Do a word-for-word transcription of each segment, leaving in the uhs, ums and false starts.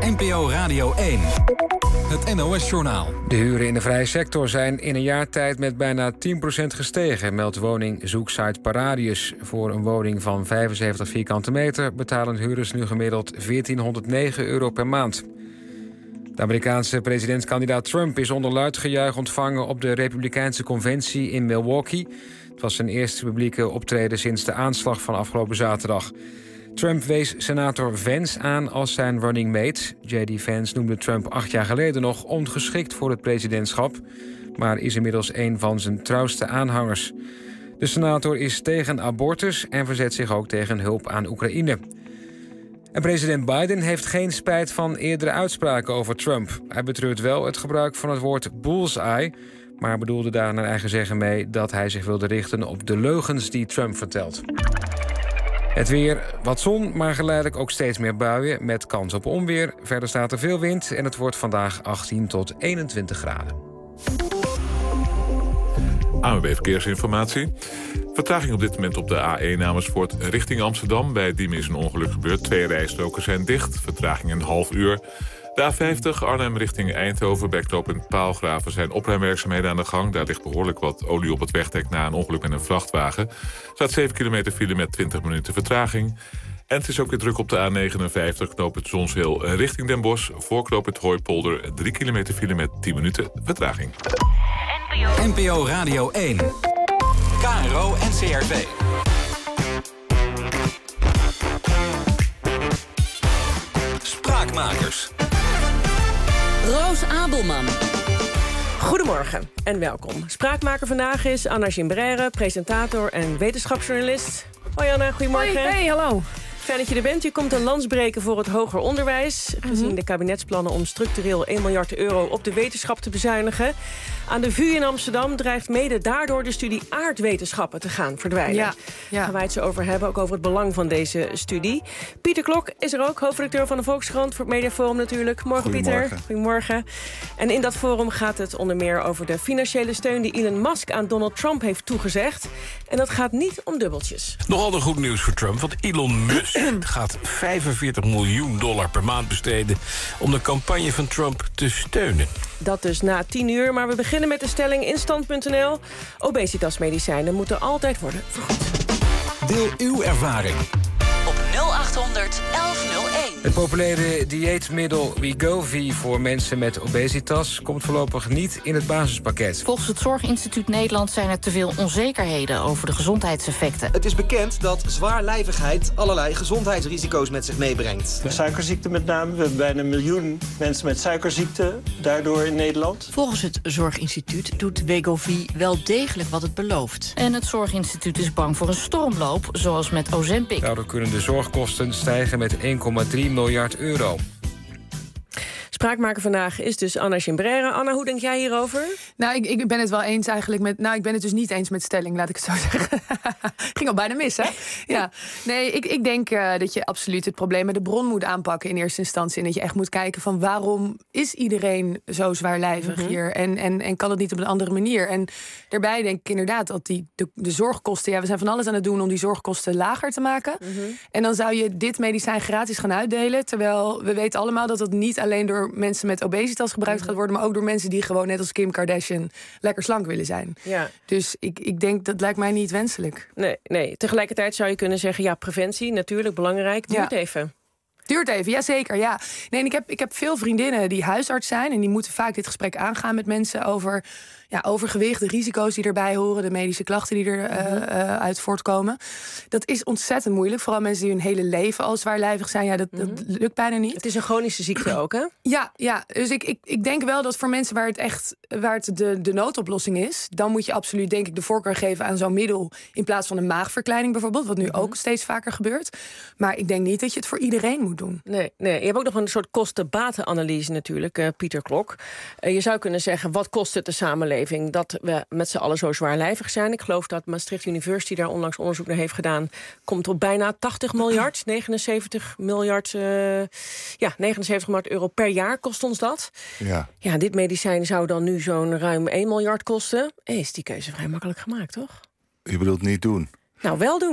N P O Radio één. Het N O S-journaal. De huren in de vrije sector zijn in een jaar tijd met bijna tien procent gestegen, meldt woningzoeksite Paradius. Voor een woning van vijfenzeventig vierkante meter betalen huurders nu gemiddeld veertienhonderdnegen euro per maand. De Amerikaanse presidentskandidaat Trump is onder luid gejuich ontvangen op de Republikeinse conventie in Milwaukee. Het was zijn eerste publieke optreden sinds de aanslag van afgelopen zaterdag. Trump wees senator Vance aan als zijn running mate. J D. Vance noemde Trump acht jaar geleden nog ongeschikt voor het presidentschap, maar is inmiddels een van zijn trouwste aanhangers. De senator is tegen abortus en verzet zich ook tegen hulp aan Oekraïne. En president Biden heeft geen spijt van eerdere uitspraken over Trump. Hij betreurt wel het gebruik van het woord bullseye, maar bedoelde daar naar eigen zeggen mee dat hij zich wilde richten op de leugens die Trump vertelt. Het weer, wat zon, maar geleidelijk ook steeds meer buien met kans op onweer. Verder staat er veel wind en het wordt vandaag achttien tot eenentwintig graden. A N W B Verkeersinformatie. Vertraging op dit moment op de A één Amersfoort richting Amsterdam. Bij Diemen is een ongeluk gebeurd. Twee rijstroken zijn dicht. Vertraging een half uur. De A vijftig Arnhem richting Eindhoven. Bij knooppunt Paalgraven zijn opruimwerkzaamheden aan de gang. Daar ligt behoorlijk wat olie op het wegdek na een ongeluk met een vrachtwagen. Er staat zeven kilometer file met twintig minuten vertraging. En het is ook weer druk op de A negenenvijftig knooppunt Zonsheel richting Den Bosch. Voor knooppunt Hooipolder drie kilometer file met tien minuten vertraging. N P O Radio één. K R O en C R V. Spraakmakers. Roos Abelman. Goedemorgen en welkom. Spraakmaker vandaag is Anna Gimbrère, presentator en wetenschapsjournalist. Hoi Anna, goedemorgen. Hoi, hey, hallo. Fijn dat je er bent. Je komt een lans breken voor het hoger onderwijs. Gezien mm-hmm. de kabinetsplannen om structureel één miljard euro op de wetenschap te bezuinigen. Aan de V U in Amsterdam dreigt mede daardoor de studie aardwetenschappen te gaan verdwijnen. Ja, ja. Daar gaan wij het zo over hebben, ook over het belang van deze studie. Pieter Klok is er ook, hoofdredacteur van de Volkskrant, voor het Mediaforum natuurlijk. Morgen Pieter. Goedemorgen. En in dat forum gaat het onder meer over de financiële steun die Elon Musk aan Donald Trump heeft toegezegd. En dat gaat niet om dubbeltjes. Nog ander goed nieuws voor Trump, want Elon Musk gaat vijfenveertig miljoen dollar per maand besteden om de campagne van Trump te steunen. Dat dus na tien uur, maar we beginnen met de stelling in stand punt n l. Obesitasmedicijnen moeten altijd worden vergoed. Deel uw ervaring op nul achthonderd elf nul één. Het populaire dieetmiddel Wegovy voor mensen met obesitas komt voorlopig niet in het basispakket. Volgens het Zorginstituut Nederland zijn er te veel onzekerheden over de gezondheidseffecten. Het is bekend dat zwaarlijvigheid allerlei gezondheidsrisico's met zich meebrengt. Suikerziekte met name. We hebben bijna een miljoen mensen met suikerziekte daardoor in Nederland. Volgens het Zorginstituut doet Wegovy wel degelijk wat het belooft. En het Zorginstituut is bang voor een stormloop, zoals met Ozempic. Daardoor kunnen de zorgkosten stijgen met één komma drie miljard euro. Spraakmaker vandaag is dus Anna Gimbrère. Anna, hoe denk jij hierover? Nou, ik, ik ben het wel eens eigenlijk met... Nou, ik ben het dus niet eens met stelling, laat ik het zo zeggen. Ging al bijna mis, hè? Ja. Nee, ik, ik denk uh, dat je absoluut het probleem met de bron moet aanpakken in eerste instantie. En dat je echt moet kijken van waarom is iedereen zo zwaarlijvig mm-hmm. hier? En, en, en kan het niet op een andere manier? En daarbij denk ik inderdaad dat die, de, de zorgkosten... Ja, we zijn van alles aan het doen om die zorgkosten lager te maken. Mm-hmm. En dan zou je dit medicijn gratis gaan uitdelen. Terwijl we weten allemaal dat het niet alleen door mensen met obesitas gebruikt gaat worden, maar ook door mensen die gewoon net als Kim Kardashian lekker slank willen zijn. Ja. Dus ik, ik denk, dat lijkt mij niet wenselijk. Nee, nee, tegelijkertijd zou je kunnen zeggen, ja, preventie, natuurlijk belangrijk, duurt ja. even. Duurt even, ja zeker. Ja. Nee, en ik, heb, ik heb veel vriendinnen die huisarts zijn en die moeten vaak dit gesprek aangaan met mensen over ja, overgewicht, de risico's die erbij horen, de medische klachten die er uh, uh, uit voortkomen. Dat is ontzettend moeilijk. Vooral mensen die hun hele leven al zwaarlijvig zijn. Ja, dat, mm-hmm. dat lukt bijna niet. Het is een chronische ziekte ook, hè? Ja, ja. Dus ik, ik, ik denk wel dat voor mensen waar het echt waar het de, de noodoplossing is, dan moet je absoluut, denk ik, de voorkeur geven aan zo'n middel in plaats van een maagverkleining bijvoorbeeld, wat nu mm-hmm. ook steeds vaker gebeurt. Maar ik denk niet dat je het voor iedereen moet doen. Nee, nee. Je hebt ook nog een soort kosten-batenanalyse natuurlijk, uh, Pieter Klok. Uh, je zou kunnen zeggen, wat kost het de samenleving dat we met z'n allen zo zwaarlijvig zijn? Ik geloof dat Maastricht University daar onlangs onderzoek naar heeft gedaan. Komt op bijna tachtig miljard, negenenzeventig miljard, uh, ja, negenenzeventig miljard euro per jaar kost ons dat. Ja. Ja, dit medicijn zou dan nu zo'n ruim één miljard kosten. Hey, is die keuze vrij makkelijk gemaakt, toch? Je bedoelt niet doen? Nou, wel doen.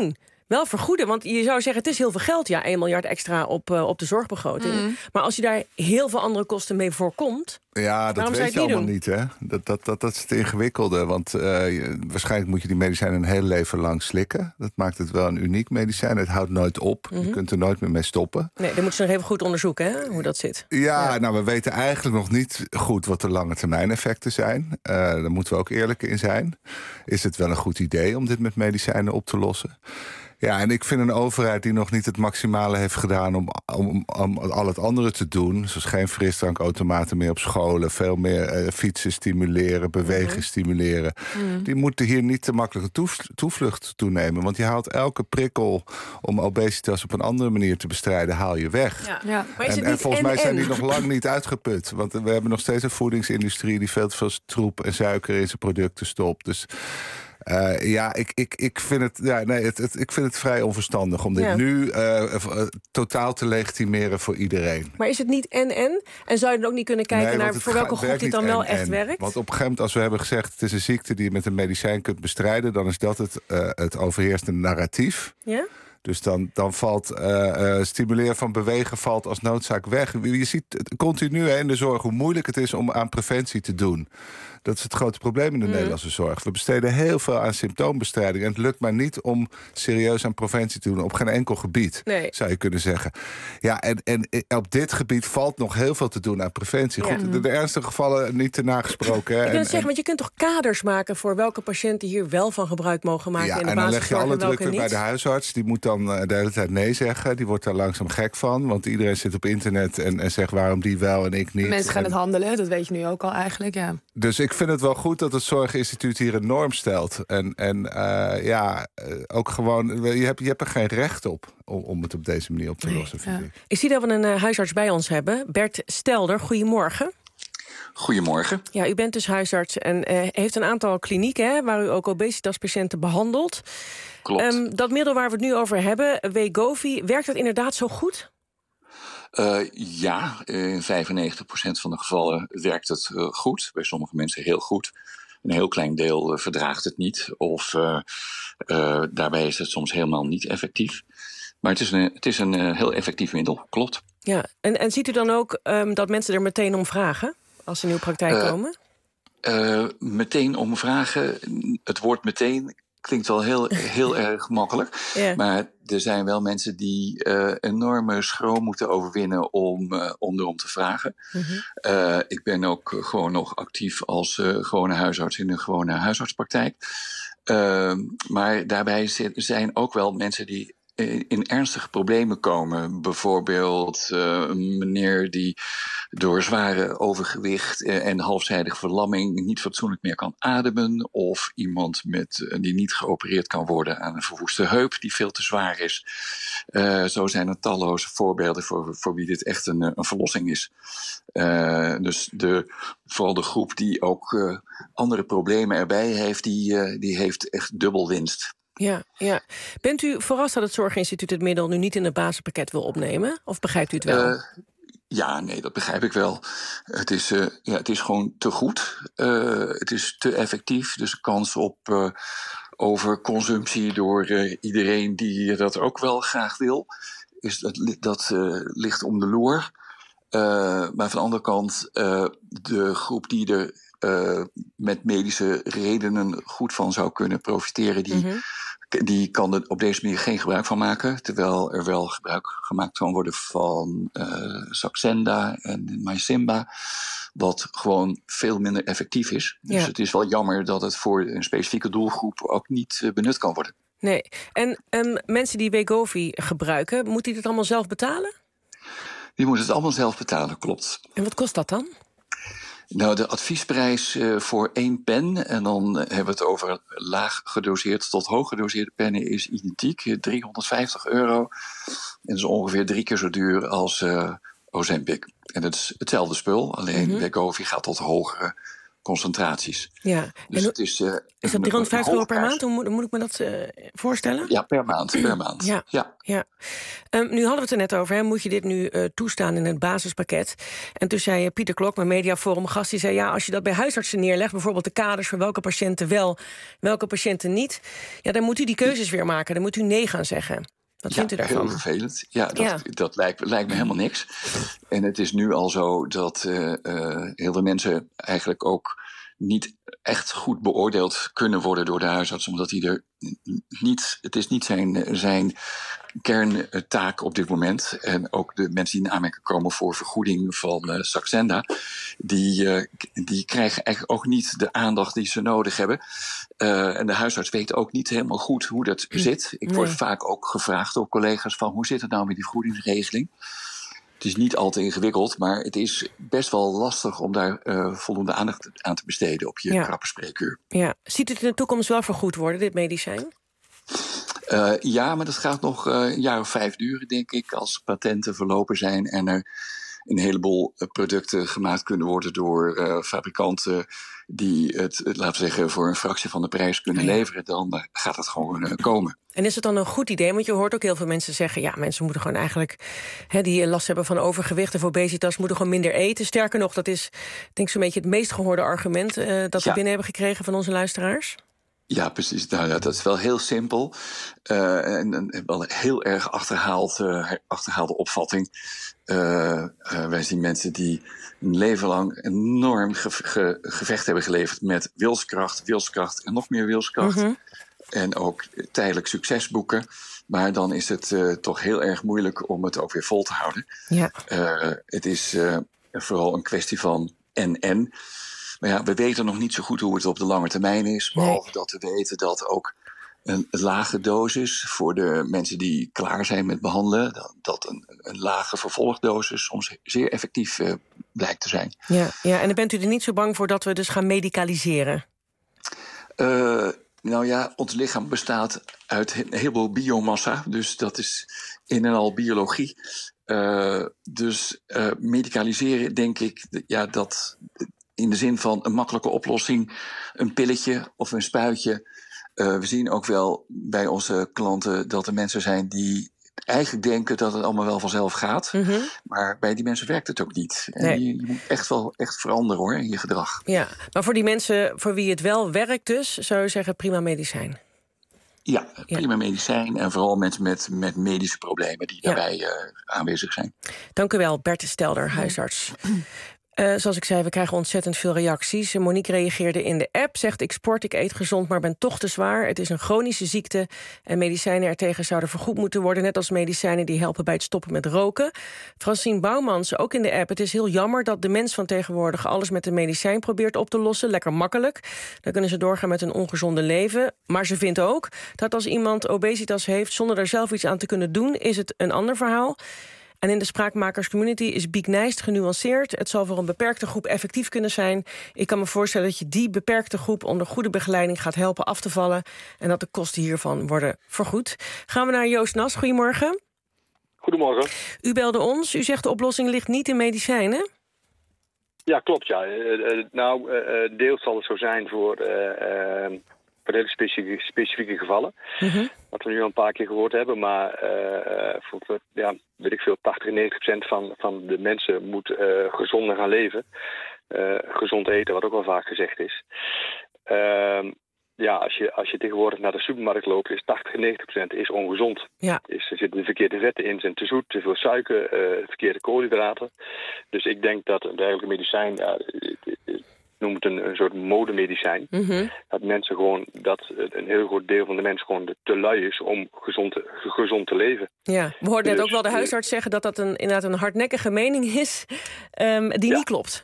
wel vergoeden. Want je zou zeggen, het is heel veel geld, ja, één miljard extra op, uh, op de zorgbegroting. Mm. Maar als je daar heel veel andere kosten mee voorkomt... Ja, dat weet je, je allemaal doen? niet, hè? Dat, dat, dat, dat is het ingewikkelde. Want uh, je, waarschijnlijk moet je die medicijnen een heel leven lang slikken. Dat maakt het wel een uniek medicijn. Het houdt nooit op. Mm-hmm. Je kunt er nooit meer mee stoppen. Nee, dan moeten ze nog even goed onderzoeken, hè? Hoe dat zit. Ja, ja, nou, we weten eigenlijk nog niet goed wat de lange termijn effecten zijn. Uh, daar moeten we ook eerlijk in zijn. Is het wel een goed idee om dit met medicijnen op te lossen? Ja, en ik vind een overheid die nog niet het maximale heeft gedaan... om, om, om al het andere te doen... zoals geen frisdrankautomaten meer op scholen... veel meer uh, fietsen stimuleren, bewegen mm-hmm. stimuleren... Mm. die moeten hier niet te makkelijke toevl- toevlucht toenemen. Want je haalt elke prikkel om obesitas op een andere manier te bestrijden... haal je weg. Ja. Ja. Maar is het en, en volgens en, mij zijn en? die nog lang niet uitgeput. Want we hebben nog steeds een voedingsindustrie... die veel te veel troep en suiker in zijn producten stopt. Dus... Uh, ja, ik, ik, ik, vind het, ja nee, het, het, ik vind het vrij onverstandig om dit ja. nu uh, uh, totaal te legitimeren voor iedereen. Maar is het niet en-en? En zou je dan ook niet kunnen kijken nee, naar voor welke groep dit dan wel en, echt en. werkt? Want op een gegeven moment, als we hebben gezegd... het is een ziekte die je met een medicijn kunt bestrijden... dan is dat het, uh, het overheersende narratief. Ja? Dus dan, dan valt uh, uh, stimuleren van bewegen valt als noodzaak weg. Je ziet continu hè, in de zorg hoe moeilijk het is om aan preventie te doen. Dat is het grote probleem in de mm. Nederlandse zorg. We besteden heel veel aan symptoombestrijding. En het lukt maar niet om serieus aan preventie te doen. Op geen enkel gebied, nee. zou je kunnen zeggen. Ja, en, en op dit gebied valt nog heel veel te doen aan preventie. Ja. Goed, de, de ernstige gevallen niet te nagesproken. Hè. Ik wil het zeggen, want je kunt toch kaders maken... voor welke patiënten hier wel van gebruik mogen maken... Ja, in de en dan leg je alle druk weer bij de huisarts. Die moet dan de hele tijd nee zeggen. Die wordt daar langzaam gek van. Want iedereen zit op internet en, en zegt waarom die wel en ik niet. Mensen gaan en, het handelen, dat weet je nu ook al eigenlijk, ja. Dus ik vind het wel goed dat het Zorginstituut hier een norm stelt. En, en uh, ja, ook gewoon, je hebt, je hebt er geen recht op om, om het op deze manier op te lossen, vind ja. ik. Ik zie dat we een uh, huisarts bij ons hebben. Bert Stelder, goedemorgen. Goedemorgen. Ja, u bent dus huisarts en uh, heeft een aantal klinieken... Hè, waar u ook obesitaspatiënten behandelt. Klopt. Um, dat middel waar we het nu over hebben, Wegovy, werkt dat inderdaad zo goed? Uh, ja, in vijfennegentig procent van de gevallen werkt het uh, goed. Bij sommige mensen heel goed. Een heel klein deel uh, verdraagt het niet. Of uh, uh, daarbij is het soms helemaal niet effectief. Maar het is een, het is een uh, heel effectief middel, klopt. Ja, en, en ziet u dan ook um, dat mensen er meteen om vragen... als ze in uw praktijk uh, komen? Uh, meteen om vragen. Het woord meteen... klinkt wel heel, heel erg makkelijk. Yeah. Maar er zijn wel mensen die uh, enorme schroom moeten overwinnen om, uh, om erom te vragen. Mm-hmm. Uh, ik ben ook gewoon nog actief als uh, gewone huisarts in een gewone huisartspraktijk. Uh, maar daarbij zijn ook wel mensen die in ernstige problemen komen. Bijvoorbeeld uh, een meneer die door zware overgewicht en halfzijdige verlamming niet fatsoenlijk meer kan ademen. Of iemand met, uh, die niet geopereerd kan worden aan een verwoeste heup die veel te zwaar is. Uh, zo zijn er talloze voorbeelden voor, voor wie dit echt een, een verlossing is. Uh, dus de, vooral de groep die ook uh, andere problemen erbij heeft, die, uh, die heeft echt dubbel winst. Ja, ja. Bent u verrast dat het Zorginstituut het middel nu niet in het basispakket wil opnemen? Of begrijpt u het wel? Uh, ja, nee, dat begrijp ik wel. Het is, uh, ja, het is gewoon te goed. Uh, het is te effectief. Dus de kans op uh, overconsumptie door uh, iedereen die dat ook wel graag wil, is dat, dat uh, ligt om de loer. Uh, maar van de andere kant, uh, de groep die er uh, met medische redenen goed van zou kunnen profiteren, die, mm-hmm. die kan er op deze manier geen gebruik van maken. Terwijl er wel gebruik gemaakt kan worden van uh, Saxenda en Mysimba, wat gewoon veel minder effectief is. Dus ja. Het is wel jammer dat het voor een specifieke doelgroep ook niet uh, benut kan worden. Nee, en um, mensen die Wegovy gebruiken, moeten die dat allemaal zelf betalen? Die moeten het allemaal zelf betalen, klopt. En wat kost dat dan? Nou, de adviesprijs uh, voor één pen, en dan hebben we het over laag gedoseerd tot hoog gedoseerde pennen, is identiek, driehonderdvijftig euro. En dat is ongeveer drie keer zo duur als uh, Ozempic. En het is hetzelfde spul, alleen mm-hmm. Wegovy gaat tot hogere concentraties. Ja. Dus en het is, uh, is dat driehonderdvijftig euro per maand? Hoe moet, hoe moet ik me dat uh, voorstellen? Ja, per maand. Per maand. Ja. ja. ja. Um, nu hadden we het er net over. Hè. Moet je dit nu uh, toestaan in het basispakket? En toen zei uh, Pieter Klok, mijn mediaforum gast, die zei ja, als je dat bij huisartsen neerlegt, bijvoorbeeld de kaders voor welke patiënten wel, welke patiënten niet, ja, dan moet u die keuzes weer maken. Dan moet u nee gaan zeggen. Wat vindt ja, u daarvan? Heel vervelend. Ja, dat, ja. dat lijkt, lijkt me helemaal niks. En het is nu al zo dat uh, uh, heel veel mensen eigenlijk ook niet echt goed beoordeeld kunnen worden door de huisarts, omdat hij er niet, het is niet zijn, zijn kerntaak op dit moment. En ook de mensen die in aanmerking komen voor vergoeding van uh, Saxenda, die, uh, die krijgen eigenlijk ook niet de aandacht die ze nodig hebben. Uh, en de huisarts weet ook niet helemaal goed hoe dat zit. Ik word nee. vaak ook gevraagd door collega's van hoe zit het nou met die vergoedingsregeling? Het is niet al te ingewikkeld, maar het is best wel lastig om daar uh, voldoende aandacht aan te besteden op je ja. krappe spreekuur. Ja. Ziet het in de toekomst wel vergoed worden, dit medicijn? Uh, ja, maar dat gaat nog uh, een jaar of vijf duren, denk ik, als patenten verlopen zijn en er een heleboel uh, producten gemaakt kunnen worden door uh, fabrikanten die het, het, laten we zeggen, voor een fractie van de prijs kunnen ja. leveren, dan uh, gaat het gewoon uh, komen. En is het dan een goed idee? Want je hoort ook heel veel mensen zeggen, ja, mensen moeten gewoon eigenlijk, hè, die last hebben van overgewicht of obesitas, moeten gewoon minder eten. Sterker nog, dat is denk ik zo'n beetje het meest gehoorde argument uh, dat we ja. binnen hebben gekregen van onze luisteraars. Ja, precies. Nou, ja, dat is wel heel simpel. Uh, en, en wel een heel erg achterhaald, uh, achterhaalde opvatting. Uh, uh, wij zien mensen die een leven lang enorm ge- ge- gevecht hebben geleverd met wilskracht, wilskracht en nog meer wilskracht. Mm-hmm. En ook tijdelijk succes boeken. Maar dan is het uh, toch heel erg moeilijk om het ook weer vol te houden. Ja. Uh, het is uh, vooral een kwestie van en-en. Maar ja, we weten nog niet zo goed hoe het op de lange termijn is. Behalve nee. dat we weten dat ook een lage dosis voor de mensen die klaar zijn met behandelen, dat, dat een, een lage vervolgdosis soms zeer effectief uh, blijkt te zijn. Ja, ja, en dan bent u er niet zo bang voor dat we dus gaan medicaliseren? Uh, nou ja, ons lichaam bestaat uit een heleboel biomassa. Dus dat is in en al biologie. Uh, dus uh, medicaliseren, denk ik, ja, dat in de zin van een makkelijke oplossing, een pilletje of een spuitje. Uh, we zien ook wel bij onze klanten dat er mensen zijn die eigenlijk denken dat het allemaal wel vanzelf gaat. Mm-hmm. Maar bij die mensen werkt het ook niet. En nee. je, je moet echt wel echt veranderen hoor, in je gedrag. Ja, maar voor die mensen voor wie het wel werkt dus, zou je zeggen prima medicijn? Ja, prima ja. medicijn en vooral mensen met, met medische problemen die ja. daarbij uh, aanwezig zijn. Dank u wel, Bert Stelder, huisarts. Uh, zoals ik zei, we krijgen ontzettend veel reacties. Monique reageerde in de app, zegt ik sport, ik eet gezond, maar ben toch te zwaar. Het is een chronische ziekte en medicijnen ertegen zouden vergoed moeten worden, net als medicijnen die helpen bij het stoppen met roken. Francine Bouwmans, ook in de app, het is heel jammer dat de mens van tegenwoordig alles met een medicijn probeert op te lossen. Lekker makkelijk. Dan kunnen ze doorgaan met een ongezonde leven. Maar ze vindt ook dat als iemand obesitas heeft zonder daar zelf iets aan te kunnen doen, is het een ander verhaal. En in de spraakmakerscommunity is Biek Nijst genuanceerd. Het zal voor een beperkte groep effectief kunnen zijn. Ik kan me voorstellen dat je die beperkte groep onder goede begeleiding gaat helpen af te vallen en dat de kosten hiervan worden vergoed. Gaan we naar Joost Nas. Goedemorgen. Goedemorgen. U belde ons. U zegt de oplossing ligt niet in medicijnen. Ja, klopt. Ja. Uh, uh, nou, uh, deels zal het zo zijn voor Uh, uh, voor hele specifieke, specifieke gevallen. Mm-hmm. Wat we nu al een paar keer gehoord hebben. Maar uh, voor, ja, weet ik veel, tachtig, negentig procent van, van de mensen moet uh, gezonder gaan leven. Uh, gezond eten, wat ook wel vaak gezegd is. Uh, ja, als je, als je tegenwoordig naar de supermarkt loopt, is tachtig, negentig procent is ongezond. Ja. Is, er zitten de verkeerde vetten in, zijn te zoet, te veel suiker, uh, verkeerde koolhydraten. Dus ik denk dat een dergelijke medicijn, ja, noem het een, een soort modemedicijn. Mm-hmm. Dat mensen gewoon, dat een heel groot deel van de mensen gewoon te lui is om gezond te, gezond te leven. Ja, we hoorden net dus ook wel de huisarts zeggen dat dat een, inderdaad een hardnekkige mening is, um, die ja. niet klopt.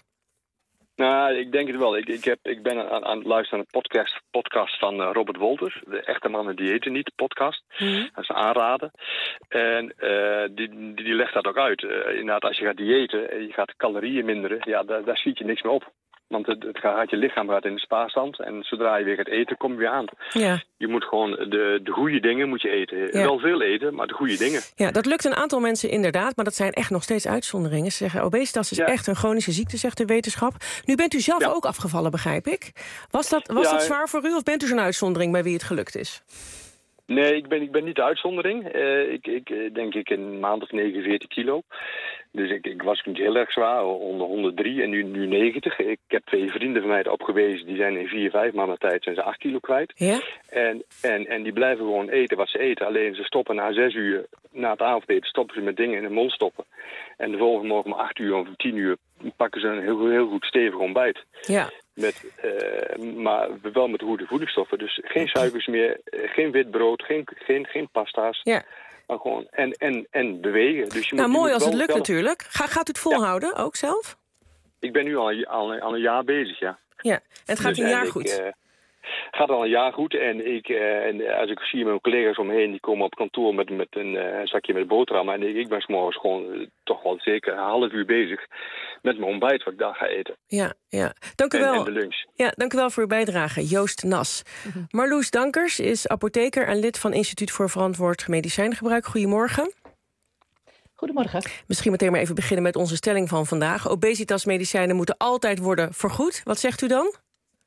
Nou, ik denk het wel. Ik, ik, heb, ik ben aan, aan het luisteren naar een podcast, podcast van uh, Robert Wolters. De Echte Mannen Diëten Niet podcast. Mm-hmm. Dat is een aanrader. En uh, die, die, die legt dat ook uit. Uh, inderdaad, als je gaat diëten en je gaat calorieën minderen, ja, daar, daar schiet je niks meer op. Want het, het gaat, je lichaam gaat in de spaarstand. En zodra je weer gaat eten, kom je weer aan. Ja. Je moet gewoon de, de goede dingen moet je eten. Ja. Wel veel eten, maar de goede dingen. Ja, dat lukt een aantal mensen inderdaad, maar dat zijn echt nog steeds uitzonderingen. Ze zeggen, obesitas is ja. echt een chronische ziekte, zegt de wetenschap. Nu bent u zelf ja. ook afgevallen, begrijp ik. Was dat, was ja, dat zwaar voor u of bent u zo'n uitzondering bij wie het gelukt is? Nee, ik ben, ik ben niet de uitzondering. Uh, ik, ik denk ik een maand of negenenveertig kilo. Dus ik, ik was niet heel erg zwaar, onder honderddrie en nu, nu negentig. Ik heb twee vrienden van mij op gewezen, die zijn in vier, vijf maanden tijd zijn ze acht kilo kwijt. Ja? En, en, en die blijven gewoon eten wat ze eten. Alleen ze stoppen na zes uur, na het avondeten, stoppen ze met dingen in de mond stoppen. En de volgende morgen om acht uur of om tien uur pakken ze een heel, heel goed stevig ontbijt. Ja. Met, uh, maar wel met goede voedingsstoffen. Dus geen suikers meer, geen wit brood, geen, geen, geen pasta's. Ja. Maar gewoon en, en, en bewegen. Dus je nou, moet, mooi je als het lukt zelf... natuurlijk. Ga, gaat u het volhouden, ja. ook zelf? Ik ben nu al, al, al een jaar bezig, ja. Ja, en het gaat dus, een jaar ik, goed. Uh, gaat al een jaar goed. En, ik, uh, en als ik zie mijn collega's omheen, die komen op kantoor met, met een uh, zakje met boterhammen. En ik, ik ben 's morgens gewoon uh, toch wel zeker een half uur bezig met mijn ontbijt wat ik daar ga eten. Ja, ja. Dank u en, wel. En de lunch. Ja, dank u wel voor uw bijdrage, Joost Nas. Mm-hmm. Marloes Dankers is apotheker en lid van Instituut voor Verantwoord Medicijngebruik. Goedemorgen. Goedemorgen. Misschien meteen maar even beginnen met onze stelling van vandaag. Obesitasmedicijnen moeten altijd worden vergoed. Wat zegt u dan?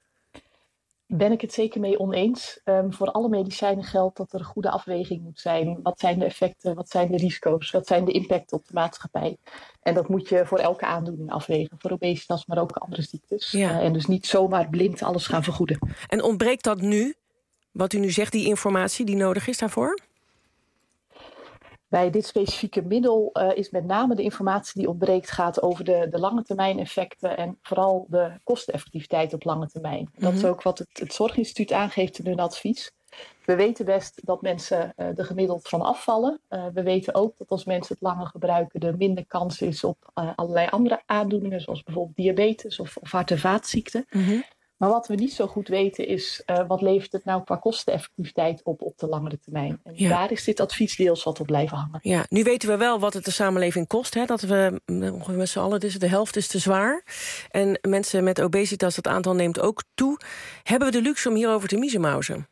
Ben ik het zeker mee oneens. Um, voor alle medicijnen geldt dat er een goede afweging moet zijn. Wat zijn de effecten, wat zijn de risico's, wat zijn de impacten op de maatschappij? En dat moet je voor elke aandoening afwegen. Voor obesitas, maar ook andere ziektes. Ja. Uh, en dus niet zomaar blind alles gaan vergoeden. En ontbreekt dat nu, wat u nu zegt, die informatie die nodig is daarvoor? Bij dit specifieke middel uh, is met name de informatie die ontbreekt gaat over de, de lange termijn effecten en vooral de kosteneffectiviteit op lange termijn. Mm-hmm. Dat is ook wat het, het Zorginstituut aangeeft in hun advies. We weten best dat mensen uh, er gemiddeld van afvallen. Uh, we weten ook dat als mensen het langer gebruiken er minder kans is op uh, allerlei andere aandoeningen, zoals bijvoorbeeld diabetes of, of hart- en vaatziekten. Mm-hmm. Maar wat we niet zo goed weten is, uh, wat levert het nou qua kosteneffectiviteit op op de langere termijn. En ja. daar is dit advies deels wat op blijven hangen. Ja, nu weten we wel wat het de samenleving kost. Hè? Dat we ongeveer met z'n allen, dus de helft is te zwaar. En mensen met obesitas, dat aantal neemt ook toe. Hebben we de luxe om hierover te miezenmauzen?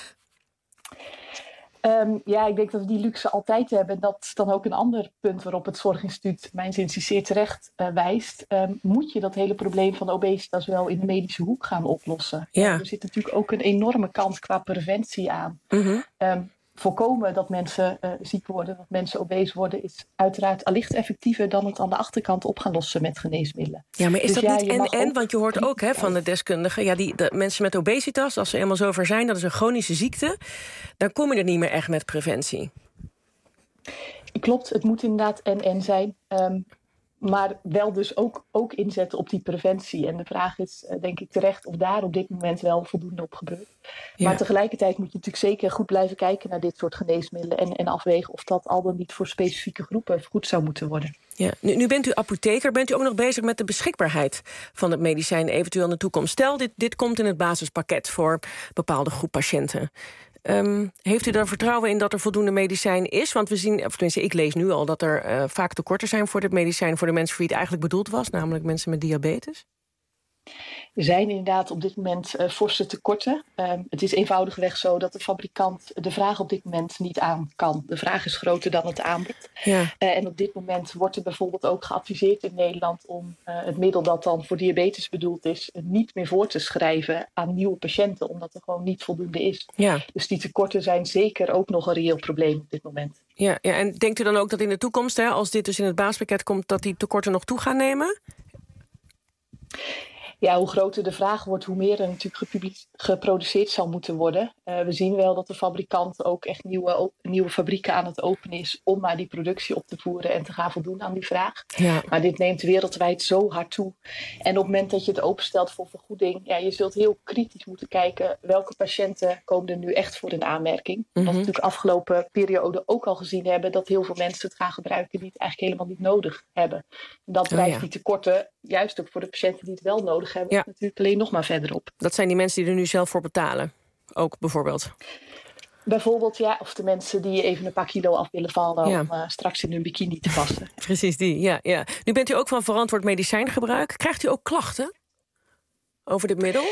Um, ja, ik denk dat we die luxe altijd hebben. En dat is dan ook een ander punt waarop het Zorginstituut mijns inziens zeer terecht uh, wijst. Um, moet je dat hele probleem van obesitas wel in de medische hoek gaan oplossen? Ja. Uh, er zit natuurlijk ook een enorme kans qua preventie aan. Mm-hmm. Um, voorkomen dat mensen uh, ziek worden, dat mensen obese worden, is uiteraard allicht effectiever dan het aan de achterkant op gaan lossen met geneesmiddelen. Ja, maar is dus dat ja, niet en-en? Want je hoort ook hè, van de deskundigen, ja, die de mensen met obesitas, als ze eenmaal zover zijn, dat is een chronische ziekte, dan kom je er niet meer echt met preventie. Klopt, het moet inderdaad en-en zijn. Um, Maar wel dus ook, ook inzetten op die preventie. En de vraag is, uh, denk ik terecht, of daar op dit moment wel voldoende op gebeurt. Ja. Maar tegelijkertijd moet je natuurlijk zeker goed blijven kijken naar dit soort geneesmiddelen. En, en afwegen of dat al dan niet voor specifieke groepen goed zou moeten worden. Ja. Nu, nu bent u apotheker. Bent u ook nog bezig met de beschikbaarheid van het medicijn eventueel in de toekomst? Stel, dit, dit komt in het basispakket voor een bepaalde groep patiënten. Um, heeft u er vertrouwen in dat er voldoende medicijn is? Want we zien, of tenminste, ik lees nu al dat er uh, vaak tekorten zijn voor dit medicijn voor de mensen voor wie het eigenlijk bedoeld was, namelijk mensen met diabetes. Er zijn inderdaad op dit moment uh, forse tekorten. Um, het is eenvoudigweg zo dat de fabrikant de vraag op dit moment niet aan kan. De vraag is groter dan het aanbod. Ja. Uh, en op dit moment wordt er bijvoorbeeld ook geadviseerd in Nederland om uh, het middel dat dan voor diabetes bedoeld is, uh, niet meer voor te schrijven aan nieuwe patiënten, omdat er gewoon niet voldoende is. Ja. Dus die tekorten zijn zeker ook nog een reëel probleem op dit moment. Ja, ja, en denkt u dan ook dat in de toekomst, hè, als dit dus in het basispakket komt, dat die tekorten nog toe gaan nemen? Ja, hoe groter de vraag wordt, hoe meer er natuurlijk geproduceerd zal moeten worden. Uh, we zien wel dat de fabrikant ook echt nieuwe, nieuwe fabrieken aan het openen is om maar die productie op te voeren en te gaan voldoen aan die vraag. Ja. Maar dit neemt wereldwijd zo hard toe. En op het moment dat je het openstelt voor vergoeding, ja, je zult heel kritisch moeten kijken welke patiënten komen er nu echt voor in aanmerking. Mm-hmm. Omdat we natuurlijk afgelopen periode ook al gezien hebben dat heel veel mensen het gaan gebruiken die het eigenlijk helemaal niet nodig hebben. En dat drijft oh, ja. die tekorten, juist ook voor de patiënten die het wel nodig hebben, ja. natuurlijk alleen nog maar verder op. Dat zijn die mensen die er nu zelf voor betalen, ook bijvoorbeeld? Bijvoorbeeld, ja, of de mensen die even een paar kilo af willen vallen ja. om uh, straks in hun bikini te passen. Precies die, ja, ja. Nu bent u ook van verantwoord medicijngebruik. Krijgt u ook klachten? over dit middel?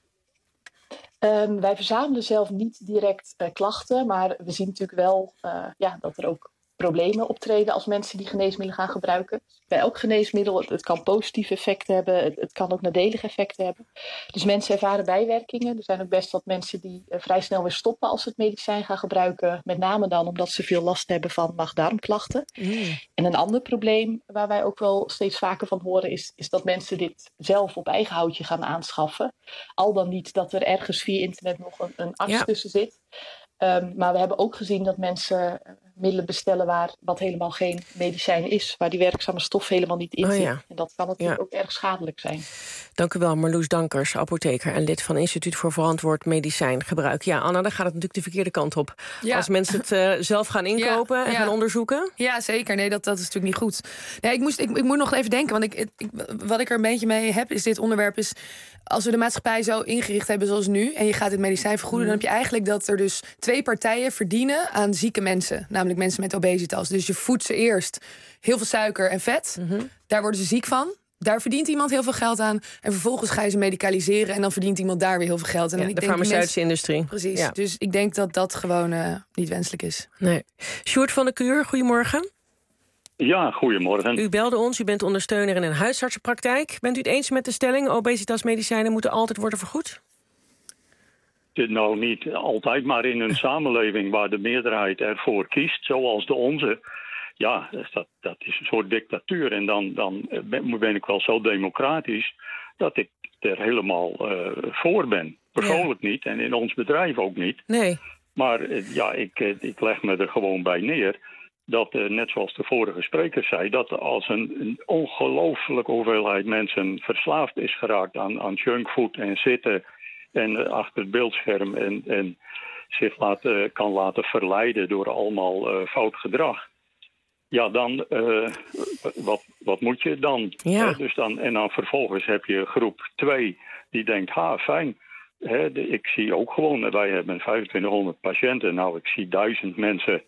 Um, wij verzamelen zelf niet direct uh, klachten, maar we zien natuurlijk wel uh, ja, dat er ook problemen optreden als mensen die geneesmiddelen gaan gebruiken. Bij elk geneesmiddel, het, het kan positieve effecten hebben, het, het kan ook nadelige effecten hebben. Dus mensen ervaren bijwerkingen. Er zijn ook best wat mensen die uh, vrij snel weer stoppen als ze het medicijn gaan gebruiken. Met name dan omdat ze veel last hebben van maag-darmklachten. Mm. En een ander probleem waar wij ook wel steeds vaker van horen is, is dat mensen dit zelf op eigen houtje gaan aanschaffen. Al dan niet dat er ergens via internet nog een, een arts ja. tussen zit. Um, maar we hebben ook gezien dat mensen uh, middelen bestellen waar wat helemaal geen medicijn is. Waar die werkzame stof helemaal niet in zit. Oh ja. En dat kan natuurlijk ja. ook erg schadelijk zijn. Dank u wel, Marloes Dankers, apotheker en lid van Instituut voor Verantwoord Medicijngebruik. Ja, Anna, dan gaat het natuurlijk de verkeerde kant op. Ja. Als mensen het uh, zelf gaan inkopen ja, en ja. gaan onderzoeken. Ja, zeker. Nee, dat, dat is natuurlijk niet goed. Nee, ik, moest, ik, ik moet nog even denken, want ik, ik, wat ik er een beetje mee heb, is dit onderwerp is, als we de maatschappij zo ingericht hebben zoals nu, en je gaat het medicijn vergoeden, mm. dan heb je eigenlijk dat er dus twee partijen verdienen aan zieke mensen. Namelijk mensen met obesitas. Dus je voedt ze eerst heel veel suiker en vet. Mm-hmm. Daar worden ze ziek van. Daar verdient iemand heel veel geld aan. En vervolgens ga je ze medicaliseren. En dan verdient iemand daar weer heel veel geld aan. Ja, en ik de denk farmaceutische mensen... industrie. Precies. Ja. Dus ik denk dat dat gewoon uh, niet wenselijk is. Nee. Sjoerd van der Kuur, goedemorgen. Ja, goedemorgen. U belde ons, u bent ondersteuner in een huisartsenpraktijk. Bent u het eens met de stelling, obesitasmedicijnen moeten altijd worden vergoed? Nou, niet altijd, maar in een samenleving waar de meerderheid ervoor kiest, zoals de onze, ja, dat, dat is een soort dictatuur. En dan, dan ben ik wel zo democratisch dat ik er helemaal uh, voor ben. Persoonlijk ja. niet en in ons bedrijf ook niet. Nee. Maar uh, ja, ik, ik leg me er gewoon bij neer dat, uh, net zoals de vorige spreker zei, dat als een, een ongelooflijke hoeveelheid mensen verslaafd is geraakt aan, aan junkfood en zitten en achter het beeldscherm en, en zich laten, kan laten verleiden door allemaal uh, fout gedrag. Ja, dan, uh, wat, wat moet je dan? Ja. Hè? Dus dan? En dan vervolgens heb je groep twee die denkt, ha, fijn. Hè, de, ik zie ook gewoon, wij hebben vijfentwintighonderd patiënten. Nou, ik zie duizend mensen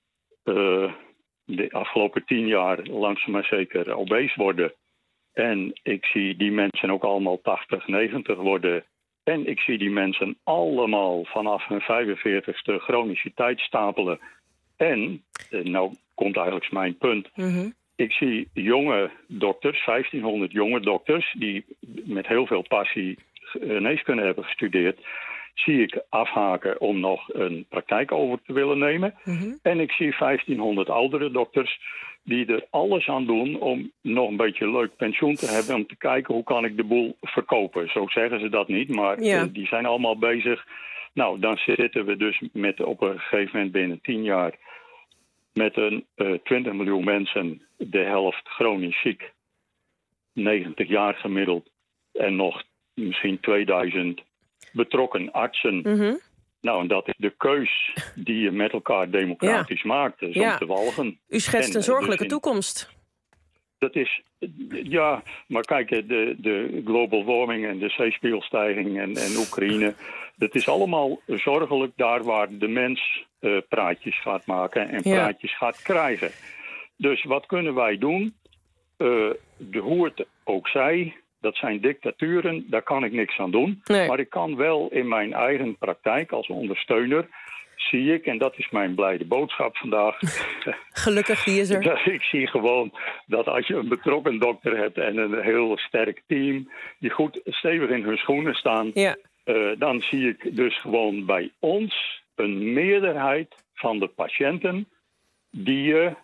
uh, de afgelopen tien jaar langzaam maar zeker obese worden. En ik zie die mensen ook allemaal tachtig, negentig worden. En ik zie die mensen allemaal vanaf hun vijfenveertigste chroniciteit stapelen. En, nou komt eigenlijk mijn punt. Mm-hmm. Ik zie jonge dokters, vijftienhonderd jonge dokters, die met heel veel passie geneeskunde hebben gestudeerd, zie ik afhaken om nog een praktijk over te willen nemen. Mm-hmm. En ik zie vijftienhonderd oudere dokters die er alles aan doen om nog een beetje leuk pensioen te hebben, om te kijken hoe kan ik de boel verkopen. Zo zeggen ze dat niet, maar ja. die zijn allemaal bezig. Nou, dan zitten we dus met op een gegeven moment binnen tien jaar met een uh, twintig miljoen mensen, de helft chronisch ziek, negentig jaar gemiddeld en nog misschien tweeduizend betrokken artsen. Mm-hmm. Nou, en dat is de keus die je met elkaar democratisch ja. maakt. Dus ja. om te walgen. U schetst en, een zorgelijke dus in, toekomst. Dat is, ja, maar kijk, de, de global warming en de zeespiegelstijging en, en Oekraïne, dat is allemaal zorgelijk daar waar de mens uh, praatjes gaat maken en ja. praatjes gaat krijgen. Dus wat kunnen wij doen? Uh, de, hoe het ook zij, dat zijn dictaturen, daar kan ik niks aan doen. Nee. Maar ik kan wel in mijn eigen praktijk als ondersteuner, zie ik, en dat is mijn blijde boodschap vandaag. Gelukkig, die is er. Dat ik zie gewoon dat als je een betrokken dokter hebt en een heel sterk team die goed stevig in hun schoenen staan, ja. uh, dan zie ik dus gewoon bij ons een meerderheid van de patiënten die je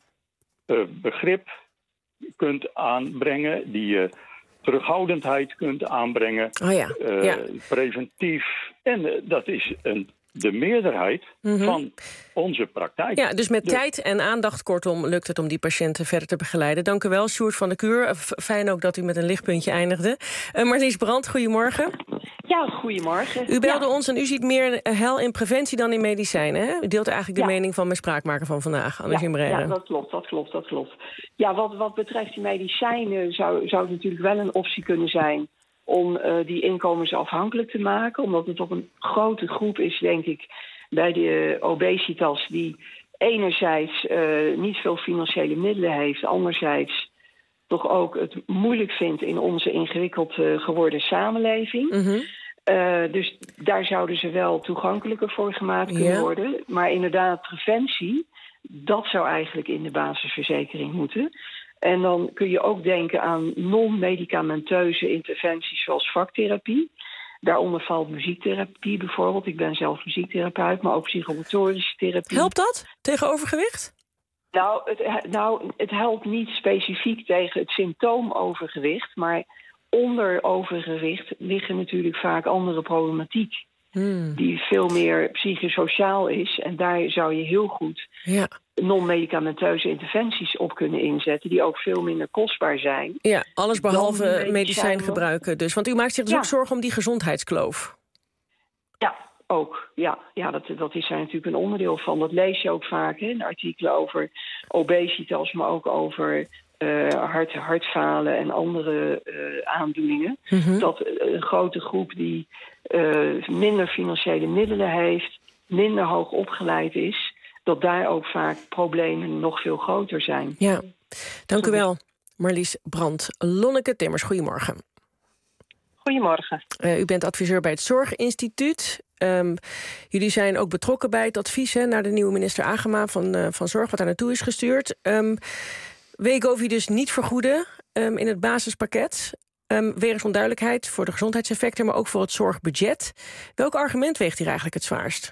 uh, begrip kunt aanbrengen, die je terughoudendheid kunt aanbrengen, oh ja. Uh, ja. preventief. En uh, dat is een, de meerderheid mm-hmm. van onze praktijk. Ja, dus met de... tijd en aandacht, kortom, lukt het om die patiënten verder te begeleiden. Dank u wel, Sjoerd van der Kuur. Fijn ook dat u met een lichtpuntje eindigde. Uh, Marlies Brandt, goedemorgen. Ja, goedemorgen. U belde ja. ons en u ziet meer hel in preventie dan in medicijnen. Hè? U deelt eigenlijk de ja. mening van mijn spraakmaker van vandaag, Anne Gimbrere. Ja, dat klopt, dat klopt, dat klopt. Ja, wat, wat betreft die medicijnen zou, zou het natuurlijk wel een optie kunnen zijn om uh, die inkomensafhankelijk te maken. Omdat het toch een grote groep is, denk ik, bij de obesitas die enerzijds uh, niet veel financiële middelen heeft, anderzijds toch ook het moeilijk vindt in onze ingewikkeld uh, geworden samenleving. Mm-hmm. Uh, dus daar zouden ze wel toegankelijker voor gemaakt kunnen Ja. worden. Maar inderdaad, preventie, dat zou eigenlijk in de basisverzekering moeten. En dan kun je ook denken aan non-medicamenteuze interventies zoals vaktherapie. Daaronder valt muziektherapie bijvoorbeeld. Ik ben zelf muziektherapeut, maar ook psychomotorische therapie. Helpt dat tegen overgewicht? Nou het, nou, het helpt niet specifiek tegen het symptoom overgewicht, maar onder overgewicht liggen natuurlijk vaak andere problematiek. Hmm. Die veel meer psychosociaal is. En daar zou je heel goed ja. non-medicamenteuze interventies op kunnen inzetten, die ook veel minder kostbaar zijn. Ja, alles behalve medicijn, medicijn gebruiken dus. Want u maakt zich dus ja. ook zorgen om die gezondheidskloof. Ja, ook. Ja, ja dat, dat is er natuurlijk een onderdeel van. Dat lees je ook vaak hè, in artikelen over obesitas, maar ook over uh, hart, hartfalen en andere uh, aandoeningen. Mm-hmm. Dat een grote groep die uh, minder financiële middelen heeft, minder hoog opgeleid is, dat daar ook vaak problemen nog veel groter zijn. Ja, dank u wel. Marlies Brandt. Lonneke Timmers, goedemorgen. Goedemorgen. Uh, u bent adviseur bij het Zorginstituut. Um, jullie zijn ook betrokken bij het advies hè, naar de nieuwe minister Agema van, uh, van Zorg, wat daar naartoe is gestuurd. Um, Wegovy dus niet vergoeden um, in het basispakket. Um, wegens onduidelijkheid voor de gezondheidseffecten, maar ook voor het zorgbudget. Welk argument weegt hier eigenlijk het zwaarst?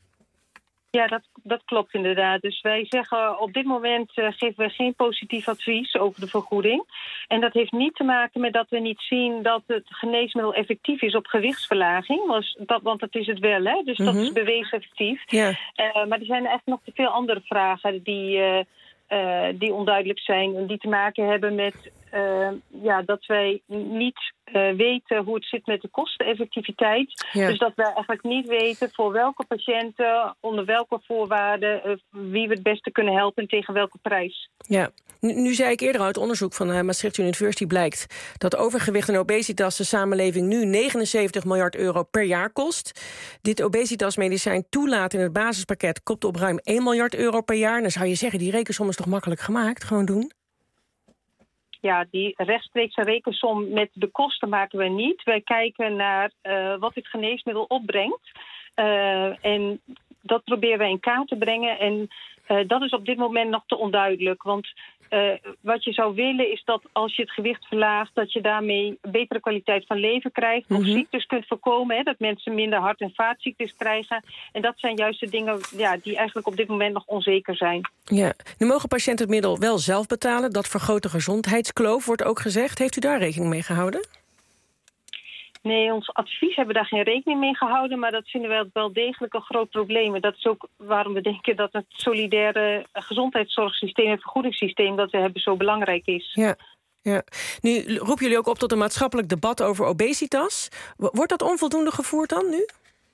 Ja, dat, dat klopt inderdaad. Dus wij zeggen op dit moment uh, geven we geen positief advies over de vergoeding. En dat heeft niet te maken met dat we niet zien dat het geneesmiddel effectief is op gewichtsverlaging. Want dat, want dat is het wel, hè? Dus Mm-hmm. dat is bewezen effectief. Ja. Uh, maar er zijn echt nog te veel andere vragen die, uh, uh, die onduidelijk zijn en die te maken hebben met uh, ja, dat wij niet uh, weten hoe het zit met de kosteneffectiviteit. Ja. Dus dat wij eigenlijk niet weten voor welke patiënten, onder welke voorwaarden, uh, wie we het beste kunnen helpen en tegen welke prijs. Ja, nu, nu zei ik eerder uit onderzoek van uh, Maastricht University blijkt dat overgewicht en obesitas de samenleving nu negenenzeventig miljard euro per jaar kost. Dit obesitasmedicijn toelaten in het basispakket kopt op ruim één miljard euro per jaar. Dan zou je zeggen, die rekensom is toch makkelijk gemaakt? Gewoon doen? Ja, die rechtstreekse rekensom met de kosten maken we niet. Wij kijken naar uh, wat dit geneesmiddel opbrengt. Uh, en dat proberen wij in kaart te brengen. En uh, dat is op dit moment nog te onduidelijk. Want uh, wat je zou willen is dat als je het gewicht verlaagt, dat je daarmee betere kwaliteit van leven krijgt. Of Mm-hmm. ziektes kunt voorkomen. Hè, dat mensen minder hart- en vaatziektes krijgen. En dat zijn juist de dingen ja, die eigenlijk op dit moment nog onzeker zijn. Ja, nu mogen patiënten het middel wel zelf betalen. Dat vergroot de gezondheidskloof, wordt ook gezegd. Heeft u daar rekening mee gehouden? Nee, ons advies hebben we daar geen rekening mee gehouden, maar dat vinden wij wel degelijk een groot probleem. En dat is ook waarom we denken dat het solidaire gezondheidszorgsysteem en vergoedingssysteem dat we hebben zo belangrijk is. Ja, ja. Nu roepen jullie ook op tot een maatschappelijk debat over obesitas. Wordt dat onvoldoende gevoerd dan nu?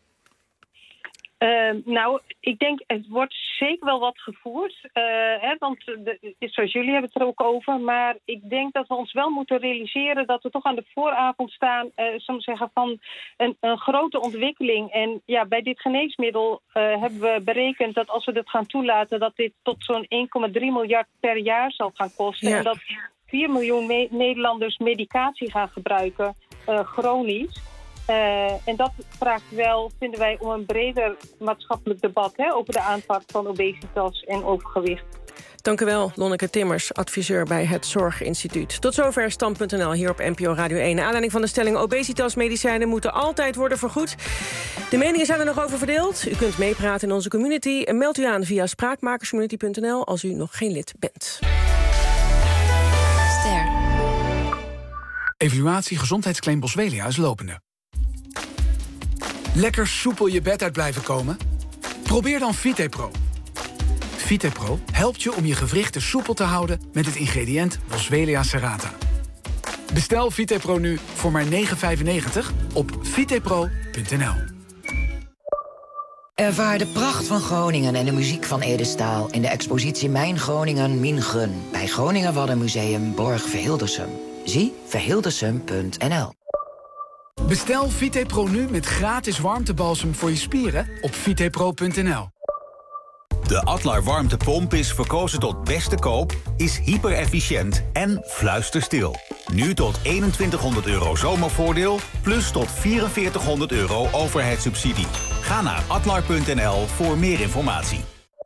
Uh, nou, ik denk, het wordt zeker wel wat gevoerd. Uh, hè, want de, zoals jullie hebben het er ook over. Maar ik denk dat we ons wel moeten realiseren dat we toch aan de vooravond staan, uh, zal ik zeggen, van een, een grote ontwikkeling. En ja, bij dit geneesmiddel uh, hebben we berekend dat als we dit gaan toelaten, dat dit tot zo'n één komma drie miljard per jaar zal gaan kosten. Ja. En dat vier miljoen me- Nederlanders medicatie gaan gebruiken, uh, chronisch. Uh, en dat vraagt wel, vinden wij, om een breder maatschappelijk debat hè, over de aanpak van obesitas en overgewicht. Dank u wel, Lonneke Timmers, adviseur bij het Zorginstituut. Tot zover Stand punt n l hier op N P O Radio één. Naar aanleiding van de stelling obesitasmedicijnen moeten altijd worden vergoed. De meningen zijn er nog over verdeeld. U kunt meepraten in onze community. En meld u aan via spraakmakerscommunity punt n l als u nog geen lid bent. Ster. Evaluatie gezondheidsclaim Boswellia is lopende. Lekker soepel je bed uit blijven komen? Probeer dan VitePro. VitePro helpt je om je gewrichten soepel te houden met het ingrediënt Boswellia serrata. Bestel VitePro nu voor maar negen vijfennegentig op vitepro punt n l. Ervaar de pracht van Groningen en de muziek van Ede Staal in de expositie Mijn Groningen, Min Gun bij Groningen Waddenmuseum Borg Verhildersum. Zie verhildersum punt n l. Bestel VitePro nu met gratis warmtebalsem voor je spieren op vitepro punt n l. De Adlar warmtepomp is verkozen tot beste koop, is hyper-efficiënt en fluisterstil. Nu tot eenentwintighonderd euro zomervoordeel, plus tot vierenveertighonderd euro overheidssubsidie. Ga naar adlar punt n l voor meer informatie.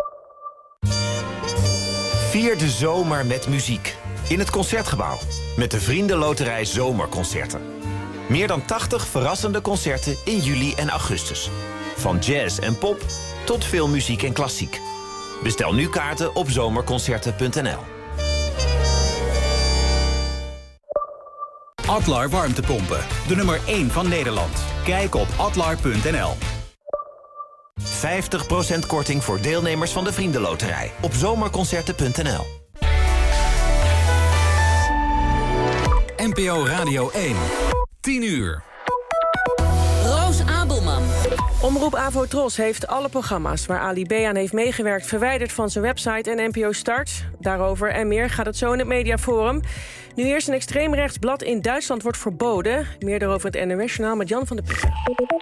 Vier de zomer met muziek. In het Concertgebouw. Met de Vriendenloterij Zomerconcerten. Meer dan tachtig verrassende concerten in juli en augustus. Van jazz en pop tot veel muziek en klassiek. Bestel nu kaarten op zomerconcerten punt n l. Adlar warmtepompen, de nummer één van Nederland. Kijk op adlar punt n l. vijftig procent korting voor deelnemers van de Vriendenloterij op zomerconcerten punt n l. N P O Radio één. tien uur. Roos Abelman. Omroep Avotros heeft alle programma's waar Ali B aan heeft meegewerkt verwijderd van zijn website en N P O Start. Daarover en meer gaat het zo in het Mediaforum. Nu eerst een extreemrechtsblad in Duitsland wordt verboden. Meer daarover het N O S-journaal met Jan van der Putten.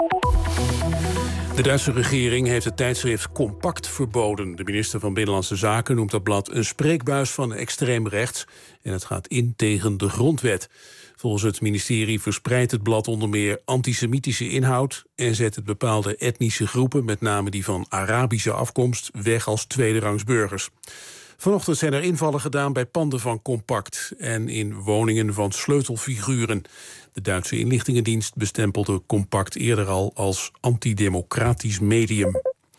De Duitse regering heeft het tijdschrift Compact verboden. De minister van Binnenlandse Zaken noemt dat blad een spreekbuis van extreem rechts. En het gaat in tegen de grondwet. Volgens het ministerie verspreidt het blad onder meer antisemitische inhoud en zet het bepaalde etnische groepen, met name die van Arabische afkomst, weg als tweederangs burgers. Vanochtend zijn er invallen gedaan bij panden van Compact en in woningen van sleutelfiguren. De Duitse inlichtingendienst bestempelde Compact eerder al als antidemocratisch medium.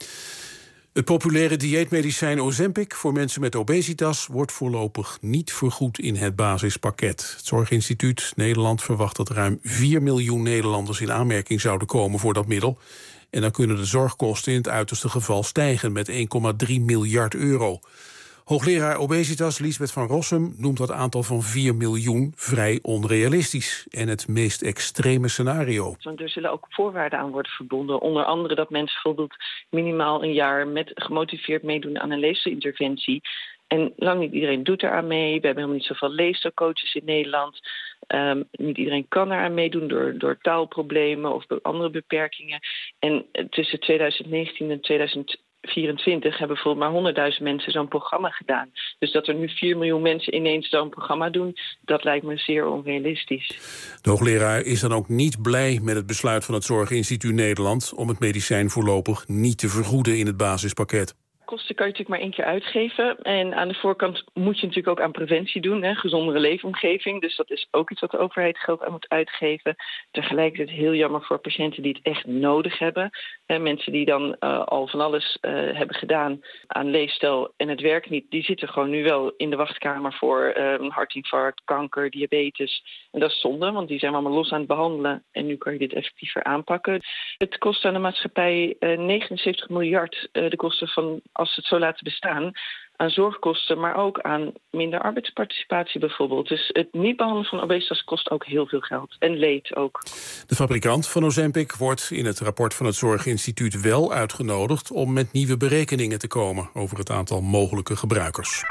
Het populaire dieetmedicijn Ozempic voor mensen met obesitas wordt voorlopig niet vergoed in het basispakket. Het Zorginstituut Nederland verwacht dat ruim vier miljoen Nederlanders in aanmerking zouden komen voor dat middel. En dan kunnen de zorgkosten in het uiterste geval stijgen met één komma drie miljard euro. Hoogleraar obesitas Liesbeth van Rossum noemt dat aantal van vier miljoen vrij onrealistisch en het meest extreme scenario. Want er zullen ook voorwaarden aan worden verbonden. Onder andere dat mensen bijvoorbeeld minimaal een jaar met gemotiveerd meedoen aan een leefstijlinterventie. En lang niet iedereen doet eraan mee. We hebben helemaal niet zoveel leefstijlcoaches in Nederland. Um, niet iedereen kan eraan meedoen door, door taalproblemen of door andere beperkingen. En tussen twintig negentien en twintig vierentwintig hebben bijvoorbeeld maar honderdduizend mensen zo'n programma gedaan. Dus dat er nu vier miljoen mensen ineens zo'n programma doen, dat lijkt me zeer onrealistisch. De hoogleraar is dan ook niet blij met het besluit van het Zorginstituut Nederland om het medicijn voorlopig niet te vergoeden in het basispakket. Kosten kan je natuurlijk maar één keer uitgeven. En aan de voorkant moet je natuurlijk ook aan preventie doen. Hè, gezondere leefomgeving. Dus dat is ook iets wat de overheid geld aan moet uitgeven. Tegelijkertijd heel jammer voor patiënten die het echt nodig hebben. Hè, mensen die dan uh, al van alles uh, hebben gedaan aan leefstijl en het werkt niet. Die zitten gewoon nu wel in de wachtkamer voor uh, hartinfarct, kanker, diabetes. En dat is zonde, want die zijn we allemaal los aan het behandelen. En nu kan je dit effectiever aanpakken. Het kost aan de maatschappij uh, negenenzeventig miljard. Uh, de kosten van, als ze het zo laten bestaan, aan zorgkosten, maar ook aan minder arbeidsparticipatie bijvoorbeeld. Dus het niet behandelen van obesitas kost ook heel veel geld. En leed ook. De fabrikant van Ozempic wordt in het rapport van het Zorginstituut wel uitgenodigd om met nieuwe berekeningen te komen over het aantal mogelijke gebruikers.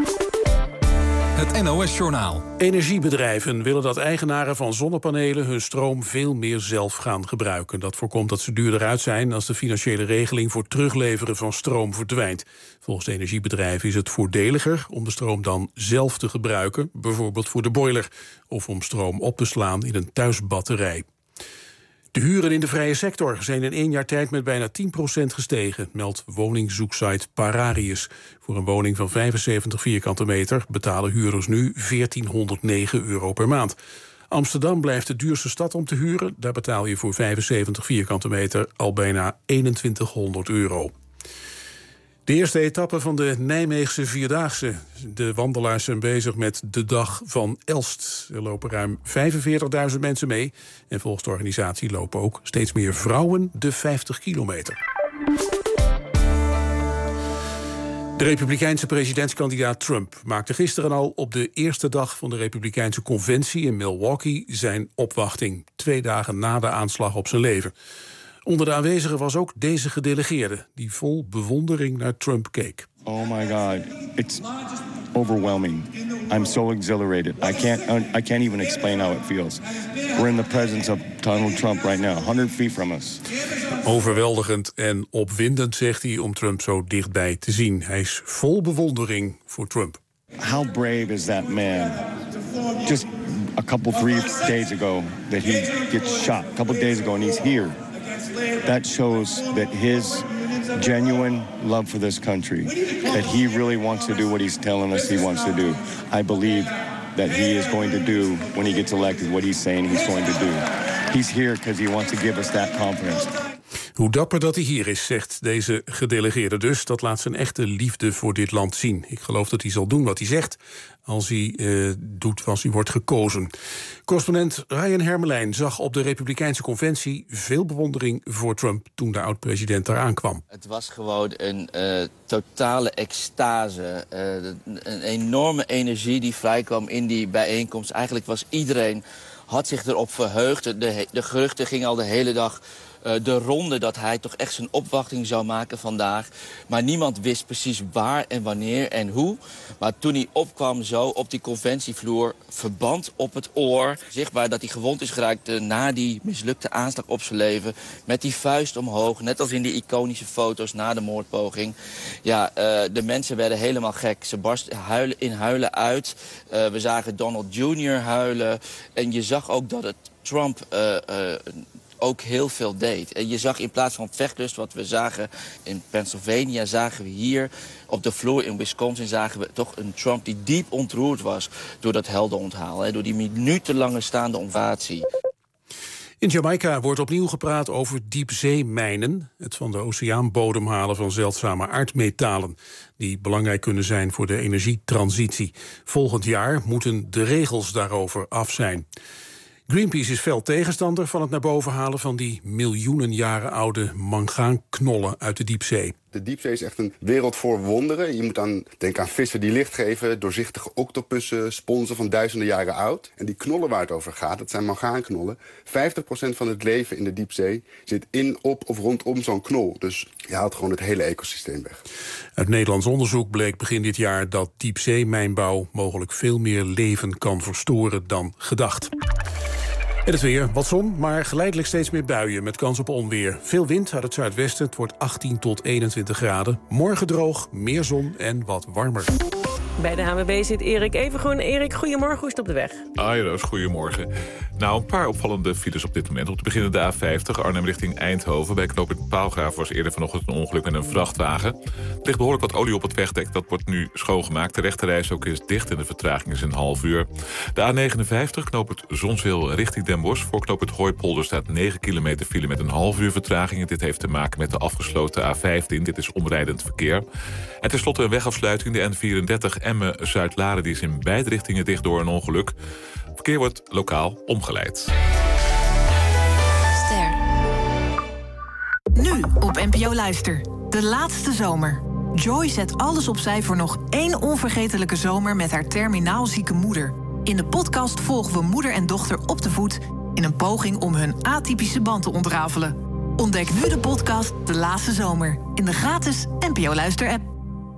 Het N O S-journaal. Energiebedrijven willen dat eigenaren van zonnepanelen hun stroom veel meer zelf gaan gebruiken. Dat voorkomt dat ze duurder uit zijn als de financiële regeling voor terugleveren van stroom verdwijnt. Volgens de energiebedrijven is het voordeliger om de stroom dan zelf te gebruiken, bijvoorbeeld voor de boiler, of om stroom op te slaan in een thuisbatterij. De huren in de vrije sector zijn in één jaar tijd met bijna tien procent gestegen, meldt woningzoeksite Pararius. Voor een woning van vijfenzeventig vierkante meter betalen huurders nu veertienhonderdnegen euro per maand. Amsterdam blijft de duurste stad om te huren. Daar betaal je voor vijfenzeventig vierkante meter al bijna eenentwintighonderd euro. De eerste etappe van de Nijmeegse Vierdaagse. De wandelaars zijn bezig met de Dag van Elst. Er lopen ruim vijfenveertigduizend mensen mee. En volgens de organisatie lopen ook steeds meer vrouwen de vijftig kilometer. De Republikeinse presidentskandidaat Trump maakte gisteren al op de eerste dag van de Republikeinse conventie in Milwaukee zijn opwachting. Twee dagen na de aanslag op zijn leven. Onder de aanwezigen was ook deze gedelegeerde, die vol bewondering naar Trump keek. Oh my God, it's overwhelming. I'm so exhilarated. I can't, I can't even explain how it feels. We're in the presence of Donald Trump right now, one hundred feet from us. Overweldigend en opwindend, zegt hij, om Trump zo dichtbij te zien. Hij is vol bewondering voor Trump. How brave is that man? Just a couple, three days ago that he gets shot. A couple days ago and he's here. That shows that his genuine love for this country, that he really wants to do what he's telling us he wants to do. I believe that he is going to do, when he gets elected, what he's saying he's going to do. He's here because he wants to give us that confidence. Hoe dapper dat hij hier is, zegt deze gedelegeerde dus. Dat laat zijn echte liefde voor dit land zien. Ik geloof dat hij zal doen wat hij zegt als hij uh, doet als hij wordt gekozen. Correspondent Ryan Hermelijn zag op de Republikeinse conventie veel bewondering voor Trump toen de oud-president daar aankwam. Het was gewoon een uh, totale extase. Uh, een enorme energie die vrijkwam in die bijeenkomst. Eigenlijk was iedereen, had zich erop verheugd. De, de geruchten gingen al de hele dag Uh, de ronde dat hij toch echt zijn opwachting zou maken vandaag. Maar niemand wist precies waar en wanneer en hoe. Maar toen hij opkwam zo op die conventievloer, verband op het oor, zichtbaar dat hij gewond is geraakt uh, na die mislukte aanslag op zijn leven, met die vuist omhoog, net als in die iconische foto's na de moordpoging. Ja, uh, de mensen werden helemaal gek. Ze barsten huilen, in huilen uit. Uh, we zagen Donald junior huilen. En je zag ook dat het Trump Uh, uh, ook heel veel deed. En je zag in plaats van vechtlust, wat we zagen in Pennsylvania, zagen we hier op de vloer in Wisconsin, zagen we toch een Trump die diep ontroerd was door dat heldenonthaal, hè, door die minutenlange staande ovatie. In Jamaica wordt opnieuw gepraat over diepzeemijnen. Het van de oceaanbodem halen van zeldzame aardmetalen, die belangrijk kunnen zijn voor de energietransitie. Volgend jaar moeten de regels daarover af zijn. Greenpeace is fel tegenstander van het naar boven halen van die miljoenen jaren oude mangaanknollen uit de diepzee. De diepzee is echt een wereld voor wonderen. Je moet dan denken aan vissen die licht geven, doorzichtige octopussen, sponsen van duizenden jaren oud. En die knollen waar het over gaat, dat zijn mangaanknollen. vijftig procent van het leven in de diepzee zit in, op of rondom zo'n knol. Dus je haalt gewoon het hele ecosysteem weg. Uit Nederlands onderzoek bleek begin dit jaar dat diepzeemijnbouw mogelijk veel meer leven kan verstoren dan gedacht. En het weer, wat zon, maar geleidelijk steeds meer buien met kans op onweer. Veel wind uit het zuidwesten, het wordt achttien tot eenentwintig graden. Morgen droog, meer zon en wat warmer. Bij de H W B zit Erik Evengroen. Erik, goedemorgen, hoe is het op de weg? Ah, Roos, goedemorgen. Nou, een paar opvallende files op dit moment. Om te beginnen de A vijftig, Arnhem richting Eindhoven. Bij knooppunt Paalgraaf was eerder vanochtend een ongeluk met een vrachtwagen. Er ligt behoorlijk wat olie op het wegdek, dat wordt nu schoongemaakt. De rechterreis ook is dicht en de vertraging is een half uur. De A negenenvijftig, knooppunt Zonzeel richting Den Bosch. Voor knooppunt Hooipolder staat negen kilometer file met een half uur vertraging. Dit heeft te maken met de afgesloten A vijftien. Dit is omrijdend verkeer. En tenslotte een wegafsluiting, de N vierendertig Emmen-Zuidlaren. Die is in beide richtingen dicht door een ongeluk. Verkeer wordt lokaal omgeleid. Ster. Nu op N P O Luister. De laatste zomer. Joy zet alles opzij voor nog één onvergetelijke zomer met haar terminaal zieke moeder. In de podcast volgen we moeder en dochter op de voet in een poging om hun atypische band te ontrafelen. Ontdek nu de podcast De Laatste Zomer in de gratis N P O Luister-app.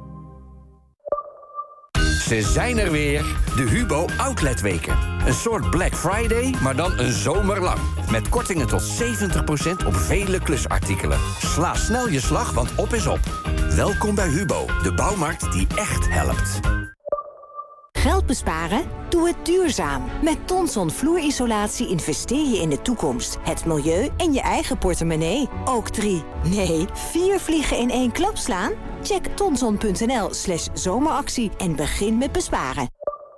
Ze zijn er weer, de Hubo Outletweken. Een soort Black Friday, maar dan een zomer lang. Met kortingen tot zeventig procent op vele klusartikelen. Sla snel je slag, want op is op. Welkom bij Hubo, de bouwmarkt die echt helpt. Geld besparen? Doe het duurzaam. Met Tonson vloerisolatie investeer je in de toekomst, het milieu en je eigen portemonnee. Ook drie, nee, vier vliegen in één klap slaan? Check tonson.nl slash zomeractie en begin met besparen.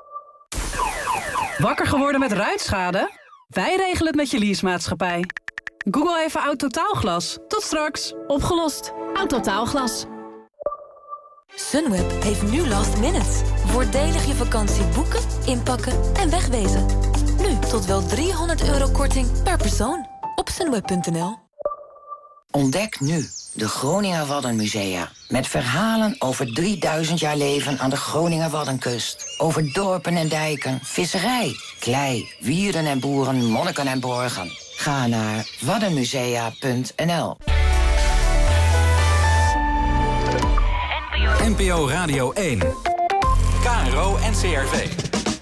Wakker geworden met ruitschade? Wij regelen het met je leasemaatschappij. Google even Oud Totaalglas. Tot straks. Opgelost. Oud Totaalglas. Sunweb heeft nu last minute. Voordelig je vakantie boeken, inpakken en wegwezen. Nu tot wel driehonderd euro korting per persoon op sunweb punt n l. Ontdek nu de Groninger Waddenmusea. Met verhalen over drieduizend jaar leven aan de Groninger Waddenkust. Over dorpen en dijken, visserij, klei, wierden en boeren, monniken en borgen. Ga naar waddenmusea punt n l. N P O Radio één. K R O en C R V.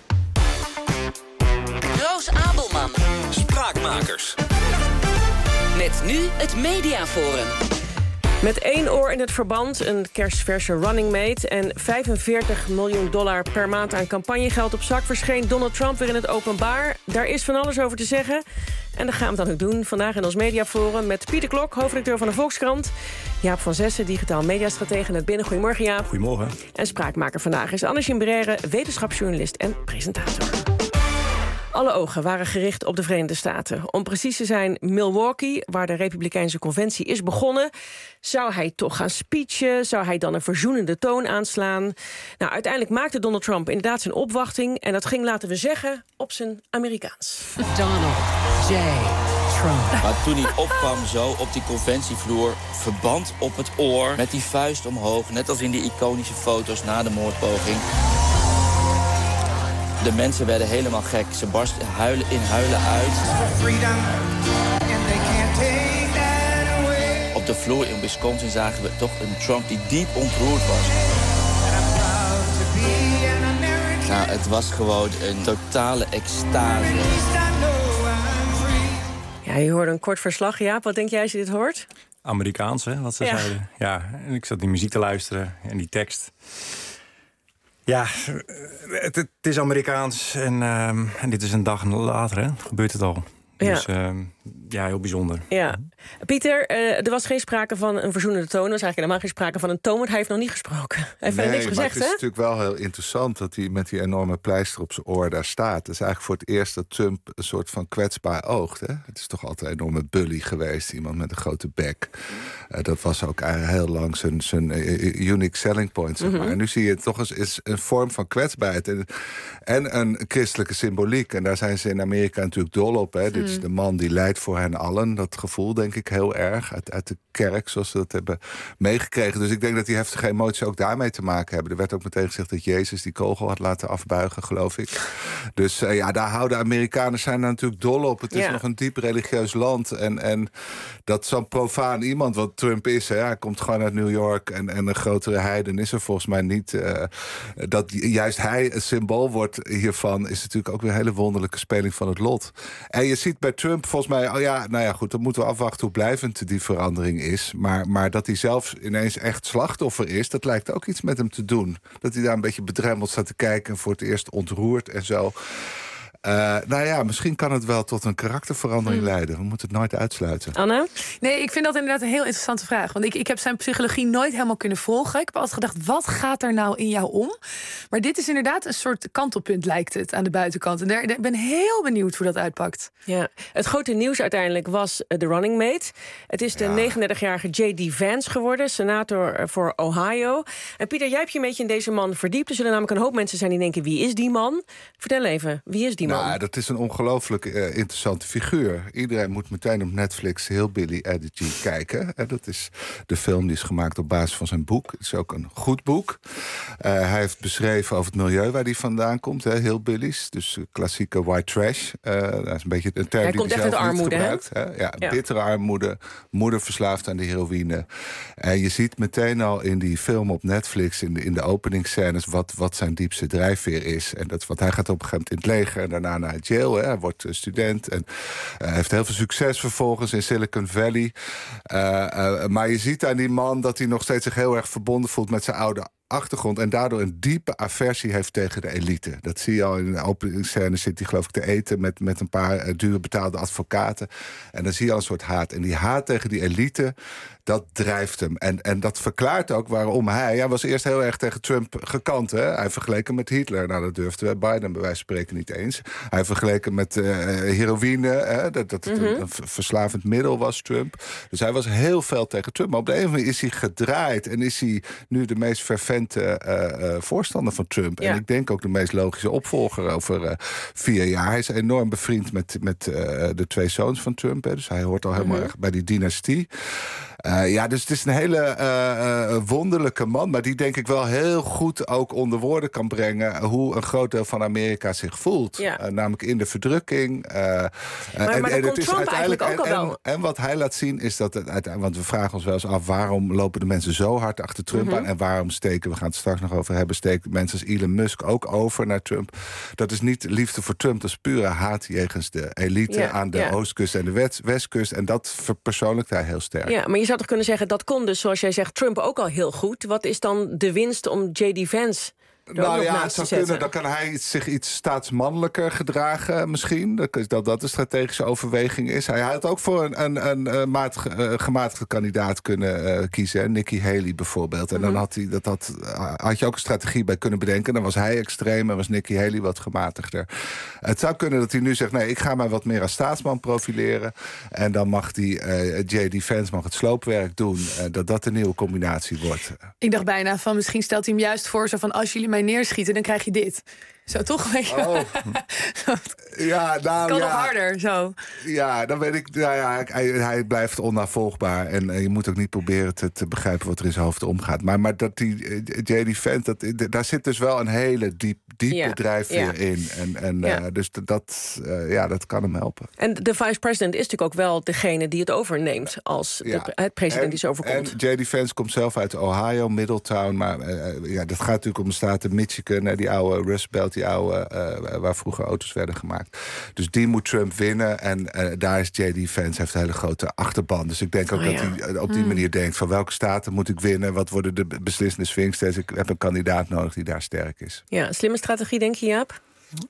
Roos Abelman. Spraakmakers. Met nu het Mediaforum. Met één oor in het verband, een kerstverse running mate en vijfenveertig miljoen dollar per maand aan campagnegeld op zak verscheen Donald Trump weer in het openbaar. Daar is van alles over te zeggen. En dat gaan we dan ook doen. Vandaag in ons Mediaforum met Pieter Klok, hoofdredacteur van de Volkskrant. Jaap van Zessen, digitaal mediastratege net binnen. Goedemorgen, Jaap. Goedemorgen. En spraakmaker vandaag is Anne Gimberere, wetenschapsjournalist en presentator. Alle ogen waren gericht op de Verenigde Staten. Om precies te zijn Milwaukee, waar de Republikeinse conventie is begonnen. Zou hij toch gaan speechen? Zou hij dan een verzoenende toon aanslaan? Nou, uiteindelijk maakte Donald Trump inderdaad zijn opwachting. En dat ging, laten we zeggen, op zijn Amerikaans. Donald J. Trump. Maar toen hij opkwam zo op die conventievloer, verband op het oor, met die vuist omhoog, net als in die iconische foto's na de moordpoging. De mensen werden helemaal gek. Ze barsten huilen in huilen uit. Op de vloer in Wisconsin zagen we toch een Trump die diep ontroerd was. Nou, het was gewoon een totale extase. Ja, je hoorde een kort verslag, Jaap. Wat denk jij als je dit hoort? Amerikaans, hè, wat ze Ja. zeiden. Ja, en ik zat die muziek te luisteren en die tekst. Ja, het, het is Amerikaans en, um, en dit is een dag later, hè, gebeurt het al. Ja. Dus um, ja, heel bijzonder. Ja. Pieter, uh, er was geen sprake van een verzoenende toon. Er was eigenlijk helemaal geen sprake van een toon, want hij heeft nog niet gesproken. Hij heeft verder niks maar gezegd, het is hè? natuurlijk wel heel interessant dat hij met die enorme pleister op zijn oor daar staat. Het is eigenlijk voor het eerst dat Trump een soort van kwetsbaar oogt. Hè? Het is toch altijd een enorme bully geweest, iemand met een grote bek. Uh, dat was ook eigenlijk heel lang zijn, zijn uh, unique selling point, zeg maar. Mm-hmm. En nu zie je het toch eens is een vorm van kwetsbaarheid en, en een christelijke symboliek. En daar zijn ze in Amerika natuurlijk dol op. Hè? Mm. Dit is de man die leidt voor hen allen. Dat gevoel, denk ik, heel erg. Uit, uit de kerk, zoals ze dat hebben meegekregen. Dus ik denk dat die heftige emoties ook daarmee te maken hebben. Er werd ook meteen gezegd dat Jezus die kogel had laten afbuigen, geloof ik. Dus uh, ja, daar houden Amerikanen zijn daar natuurlijk dol op. Het is Ja. nog een diep religieus land. En, en dat zo'n profaan iemand, wat Trump is, hè, hij komt gewoon uit New York en, en een grotere heiden is er volgens mij niet. Uh, dat juist hij een symbool wordt hiervan, is natuurlijk ook weer een hele wonderlijke speling van het lot. En je ziet bij Trump volgens mij, oh ja, nou ja, goed, dan moeten we afwachten hoe blijvend die verandering is. Maar, maar dat hij zelf ineens echt slachtoffer is, dat lijkt ook iets met hem te doen. Dat hij daar een beetje bedremmeld staat te kijken en voor het eerst ontroerd en zo. Uh, nou ja, misschien kan het wel tot een karakterverandering hmm. leiden. We moeten het nooit uitsluiten. Anne? Nee, ik vind dat inderdaad een heel interessante vraag. Want ik, ik heb zijn psychologie nooit helemaal kunnen volgen. Ik heb altijd gedacht, wat gaat er nou in jou om? Maar dit is inderdaad een soort kantelpunt, lijkt het, aan de buitenkant. En ik ben heel benieuwd hoe dat uitpakt. Ja. Het grote nieuws uiteindelijk was de running mate. Het is de ja. negenendertigjarige J D Vance geworden, senator voor Ohio. En Pieter, jij hebt je een beetje in deze man verdiept. Er zullen namelijk een hoop mensen zijn die denken, wie is die man? Vertel even, wie is die man? Nou, dat is een ongelooflijk uh, interessante figuur. Iedereen moet meteen op Netflix Hillbilly Elegy kijken. En dat is de film die is gemaakt op basis van zijn boek. Het is ook een goed boek. Uh, hij heeft beschreven over het milieu waar hij vandaan komt. Hè, hillbillies, dus klassieke white trash. Uh, dat is een beetje een term hij die komt hij echt zelf uit armoede, gebruikt. Hè? Ja, ja, bittere armoede. Moeder verslaafd aan de heroïne. En je ziet meteen al in die film op Netflix, in de, in de openingsscènes, wat, wat zijn diepste drijfveer is. En dat is wat hij gaat op een gegeven moment in het leger en daarna naar het jail. Hè. Hij wordt student en uh, heeft heel veel succes vervolgens in Silicon Valley. Uh, uh, maar je ziet aan die man dat hij nog steeds zich heel erg verbonden voelt met zijn oude achtergrond en daardoor een diepe aversie heeft tegen de elite. Dat zie je al in de openingsscène, zit hij geloof ik te eten met, met een paar uh, duur betaalde advocaten. En dan zie je al een soort haat. En die haat tegen die elite, dat drijft hem. En, en dat verklaart ook waarom hij... Hij was eerst heel erg tegen Trump gekant. Hè? Hij vergeleken met Hitler. Nou, dat durfde bij Biden bij wijze van spreken niet eens. Hij vergeleken met uh, heroïne. Hè? Dat, dat het mm-hmm. een, een verslavend middel was, Trump. Dus hij was heel fel tegen Trump. Maar op de een of andere manier is hij gedraaid. En is hij nu de meest fervente uh, uh, voorstander van Trump. Ja. En ik denk ook de meest logische opvolger over uh, vier jaar. Hij is enorm bevriend met, met uh, de twee zoons van Trump. Hè? Dus hij hoort al helemaal mm-hmm. erg bij die dynastie. Uh, ja, dus het is een hele uh, uh, wonderlijke man, maar die denk ik wel heel goed ook onder woorden kan brengen hoe een groot deel van Amerika zich voelt. Ja. Uh, namelijk in de verdrukking. Uh, maar en, maar en, dat komt Trump eigenlijk ook al en, wel. En, en wat hij laat zien is dat het uiteindelijk, want we vragen ons wel eens af waarom lopen de mensen zo hard achter Trump mm-hmm. aan en waarom steken, we gaan het straks nog over hebben, steken mensen als Elon Musk ook over naar Trump. Dat is niet liefde voor Trump, dat is pure haat jegens de elite ja, aan de ja. oostkust en de west, westkust. En dat verpersoonlijkt hij heel sterk. Ja, maar je zou toch kunnen zeggen, dat kon dus, zoals jij zegt, Trump ook al heel goed. Wat is dan de winst om J D. Vance... Nou ja, het zou kunnen, dan kan hij zich iets staatsmannelijker gedragen misschien. Dat dat, dat de strategische overweging is. Hij had ook voor een, een, een, een matige, uh, gematigde kandidaat kunnen uh, kiezen. Nikki Haley bijvoorbeeld. En mm-hmm. dan had, hij, dat had, had je ook een strategie bij kunnen bedenken. Dan was hij extreem en was Nikki Haley wat gematigder. Het zou kunnen dat hij nu zegt, nee, ik ga mij wat meer als staatsman profileren. En dan mag die uh, J D. Vance mag het sloopwerk doen. Uh, dat dat een nieuwe combinatie wordt. Ik dacht bijna van, misschien stelt hij hem juist voor zo van, als jullie mij neerschieten, dan krijg je dit. Zo toch? Weet je oh. ja, nou, kan ja. nog harder, zo. Ja, dan weet ik, nou ja, hij, hij blijft onnavolgbaar. En, en je moet ook niet proberen te, te begrijpen wat er in zijn hoofd omgaat. Maar, maar dat die J D. Vance, dat, daar zit dus wel een hele diep, diepe ja. drijfveer ja. in. En, en ja. uh, dus dat, uh, ja, dat kan hem helpen. En de vice-president is natuurlijk ook wel degene die het overneemt als ja. de, het president en, die zo overkomt. En J D. Vance komt zelf uit Ohio, Middletown. Maar uh, ja, dat gaat natuurlijk om de staten Michigan, uh, die oude Rust Belt, die oude, uh, waar vroeger auto's werden gemaakt. Dus die moet Trump winnen. En uh, daar is J D. Vance, heeft een hele grote achterban. Dus ik denk ook oh, dat ja. hij op die manier hmm. denkt van welke staten moet ik winnen? Wat worden de beslissende swingstates? Ik heb een kandidaat nodig die daar sterk is. Ja, slimme strategie, denk je, Jaap?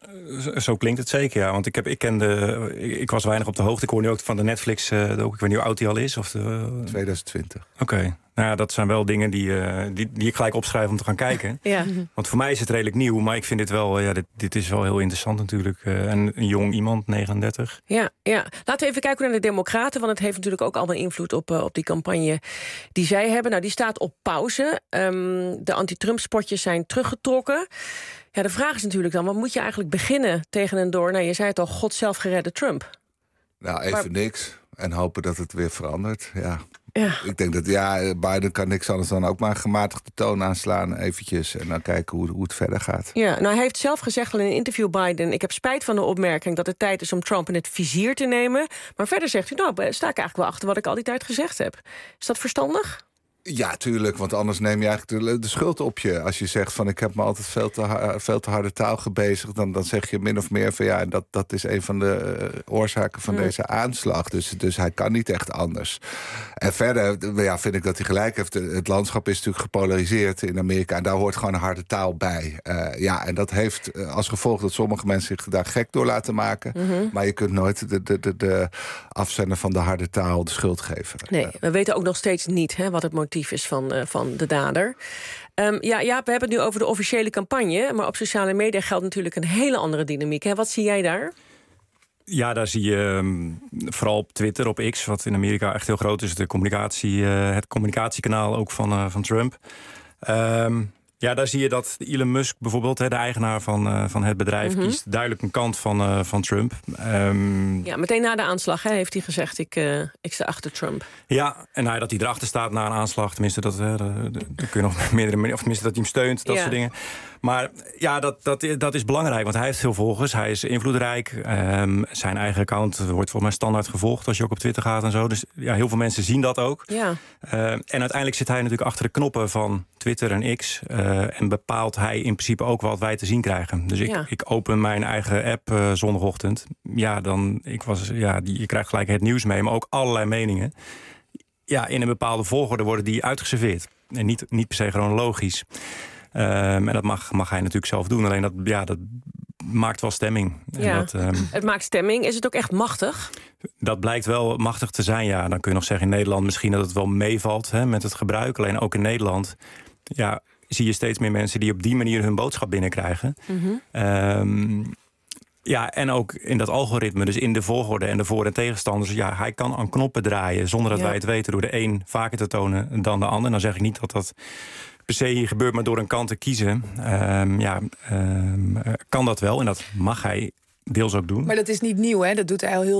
Zo klinkt het zeker, ja. Want ik, heb, ik, kende, ik, ik was weinig op de hoogte. Ik hoor nu ook van de Netflix, uh, de, ik weet niet hoe oud die al is. Of de, twintig twintig. Oké. Okay. Nou ja, dat zijn wel dingen die, uh, die, die ik gelijk opschrijf om te gaan kijken. Ja. Want voor mij is het redelijk nieuw. Maar ik vind dit wel, ja, dit, dit is wel heel interessant natuurlijk. Uh, en een jong iemand, negenendertig. Ja, ja, laten we even kijken naar de Democraten. Want het heeft natuurlijk ook allemaal invloed op, uh, op die campagne die zij hebben. Nou, die staat op pauze. Um, de anti-Trump-spotjes zijn teruggetrokken. Ja, de vraag is natuurlijk dan, wat moet je eigenlijk beginnen tegen en door? Nou, je zei het al, God zelf geredde Trump. Nou, even maar... niks. En hopen dat het weer verandert, ja. Ja. Ik denk dat, ja, Biden kan niks anders dan ook maar een gematigde toon aanslaan eventjes. En dan kijken hoe, hoe het verder gaat. Ja, nou hij heeft zelf gezegd al in een interview, Biden, ik heb spijt van de opmerking dat het tijd is om Trump in het vizier te nemen. Maar verder zegt u, nou, sta ik eigenlijk wel achter wat ik al die tijd gezegd heb. Is dat verstandig? Ja, tuurlijk, want anders neem je eigenlijk de, de schuld op je. Als je zegt van ik heb me altijd veel te, veel te harde taal gebezigd, dan, dan zeg je min of meer van ja, dat, dat is een van de uh, oorzaken van mm. deze aanslag. Dus, dus hij kan niet echt anders. En verder ja, vind ik dat hij gelijk heeft. Het landschap is natuurlijk gepolariseerd in Amerika en daar hoort gewoon een harde taal bij. Uh, ja, en dat heeft als gevolg dat sommige mensen zich daar gek door laten maken. Mm-hmm. Maar je kunt nooit de, de, de, de afzender van de harde taal de schuld geven. Nee, we weten ook nog steeds niet hè, wat het motief is van, uh, van de dader. Um, ja, ja, we hebben het nu over de officiële campagne, maar op sociale media geldt natuurlijk een hele andere dynamiek. Hè? Wat zie jij daar? Ja, daar zie je um, vooral op Twitter, op X, wat in Amerika echt heel groot is, de communicatie, uh, het communicatiekanaal ook van, uh, van Trump. Um, Ja, daar zie je dat Elon Musk bijvoorbeeld, de eigenaar van, uh, van het bedrijf, mm-hmm. kiest duidelijk een kant van, uh, van Trump. Um, ja, meteen na de aanslag hè, heeft hij gezegd, ik, uh, ik sta achter Trump. Ja, en nou, dat hij erachter staat na een aanslag, tenminste, dat, uh, dat kun je nog meerdere manieren, of tenminste dat hij hem steunt, dat ja. soort dingen. Maar ja, dat, dat, dat is belangrijk, want hij heeft veel volgers, hij is invloedrijk. Um, zijn eigen account wordt volgens mij standaard gevolgd als je ook op Twitter gaat en zo. Dus ja, heel veel mensen zien dat ook. Ja. Uh, en uiteindelijk zit hij natuurlijk achter de knoppen van Twitter en X. Uh, en bepaalt hij in principe ook wat wij te zien krijgen. Dus ik, ja. ik open mijn eigen app uh, zondagochtend. Ja, dan, ik was, ja die, je krijgt gelijk het nieuws mee, maar ook allerlei meningen. Ja, in een bepaalde volgorde worden die uitgeserveerd. En niet, niet per se chronologisch. Um, en dat mag, mag hij natuurlijk zelf doen. Alleen dat, ja, dat maakt wel stemming. Ja. En dat, um, het maakt stemming. Is het ook echt machtig? Dat blijkt wel machtig te zijn, ja. Dan kun je nog zeggen in Nederland misschien dat het wel meevalt hè, met het gebruik. Alleen ook in Nederland ja, zie je steeds meer mensen die op die manier hun boodschap binnenkrijgen. Mm-hmm. Um, ja, en ook in dat algoritme, dus in de volgorde en de voor- en tegenstanders. Ja, hij kan aan knoppen draaien zonder dat ja. wij het weten. Door de een vaker te tonen dan de ander. Dan zeg ik niet dat dat per se hier gebeurt, maar door een kant te kiezen. Um, ja, um, kan dat wel en dat mag hij deels ook doen. Maar dat is niet nieuw, hè? Dat doet hij al heel lang.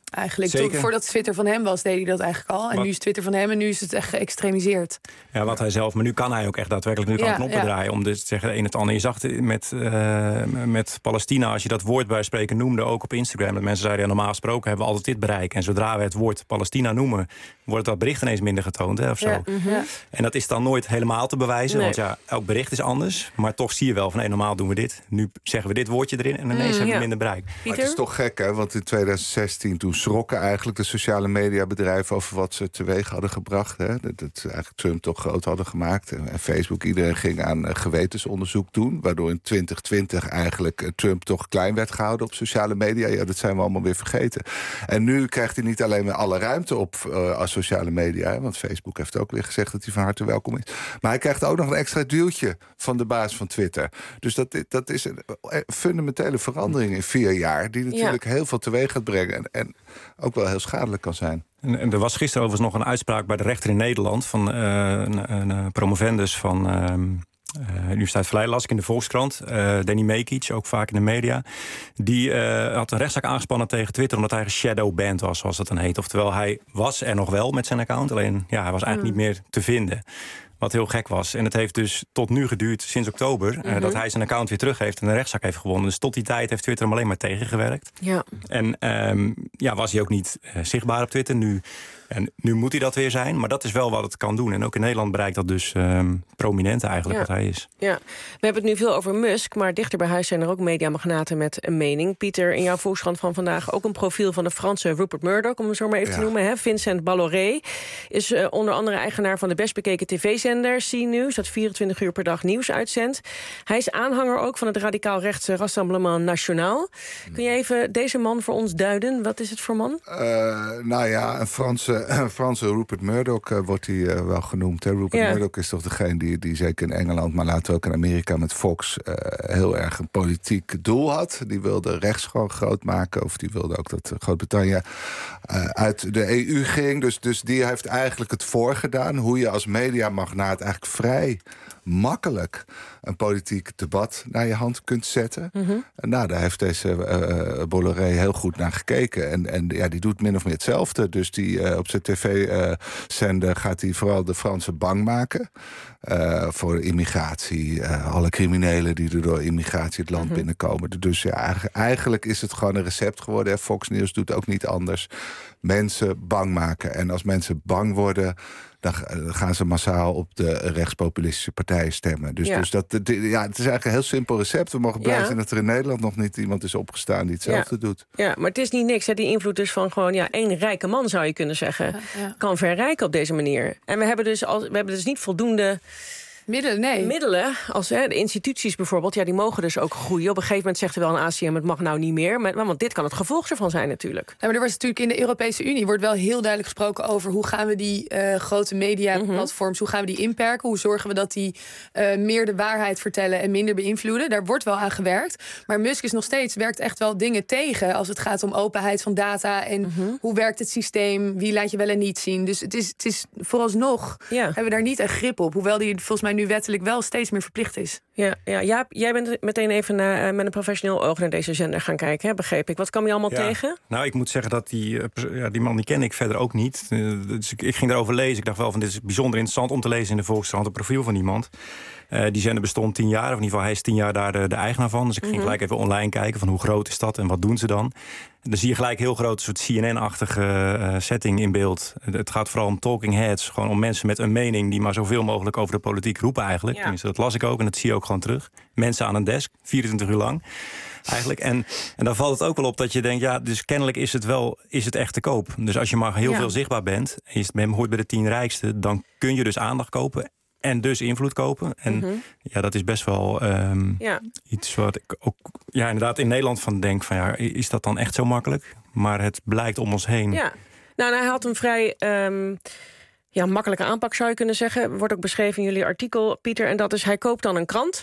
Eigenlijk, Zeker. Toen, voordat Twitter van hem was, deed hij dat eigenlijk al. En Wat? nu is Twitter van hem en nu is het echt geëxtremiseerd. Ja, wat hij zelf. Maar nu kan hij ook echt daadwerkelijk nu kan Ja, knoppen ja. draaien om dus te zeggen het een en het ander. Je zag het met, uh, met Palestina, als je dat woord bij spreken noemde, ook op Instagram. Dat mensen zeiden, ja, normaal gesproken hebben we altijd dit bereik. En zodra we het woord Palestina noemen, wordt dat bericht ineens minder getoond. Hè, of zo. Ja, mm-hmm. En dat is dan nooit helemaal te bewijzen. Nee. Want ja, elk bericht is anders. Maar toch zie je wel van, nee, normaal doen we dit. Nu zeggen we dit woordje erin en ineens Mm, hebben we ja. minder bereik. Maar het is toch gek, hè? Want in twintig zestien toen schrokken eigenlijk de sociale mediabedrijven over wat ze teweeg hadden gebracht. Hè? Dat, dat eigenlijk Trump toch groot hadden gemaakt. En, en Facebook, iedereen ging aan uh, gewetensonderzoek doen. Waardoor in twintig twintig eigenlijk uh, Trump toch klein werd gehouden op sociale media. Ja, dat zijn we allemaal weer vergeten. En nu krijgt hij niet alleen maar alle ruimte op uh, als sociale media. Hè? Want Facebook heeft ook weer gezegd dat hij van harte welkom is. Maar hij krijgt ook nog een extra duwtje van de baas van Twitter. Dus dat, dat is een fundamentele verandering in vier jaar. Die natuurlijk ja. heel veel teweeg gaat brengen. En, en ook wel heel schadelijk kan zijn. En, en er was gisteren overigens nog een uitspraak bij de rechter in Nederland van uh, een, een promovendus van uh, uh, Universiteit Verleiden, las ik in de Volkskrant. Uh, Danny Mekic, ook vaak in de media. Die uh, had een rechtszaak aangespannen tegen Twitter omdat hij geshadowband was, zoals dat dan heet. Oftewel, hij was er nog wel met zijn account, alleen ja, hij was eigenlijk mm. niet meer te vinden. Wat heel gek was. En het heeft dus tot nu geduurd, sinds oktober, mm-hmm. uh, dat hij zijn account weer teruggeeft en een rechtszaak heeft gewonnen. Dus tot die tijd heeft Twitter hem alleen maar tegengewerkt. Ja. En um, ja, was hij ook niet uh, zichtbaar op Twitter. Nu, en nu moet hij dat weer zijn. Maar dat is wel wat het kan doen. En ook in Nederland bereikt dat dus um, prominent eigenlijk ja. wat hij is. Ja. We hebben het nu veel over Musk, maar dichter bij huis zijn er ook mediamagnaten met een mening. Pieter, in jouw Volkskrant van vandaag ook een profiel van de Franse Rupert Murdoch, om het zo maar even ja. te noemen. Hè? Vincent Bolloré is uh, onder andere eigenaar van de best bekeken tv-zender C-News, dat vierentwintig uur per dag nieuws uitzendt. Hij is aanhanger ook van het radicaal-rechtse Rassemblement National. Kun je even deze man voor ons duiden? Wat is het voor man? Uh, nou ja, een Franse, een Franse Rupert Murdoch uh, wordt hij uh, wel genoemd. Hè? Rupert ja. Murdoch is toch degene die, die zeker in Engeland, maar later ook in Amerika met Fox uh, heel erg een politiek doel had. Die wilde rechts gewoon groot maken, of die wilde ook dat Groot-Brittannië uh, uit de E U ging. Dus, dus die heeft eigenlijk het voorgedaan hoe je als mediamagnaat eigenlijk vrij makkelijk een politiek debat naar je hand kunt zetten. Mm-hmm. En nou, daar heeft deze uh, Bolloré heel goed naar gekeken. En, en ja, die doet min of meer hetzelfde. Dus die, uh, op zijn tv-zender uh, gaat hij vooral de Fransen bang maken. Uh, voor immigratie. Uh, alle criminelen die er door immigratie het land mm-hmm. binnenkomen. Dus ja, eigenlijk is het gewoon een recept geworden. Hè. Fox News doet ook niet anders. Mensen bang maken. En als mensen bang worden, dan gaan ze massaal op de rechtspopulistische partijen stemmen. Dus, ja. dus dat, ja, het is eigenlijk een heel simpel recept. We mogen blij ja. zijn dat er in Nederland nog niet iemand is opgestaan die hetzelfde ja. doet. Ja, maar het is niet niks. Hè. Die invloed dus van gewoon ja, één rijke man, zou je kunnen zeggen, ja, ja. kan verrijken op deze manier. En we hebben dus, al, we hebben dus niet voldoende Middelen, nee. Middelen, als hè, de instituties bijvoorbeeld, ja, die mogen dus ook groeien. Op een gegeven moment zegt er wel een A C M, het mag nou niet meer. Maar, want dit kan het gevolg ervan zijn natuurlijk. Ja, maar er was natuurlijk in de Europese Unie wordt wel heel duidelijk gesproken over hoe gaan we die uh, grote mediaplatforms, mm-hmm. hoe gaan we die inperken? Hoe zorgen we dat die uh, meer de waarheid vertellen en minder beïnvloeden? Daar wordt wel aan gewerkt. Maar Musk is nog steeds, werkt echt wel dingen tegen als het gaat om openheid van data en mm-hmm. hoe werkt het systeem, wie laat je wel en niet zien. Dus het is, het is vooralsnog ja. hebben we daar niet een grip op. Hoewel die volgens mij nu wettelijk wel steeds meer verplicht is. Ja, ja, Jaap, jij bent meteen even naar, uh, met een professioneel oog naar deze zender gaan kijken, hè, begreep ik. Wat kwam je allemaal ja. tegen? Nou, ik moet zeggen dat die, uh, ja, die man die ken ik verder ook niet. Uh, dus ik, ik ging erover lezen. Ik dacht wel van dit is bijzonder interessant om te lezen in de Volkskrant, een profiel van iemand. Uh, die zender bestond tien jaar, of in ieder geval hij is tien jaar daar de, de eigenaar van. Dus ik ging mm-hmm. gelijk even online kijken van hoe groot is dat en wat doen ze dan. En dan zie je gelijk heel groot een soort C N N-achtige uh, setting in beeld. Het gaat vooral om talking heads, gewoon om mensen met een mening die maar zoveel mogelijk over de politiek roepen eigenlijk. Ja. Tenminste, dat las ik ook en dat zie je ook gewoon terug. Mensen aan een desk, vierentwintig uur lang. Eigenlijk. En, en dan valt het ook wel op dat je denkt, ja, dus kennelijk is het wel, is het echt te koop. Dus als je maar heel ja. veel zichtbaar bent en je hoort bij de tien rijkste, dan kun je dus aandacht kopen en dus invloed kopen. En mm-hmm. ja, dat is best wel um, ja. iets wat ik ook ja, inderdaad in Nederland van denk van ja, is dat dan echt zo makkelijk? Maar het blijkt om ons heen. Ja, nou, hij had een vrij um, ja, makkelijke aanpak, zou je kunnen zeggen. Wordt ook beschreven in jullie artikel, Pieter. En dat is, hij koopt dan een krant.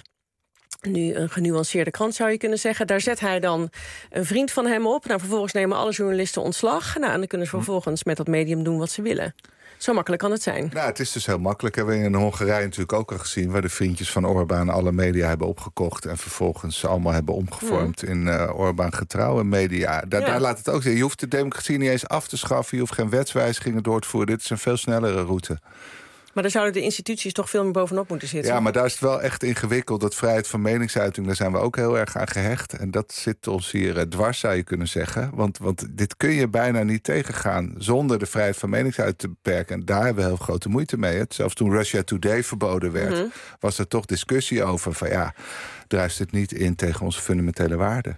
Nu een genuanceerde krant, zou je kunnen zeggen. Daar zet hij dan een vriend van hem op. Nou, vervolgens nemen alle journalisten ontslag. Nou, en dan kunnen ze vervolgens met dat medium doen wat ze willen. Zo makkelijk kan het zijn. Nou, het is dus heel makkelijk. Hebben we in Hongarije natuurlijk ook al gezien, waar de vriendjes van Orbán alle media hebben opgekocht en vervolgens allemaal hebben omgevormd mm. in uh, Orbán getrouwe media. Daar, ja. daar laat het ook zien. Je hoeft de democratie niet eens af te schaffen. Je hoeft geen wetswijzigingen door te voeren. Dit is een veel snellere route. Maar daar zouden de instituties toch veel meer bovenop moeten zitten. Ja, maar daar is het wel echt ingewikkeld. Dat vrijheid van meningsuiting, daar zijn we ook heel erg aan gehecht. En dat zit ons hier uh, dwars, zou je kunnen zeggen. Want, want dit kun je bijna niet tegengaan zonder de vrijheid van meningsuiting te beperken. En daar hebben we heel grote moeite mee. Het, zelfs toen Russia Today verboden werd, mm-hmm. was er toch discussie over van ja, druist het niet in tegen onze fundamentele waarden.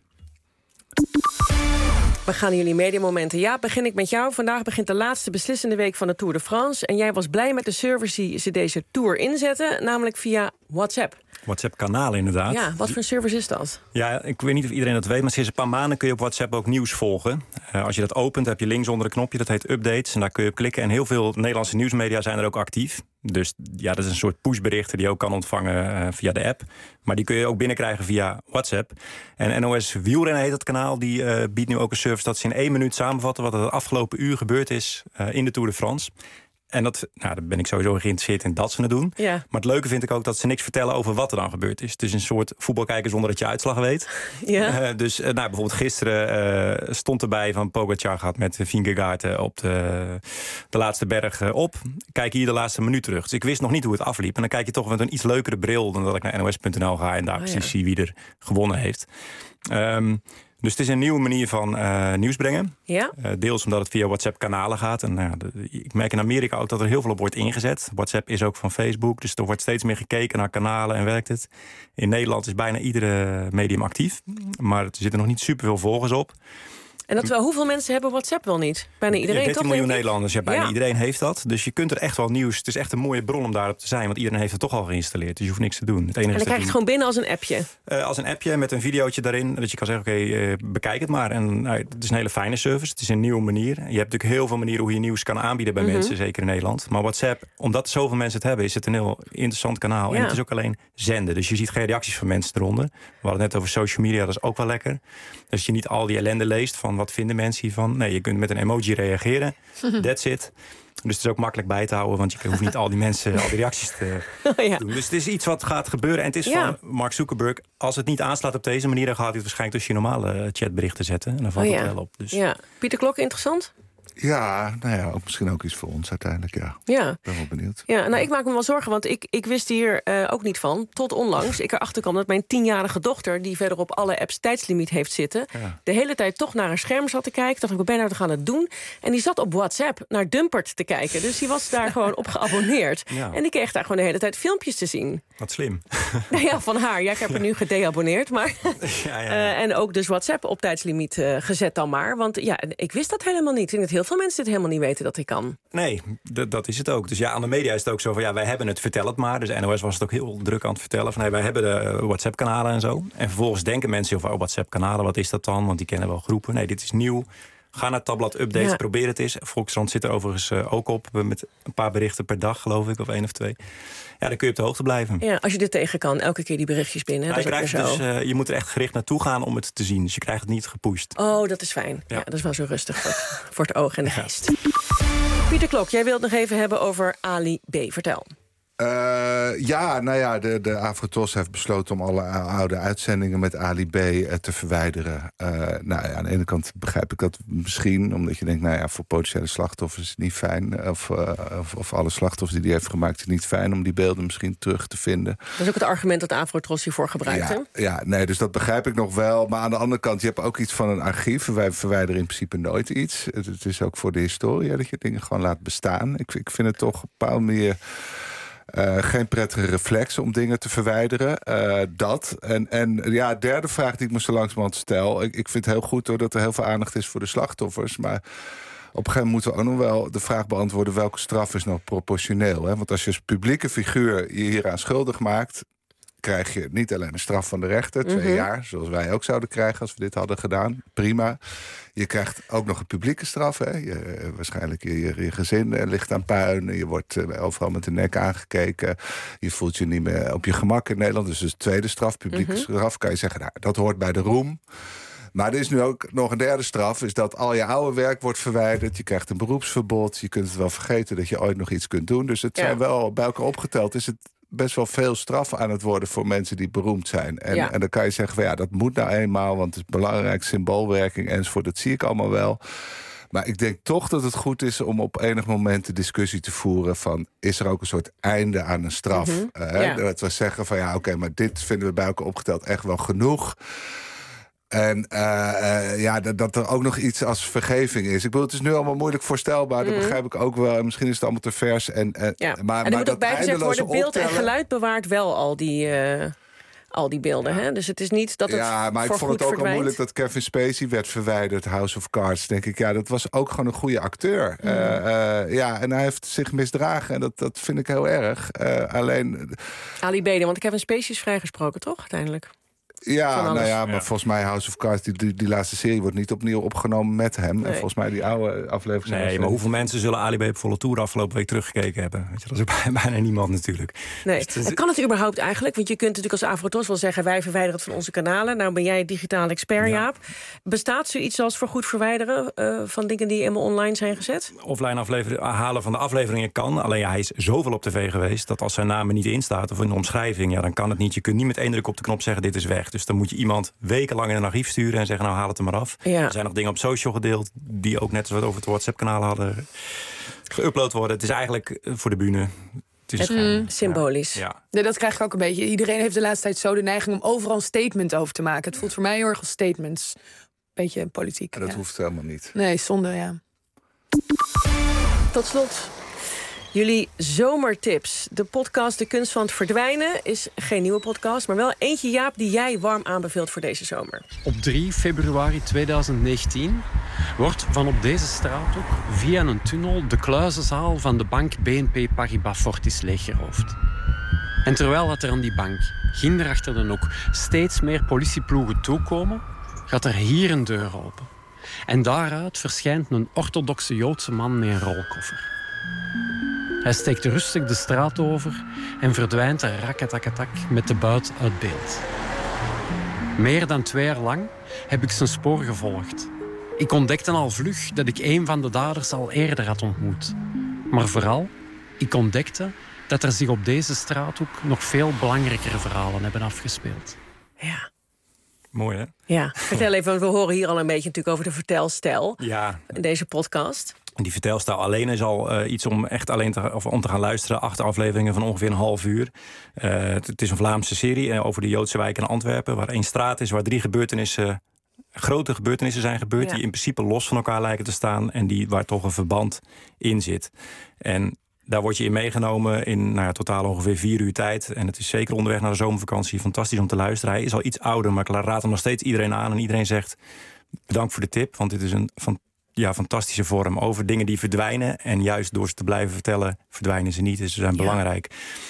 We gaan naar jullie mediamomenten. Ja, begin ik met jou. Vandaag begint de laatste beslissende week van de Tour de France. En jij was blij met de service die ze deze Tour inzetten, namelijk via WhatsApp. WhatsApp-kanalen inderdaad. Ja, wat voor service is dat? Ja, ik weet niet of iedereen dat weet, maar sinds een paar maanden kun je op WhatsApp ook nieuws volgen. Uh, als je dat opent, heb je links onder een knopje, dat heet updates. En daar kun je op klikken. En heel veel Nederlandse nieuwsmedia zijn er ook actief. Dus ja, dat is een soort pushberichten die je ook kan ontvangen uh, via de app. Maar die kun je ook binnenkrijgen via WhatsApp. En N O S Wielrennen heet dat kanaal. Die uh, biedt nu ook een service dat ze in één minuut samenvatten wat er de afgelopen uur gebeurd is uh, in de Tour de France. En dat, nou, daar ben ik sowieso geïnteresseerd in dat ze het doen. Ja. Maar het leuke vind ik ook dat ze niks vertellen over wat er dan gebeurd is. Het is een soort voetbal kijken zonder dat je uitslag weet. Ja. Uh, dus uh, nou, bijvoorbeeld gisteren uh, stond erbij van Pogacar gaat met Vingegaard uh, op de, de laatste berg uh, op. Kijk hier de laatste minuut terug. Dus ik wist nog niet hoe het afliep. En dan kijk je toch met een iets leukere bril dan dat ik naar N O S punt N L ga en daar oh, precies ja. zie wie er gewonnen heeft. Um, Dus het is een nieuwe manier van uh, nieuws brengen. Ja? Uh, deels omdat het via WhatsApp-kanalen gaat. En, uh, de, ik merk in Amerika ook dat er heel veel op wordt ingezet. WhatsApp is ook van Facebook, dus er wordt steeds meer gekeken naar kanalen en werkt het. In Nederland is bijna iedere medium actief. Maar er zitten nog niet superveel volgers op. En dat wel, hoeveel mensen hebben WhatsApp wel niet? Bijna iedereen, ja, dertien toch? miljoen Nederlanders, ja, bijna ja. iedereen heeft dat. Dus je kunt er echt wel nieuws. Het is echt een mooie bron om daarop te zijn. Want iedereen heeft het toch al geïnstalleerd. Dus je hoeft niks te doen. Het enige en dan krijg je het gewoon binnen als een appje? Uh, als een appje met een videootje daarin. Dat je kan zeggen, oké, okay, uh, bekijk het maar. En uh, het is een hele fijne service. Het is een nieuwe manier. Je hebt natuurlijk heel veel manieren hoe je nieuws kan aanbieden bij mm-hmm. mensen. Zeker in Nederland. Maar WhatsApp, omdat zoveel mensen het hebben, is het een heel interessant kanaal. Ja. En het is ook alleen zenden. Dus je ziet geen reacties van mensen eronder. We hadden het net over social media. Dat is ook wel lekker. Dus je niet al die ellende leest van wat vinden mensen hiervan. Nee, je kunt met een emoji reageren. That's it. Dus het is ook makkelijk bij te houden, want je hoeft niet al die mensen, al die reacties te oh, ja. doen. Dus het is iets wat gaat gebeuren. En het is ja. van Mark Zuckerberg, als het niet aanslaat op deze manier, dan gaat hij het waarschijnlijk tussen je normale chatberichten zetten. En dan valt oh, ja. het wel op. Dus. Ja. Pieter Klok, interessant? Ja, nou ja, ook misschien ook iets voor ons uiteindelijk, ja. Ja. Ik ben wel benieuwd. Ja, nou, ik maak me wel zorgen, want ik, ik wist hier uh, ook niet van. Tot onlangs ik erachter kwam dat mijn tienjarige dochter, die verder op alle apps tijdslimiet heeft zitten, ja. de hele tijd toch naar een scherm zat te kijken. Dacht ik, wat ben nou te gaan het doen? En die zat op WhatsApp naar Dumpert te kijken. Dus die was daar gewoon op geabonneerd. Ja. En die kreeg daar gewoon de hele tijd filmpjes te zien. Wat slim. Nou ja, van haar. Ja, ik heb er nu gedeabonneerd. Maar ja, ja, ja. Uh, en ook dus WhatsApp op tijdslimiet uh, gezet dan maar. Want ja, ik wist dat helemaal niet. Ik denk dat heel veel mensen dit helemaal niet weten dat ik kan. Nee, d- dat is het ook. Dus ja, aan de media is het ook zo van, ja, wij hebben het, vertel het maar. Dus N O S was het ook heel druk aan het vertellen van, nee, wij hebben de WhatsApp-kanalen en zo. En vervolgens denken mensen van, oh, WhatsApp-kanalen, wat is dat dan? Want die kennen wel groepen. Nee, dit is nieuw. Ga naar Tabblad Updates, ja. probeer het eens. Volkskrant zit er overigens uh, ook op, met een paar berichten per dag, geloof ik, of één of twee. Ja, dan kun je op de hoogte blijven. Ja, als je dit tegen kan, elke keer die berichtjes binnen. Ja, dat je, is krijgt zo. Dus, uh, je moet er echt gericht naartoe gaan om het te zien. Dus je krijgt het niet gepusht. Oh, dat is fijn. Ja, ja dat is wel zo rustig voor, voor het oog en de geest. Ja. Pieter Klok, jij wilt nog even hebben over Ali B. Vertel. Uh, ja, nou ja, de, de Avrotros heeft besloten om alle oude uitzendingen met Ali B. Uh, te verwijderen. Uh, nou ja, aan de ene kant begrijp ik dat misschien, omdat je denkt, nou ja, voor potentiële slachtoffers is het niet fijn. Of, uh, of, of alle slachtoffers die hij heeft gemaakt, is het niet fijn om die beelden misschien terug te vinden. Dat is ook het argument dat Avrotros hiervoor gebruikt, ja, hè? Ja, nee, dus dat begrijp ik nog wel. Maar aan de andere kant, je hebt ook iets van een archief. Wij verwijderen in principe nooit iets. Het, het is ook voor de historie dat je dingen gewoon laat bestaan. Ik, ik vind het toch op een bepaalde manier Uh, geen prettige reflex om dingen te verwijderen. Uh, dat. En, en ja, derde vraag die ik me zo langzamerhand stel. Ik, ik vind het heel goed hoor, dat er heel veel aandacht is voor de slachtoffers. Maar op een gegeven moment moeten we ook nog wel de vraag beantwoorden, welke straf is nou proportioneel? Hè? Want als je als publieke figuur je hieraan schuldig maakt, krijg je niet alleen een straf van de rechter, twee mm-hmm. jaar, zoals wij ook zouden krijgen als we dit hadden gedaan. Prima. Je krijgt ook nog een publieke straf. Hè? Je, waarschijnlijk je, je, je gezin uh, ligt aan puin. Je wordt uh, overal met de nek aangekeken. Je voelt je niet meer op je gemak in Nederland. Dus de tweede straf, publieke mm-hmm. straf, kan je zeggen, nou, dat hoort bij de roem. Maar er is nu ook nog een derde straf, is dat al je oude werk wordt verwijderd. Je krijgt een beroepsverbod. Je kunt het wel vergeten dat je ooit nog iets kunt doen. Dus het Ja. zijn wel, bij elkaar opgeteld, is het best wel veel straf aan het worden voor mensen die beroemd zijn. En, Ja. en dan kan je zeggen, van, ja, dat moet nou eenmaal, want het is belangrijk, symboolwerking enzovoort. Dat zie ik allemaal wel. Maar ik denk toch dat het goed is om op enig moment de discussie te voeren van, is er ook een soort einde aan een straf? Mhm. Uh, Ja. Dat we zeggen van, ja, oké, okay, maar dit vinden we bij elkaar opgeteld echt wel genoeg. En uh, uh, ja, dat, dat er ook nog iets als vergeving is. Ik bedoel, het is nu allemaal moeilijk voorstelbaar. Mhm. Dat begrijp ik ook wel. En misschien is het allemaal te vers. En, uh, Ja. maar, en er maar moet ook dat bijgezegd worden, eindeloze beeld en optellen- geluid bewaart wel al die, uh, al die beelden. Hè? Dus het is niet dat het Ja, maar ik voor vond goed het ook al verdwijnt. moeilijk dat Kevin Spacey werd verwijderd, House of Cards. Denk ik, ja, dat was ook gewoon een goede acteur. Mm. Uh, uh, ja, en hij heeft zich misdragen en dat, dat vind ik heel erg. Uh, alleen... Ali B, want Kevin Spacey is vrijgesproken, toch, uiteindelijk? Van Ja, alles. nou ja, maar Ja. volgens mij House of Cards, die, die, die laatste serie wordt niet opnieuw opgenomen met hem. En Nee. volgens mij die oude aflevering. zijn Nee, er- maar hoeveel mensen zullen Ali B op volle toer afgelopen week teruggekeken hebben? Weet je, dat is ook bijna niemand natuurlijk. Nee, Dus het is- en kan het überhaupt eigenlijk? Want je kunt natuurlijk als Avotos wel zeggen, wij verwijderen het van onze kanalen. Nou ben jij digitaal expert, Jaap. Bestaat zoiets als voor goed verwijderen uh, van dingen die eenmaal online zijn gezet? offline afleveren, halen van de afleveringen kan. Alleen ja, hij is zoveel op tv geweest dat als zijn naam er niet in staat of in de omschrijving, ja, dan kan het niet. Je kunt niet met één druk op de knop zeggen dit is weg. Dus dan moet je iemand wekenlang in een archief sturen en zeggen nou haal het er maar af. Ja. Er zijn nog dingen op social gedeeld die ook net als we het over het WhatsApp-kanaal hadden geüpload worden. Het is eigenlijk voor de bühne. Het is Het, gewoon, mm, symbolisch. Ja. Nee, dat krijg ik ook een beetje. Iedereen heeft de laatste tijd zo de neiging om overal een statement over te maken. Het voelt voor mij heel erg als statements. Beetje politiek. En dat ja. hoeft helemaal niet. Nee, zonde, ja. Tot slot, jullie zomertips. De podcast De Kunst van het Verdwijnen is geen nieuwe podcast, maar wel eentje, Jaap, die jij warm aanbeveelt voor deze zomer. Op drie februari tweeduizend negentien wordt van op deze straathoek via een tunnel de kluizenzaal van de bank B N P Paribas Fortis leeggeroofd. En terwijl dat er aan die bank, ginder achter de hoek, steeds meer politieploegen toekomen, gaat er hier een deur open. En daaruit verschijnt een orthodoxe Joodse man met een rolkoffer. Hij steekt rustig de straat over en verdwijnt er rakketakketak met de buit uit beeld. Meer dan twee jaar lang heb ik zijn spoor gevolgd. Ik ontdekte al vlug dat ik een van de daders al eerder had ontmoet. Maar vooral, ik ontdekte dat er zich op deze straathoek nog veel belangrijkere verhalen hebben afgespeeld. Ja. Mooi, hè? Ja, vertel even, want we horen hier al een beetje natuurlijk over de vertelstijl Ja. in deze podcast. Die vertelstijl alleen is al uh, iets om echt alleen te, of om te gaan luisteren. Acht afleveringen van ongeveer een half uur. Uh, het, het is een Vlaamse serie uh, over de Joodse wijk in Antwerpen, waar één straat is, waar drie gebeurtenissen, uh, grote gebeurtenissen zijn gebeurd, Ja. die in principe los van elkaar lijken te staan en die, waar toch een verband in zit. En daar word je in meegenomen in nou ja, totaal ongeveer vier uur tijd. En het is zeker onderweg naar de zomervakantie fantastisch om te luisteren. Hij is al iets ouder, maar ik raad hem nog steeds iedereen aan. En iedereen zegt, bedankt voor de tip, want dit is een van, ja, fantastische vorm. Over dingen die verdwijnen. En juist door ze te blijven vertellen, verdwijnen ze niet. Dus ze zijn Ja. belangrijk.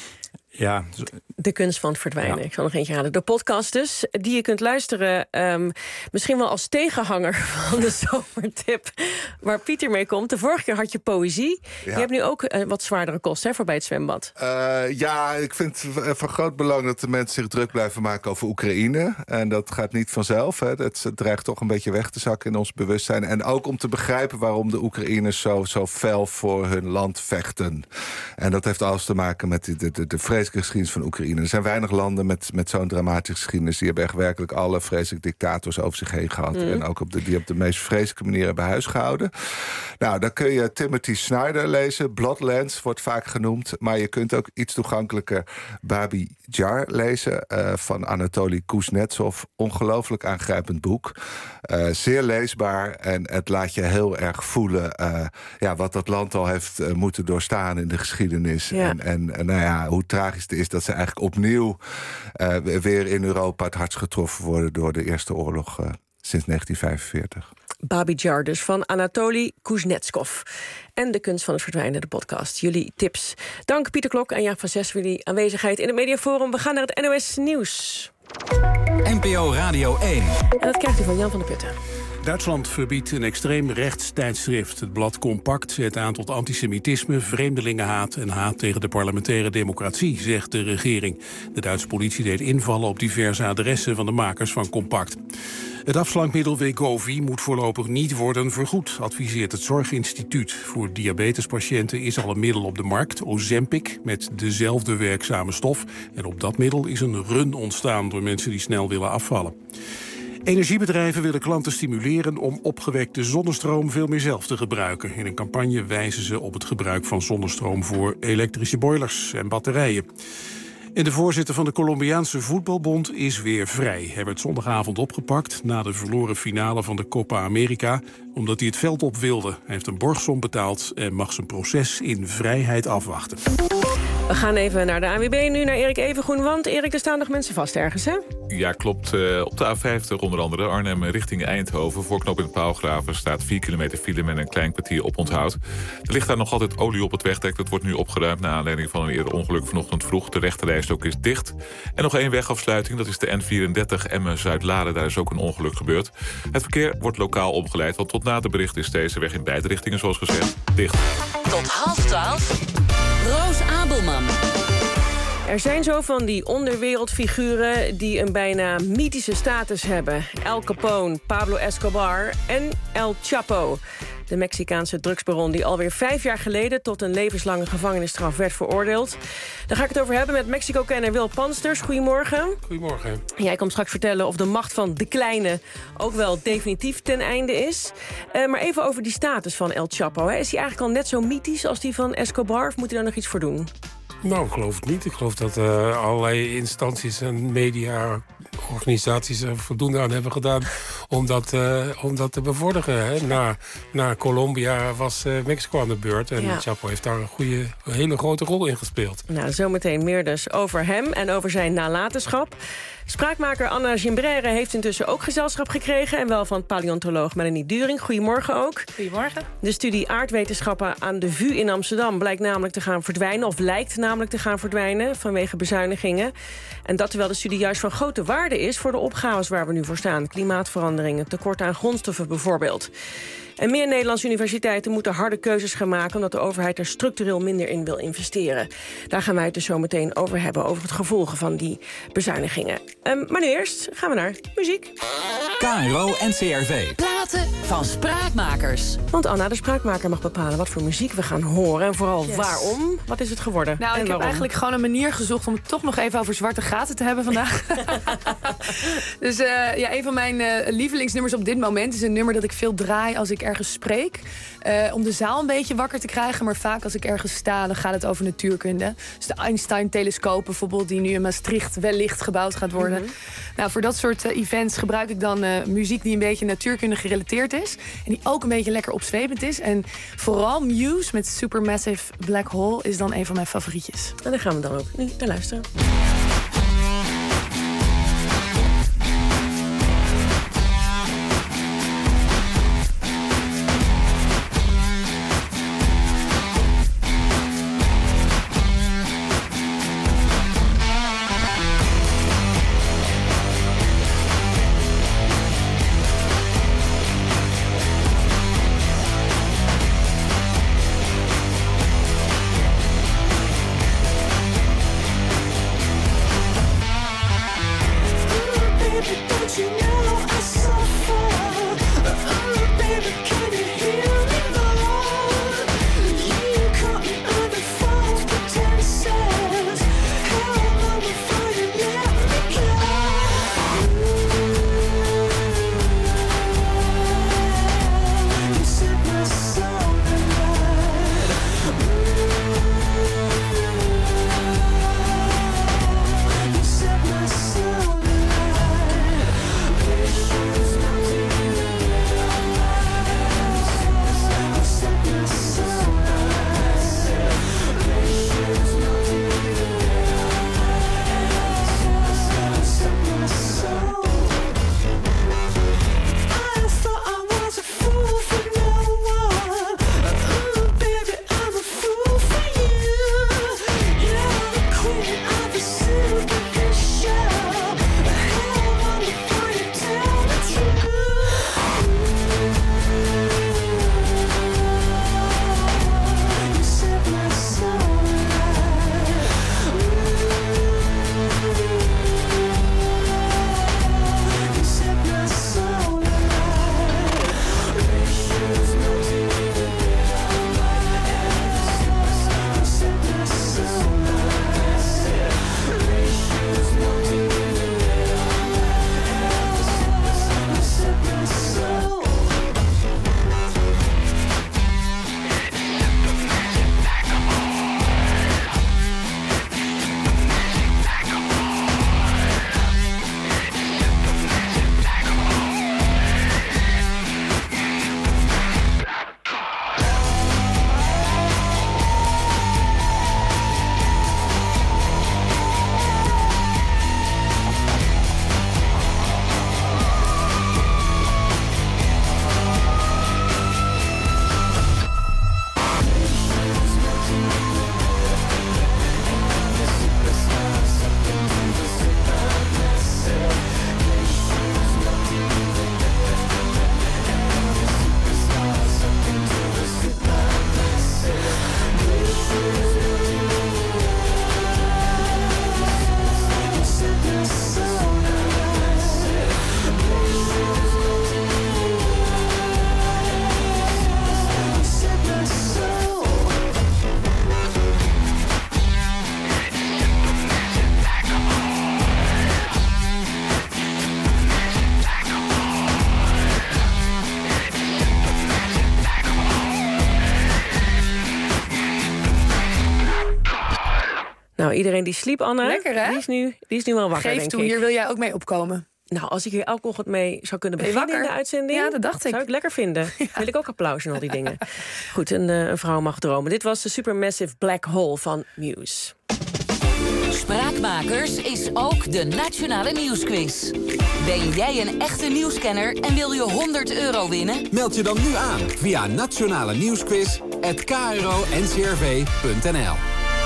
Ja, De Kunst van het Verdwijnen. Ja. Ik zal nog eentje halen. De podcast dus, die je kunt luisteren. Um, misschien wel als tegenhanger van de zomertip waar Pieter mee komt. De vorige keer had je poëzie. Ja. Je hebt nu ook uh, wat zwaardere kost hè, voor bij het zwembad. Uh, ja, ik vind het van groot belang dat de mensen zich druk blijven maken over Oekraïne. En dat gaat niet vanzelf. Hè. Het dreigt toch een beetje weg te zakken in ons bewustzijn. En ook om te begrijpen waarom de Oekraïners zo, zo fel voor hun land vechten. En dat heeft alles te maken met de, de, de vreselijke geschiedenis van Oekraïne. Er zijn weinig landen met, met zo'n dramatische geschiedenis. Die hebben echt werkelijk alle vreselijke dictators over zich heen gehad. Mm. En ook op de, die op de meest vreselijke manier hebben huisgehouden. Nou, dan kun je Timothy Snyder lezen. Bloodlands wordt vaak genoemd. Maar je kunt ook iets toegankelijker Babi Jar lezen. Uh, van Anatoly Kuznetsov. Ongelooflijk aangrijpend boek. Uh, zeer leesbaar. En het laat je heel erg voelen uh, ja, wat dat land al heeft uh, moeten doorstaan in de geschiedenis. Ja. En, en, en nou ja, hoe tragisch het is dat ze eigenlijk opnieuw uh, weer in Europa het hardst getroffen worden door de Eerste Oorlog uh, sinds negentien vijfenveertig. Babi Jar dus van Anatoly Kuznetsov. En De Kunst van het Verdwijnen, de podcast. Jullie tips. Dank Pieter Klok en Jaap van Zes voor jullie aanwezigheid in het Mediaforum. We gaan naar het N O S Nieuws. N P O Radio één. En dat krijgt u van Jan van der Putten. Duitsland verbiedt een extreem rechts tijdschrift. Het blad Compact zet aan tot antisemitisme, vreemdelingenhaat en haat tegen de parlementaire democratie, zegt de regering. De Duitse politie deed invallen op diverse adressen van de makers van Compact. Het afslankmiddel Wegovy moet voorlopig niet worden vergoed, adviseert het Zorginstituut. Voor diabetespatiënten is al een middel op de markt, Ozempic, met dezelfde werkzame stof. En op dat middel is een run ontstaan door mensen die snel willen afvallen. Energiebedrijven willen klanten stimuleren om opgewekte zonnestroom veel meer zelf te gebruiken. In een campagne wijzen ze op het gebruik van zonnestroom voor elektrische boilers en batterijen. En de voorzitter van de Colombiaanse voetbalbond is weer vrij. Hij werd zondagavond opgepakt na de verloren finale van de Copa America, omdat hij het veld op wilde. Hij heeft een borgsom betaald en mag zijn proces in vrijheid afwachten. We gaan even naar de A N W B nu, naar Erik Evengroen. Want Erik, er staan nog mensen vast ergens, hè? Ja, klopt. Uh, op de A vijftig onder andere Arnhem richting Eindhoven. Voor knooppunt Paalgraven staat vier kilometer file met een klein kwartier oponthoud. Er ligt daar nog altijd olie op het wegdek. Dat wordt nu opgeruimd naar aanleiding van een eerder ongeluk vanochtend vroeg. De rechterrijstrook is dicht. En nog één wegafsluiting, dat is de N vierendertig Emmen-Zuidlaren. Daar is ook een ongeluk gebeurd. Het verkeer wordt lokaal omgeleid, want tot na de bericht is deze weg in beide richtingen, zoals gezegd, dicht. Tot half twaalf, Roos Abelman. Er zijn zo van die onderwereldfiguren die een bijna mythische status hebben. Al Capone, Pablo Escobar en El Chapo. De Mexicaanse drugsbaron die alweer vijf jaar geleden tot een levenslange gevangenisstraf werd veroordeeld. Daar ga ik het over hebben met Mexico-kenner Wil Pansters. Goedemorgen. Goedemorgen. Jij komt straks vertellen of de macht van de kleine ook wel definitief ten einde is. Uh, maar even over die status van El Chapo. Hè. Is hij eigenlijk al net zo mythisch als die van Escobar of moet hij daar nog iets voor doen? Nou, ik geloof het niet. Ik geloof dat uh, allerlei instanties en mediaorganisaties er voldoende aan hebben gedaan om dat, uh, om dat te bevorderen. Hè. Na, na Colombia was uh, Mexico aan de beurt en ja. Chapo heeft daar een, goede, een hele grote rol in gespeeld. Nou, zometeen meer dus over hem en over zijn nalatenschap. Spraakmaker Anna Gimbrère heeft intussen ook gezelschap gekregen en wel van paleontoloog Melanie During. Goedemorgen ook. Goedemorgen. De studie aardwetenschappen aan de V U in Amsterdam blijkt namelijk te gaan verdwijnen, of lijkt namelijk te gaan verdwijnen vanwege bezuinigingen. En dat terwijl de studie juist van grote waarde is voor de opgaves waar we nu voor staan. Klimaatverandering, tekort aan grondstoffen bijvoorbeeld. En meer Nederlandse universiteiten moeten harde keuzes gaan maken omdat de overheid er structureel minder in wil investeren. Daar gaan wij het dus zo meteen over hebben, over het gevolgen van die bezuinigingen. Um, maar nu eerst gaan we naar muziek. K R O N C R V. Platen van Spraakmakers. Want Anna, de spraakmaker mag bepalen wat voor muziek we gaan horen. En vooral yes. waarom. Wat is het geworden? Nou, en ik waarom? heb eigenlijk gewoon een manier gezocht om het toch nog even over zwarte gaten te hebben vandaag. Dus uh, ja, een van mijn uh, lievelingsnummers op dit moment is een nummer dat ik veel draai als ik ergens spreek. Uh, om de zaal een beetje wakker te krijgen. Maar vaak als ik ergens sta, dan gaat het over natuurkunde. Dus de Einstein-telescoop bijvoorbeeld, die nu in Maastricht wellicht gebouwd gaat worden. Mm-hmm. Nou, voor dat soort uh, events gebruik ik dan uh, muziek die een beetje natuurkunde gerelateerd is. En die ook een beetje lekker opzwepend is. En vooral Muse met Supermassive Black Hole is dan een van mijn favorietjes. En daar gaan we dan ook nu naar luisteren. Nou, iedereen die sliep, Anne, Lekker, hè? Die is nu, die is nu wel wakker, Geef denk toe, ik. hier wil jij ook mee opkomen. Nou, als ik hier elke ochtend mee zou kunnen Ben je beginnen in de wakker? uitzending... Ja, dat dacht ik. Zou ik lekker vinden. Ja. Wil ik ook applaus en al die dingen. Goed, een, uh, een vrouw mag dromen. Dit was de Supermassive Black Hole van Muse. Spraakmakers is ook de Nationale Nieuwsquiz. Ben jij een echte nieuwskenner en wil je honderd euro winnen? Meld je dan nu aan via nationale nieuwsquiz at k r o n c r v punt n l.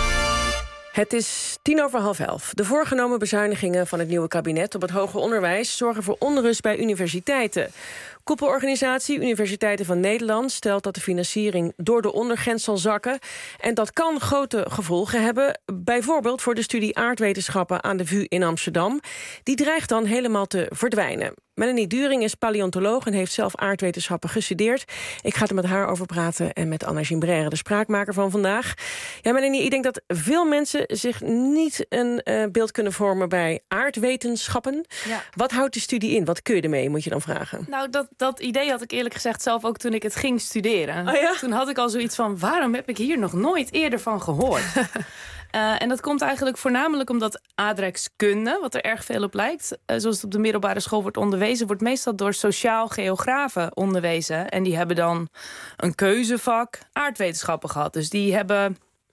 Het is tien over half elf. De voorgenomen bezuinigingen van het nieuwe kabinet op het hoger onderwijs zorgen voor onrust bij universiteiten. Koepelorganisatie Universiteiten van Nederland stelt dat de financiering door de ondergrens zal zakken. En dat kan grote gevolgen hebben, bijvoorbeeld voor de studie aardwetenschappen aan de V U in Amsterdam. Die dreigt dan helemaal te verdwijnen. Melanie During is paleontoloog en heeft zelf aardwetenschappen gestudeerd. Ik ga er met haar over praten en met Anna Gimbrère, de spraakmaker van vandaag. Ja, Melanie, ik denk dat veel mensen zich niet een uh, beeld kunnen vormen bij aardwetenschappen. Ja. Wat houdt die studie in? Wat kun je ermee, moet je dan vragen? Nou, dat, dat idee had ik eerlijk gezegd zelf ook toen ik het ging studeren. Oh ja? Toen had ik al zoiets van, waarom heb ik hier nog nooit eerder van gehoord? Uh, en dat komt eigenlijk voornamelijk omdat aardrijkskunde, wat er erg veel op lijkt, uh, zoals het op de middelbare school wordt onderwezen, wordt meestal door sociaal geografen onderwezen. En die hebben dan een keuzevak aardwetenschappen gehad. Dus die hebben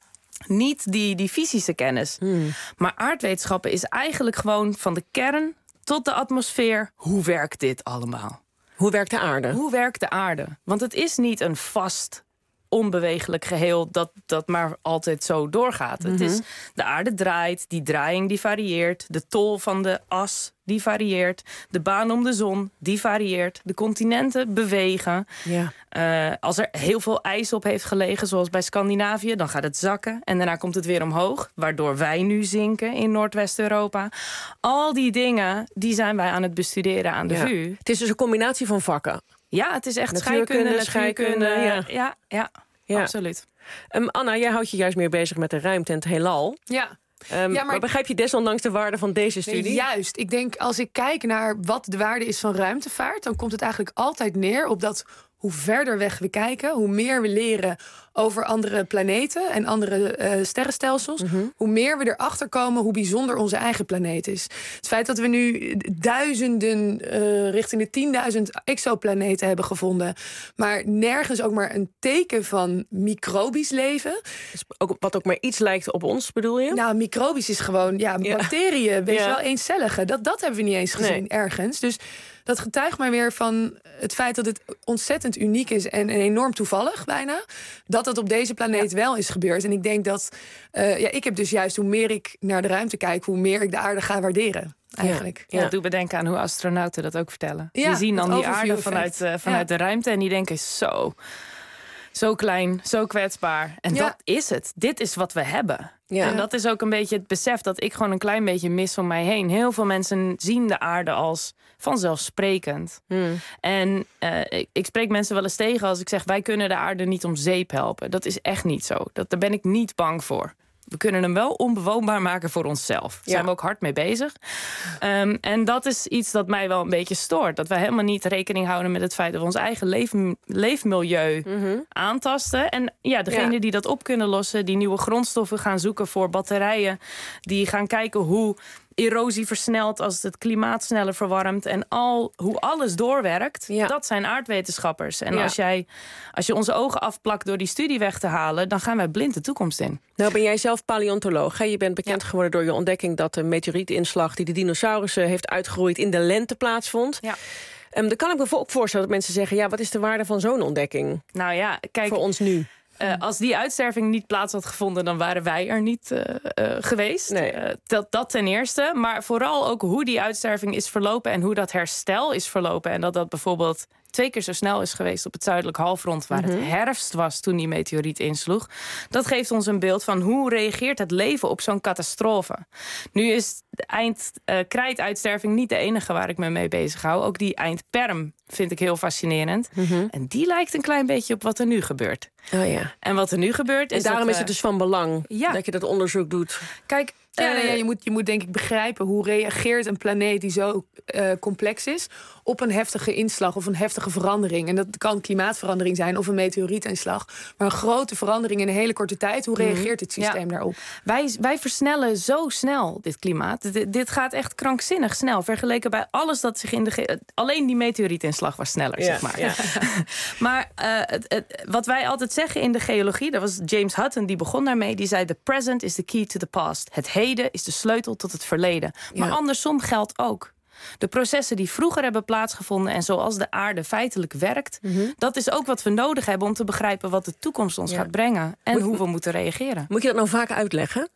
niet die, die fysische kennis. Hmm. Maar aardwetenschappen is eigenlijk gewoon van de kern tot de atmosfeer. Hoe werkt dit allemaal? Hoe werkt de aarde? Hoe werkt de aarde? Want het is niet een vast, onbewegelijk geheel dat, dat maar altijd zo doorgaat. Mm-hmm. Het is, de aarde draait, die draaiing die varieert. De tol van de as, die varieert. De baan om de zon, die varieert. De continenten bewegen. Ja. Uh, als er heel veel ijs op heeft gelegen, zoals bij Scandinavië, dan gaat het zakken. En daarna komt het weer omhoog, waardoor wij nu zinken in Noordwest-Europa. Al die dingen, die zijn wij aan het bestuderen aan de Ja. V U. Het is dus een combinatie van vakken. Ja, het is echt Natuurkunde, scheikunde, natuurkunde. scheikunde, Ja, ja, ja, Ja. absoluut. Um, Anna, jij houdt je juist meer bezig met de ruimte en het heelal. Ja. Um, Ja, maar... maar begrijp je desondanks de waarde van deze studie? Nee, juist. Ik denk, als ik kijk naar wat de waarde is van ruimtevaart, dan komt het eigenlijk altijd neer op dat hoe verder weg we kijken, hoe meer we leren over andere planeten en andere uh, sterrenstelsels, Mm-hmm. hoe meer we erachter komen hoe bijzonder onze eigen planeet is. Het feit dat we nu duizenden, uh, richting de tienduizend exoplaneten hebben gevonden, maar nergens ook maar een teken van microbisch leven. Dus ook, wat ook maar iets lijkt op ons, bedoel je? Nou, microbisch is gewoon, ja, Ja. bacteriën, weet Ja. je wel, eencellige. Dat, dat hebben we niet eens gezien Nee. ergens. Dus dat getuigt maar weer van het feit dat het ontzettend uniek is en, en enorm toevallig bijna, dat het op deze planeet wel is gebeurd. En ik denk dat, uh, ja, ik heb dus juist, hoe meer ik naar de ruimte kijk, hoe meer ik de aarde ga waarderen. Eigenlijk. Ja, dat doet me denken aan hoe astronauten dat ook vertellen. Ja, die zien dan het die aarde overview vanuit, effect. uh, vanuit Ja. de ruimte en die denken zo, zo klein, zo kwetsbaar. En Ja. dat is het. Dit is wat we hebben. Ja. En dat is ook een beetje het besef dat ik gewoon een klein beetje mis om mij heen. Heel veel mensen zien de aarde als vanzelfsprekend. Hmm. En uh, ik, ik spreek mensen wel eens tegen als ik zeg, wij kunnen de aarde niet om zeep helpen. Dat is echt niet zo. Dat, daar ben ik niet bang voor. We kunnen hem wel onbewoonbaar maken voor onszelf. Daar Ja. zijn we ook hard mee bezig. Um, en dat is iets dat mij wel een beetje stoort. Dat we helemaal niet rekening houden met het feit dat we ons eigen leef, leefmilieu Mm-hmm. aantasten. En ja, degene Ja. die dat op kunnen lossen, die nieuwe grondstoffen gaan zoeken voor batterijen, die gaan kijken hoe erosie versnelt als het klimaat sneller verwarmt en al hoe alles doorwerkt, Ja. dat zijn aardwetenschappers. En Ja. als, jij, als je onze ogen afplakt door die studie weg te halen, dan gaan wij blind de toekomst in. Nou ben jij zelf paleontoloog. Hè? Je bent bekend geworden door je ontdekking dat de meteorietinslag die de dinosaurussen heeft uitgeroeid in de lente plaatsvond. Ja. Um, dan kan ik me ook voorstellen dat mensen zeggen, ja, wat is de waarde van zo'n ontdekking? Nou ja, kijk, voor ons nu. Uh, als die uitsterving niet plaats had gevonden, dan waren wij er niet uh, uh, geweest. Nee. Uh, dat, dat ten eerste. Maar vooral ook hoe die uitsterving is verlopen en hoe dat herstel is verlopen. En dat dat bijvoorbeeld twee keer zo snel is geweest op het zuidelijk halfrond, waar Mm-hmm. het herfst was toen die meteoriet insloeg. Dat geeft ons een beeld van hoe reageert het leven op zo'n catastrofe. Nu is de eindkrijtuitsterving uh, niet de enige waar ik me mee bezig hou. Ook die eindperm vind ik heel fascinerend. Mm-hmm. En die lijkt een klein beetje op wat er nu gebeurt. Oh ja. En wat er nu gebeurt En is daarom dat is het dus van belang ja. dat je dat onderzoek doet. Kijk, Ja, nee, ja, je, moet, je moet denk ik begrijpen hoe reageert een planeet die zo uh, complex is op een heftige inslag of een heftige verandering. En dat kan klimaatverandering zijn of een meteorietinslag. Maar een grote verandering in een hele korte tijd, hoe reageert het systeem ja. daarop? Wij, wij versnellen zo snel dit klimaat. Dit, dit gaat echt krankzinnig snel. Vergeleken bij alles dat zich in de... Ge- alleen die meteorietinslag was sneller, ja, zeg maar. Ja. maar uh, het, het, wat wij altijd zeggen in de geologie, dat was James Hutton, die begon daarmee. Die zei, the present is the key to the past. Het heden is de sleutel tot het verleden. Maar ja. andersom geldt ook. De processen die vroeger hebben plaatsgevonden en zoals de aarde feitelijk werkt, mm-hmm. dat is ook wat we nodig hebben om te begrijpen wat de toekomst ons ja. gaat brengen en moet, hoe we moeten reageren. Moet je dat nou vaak uitleggen?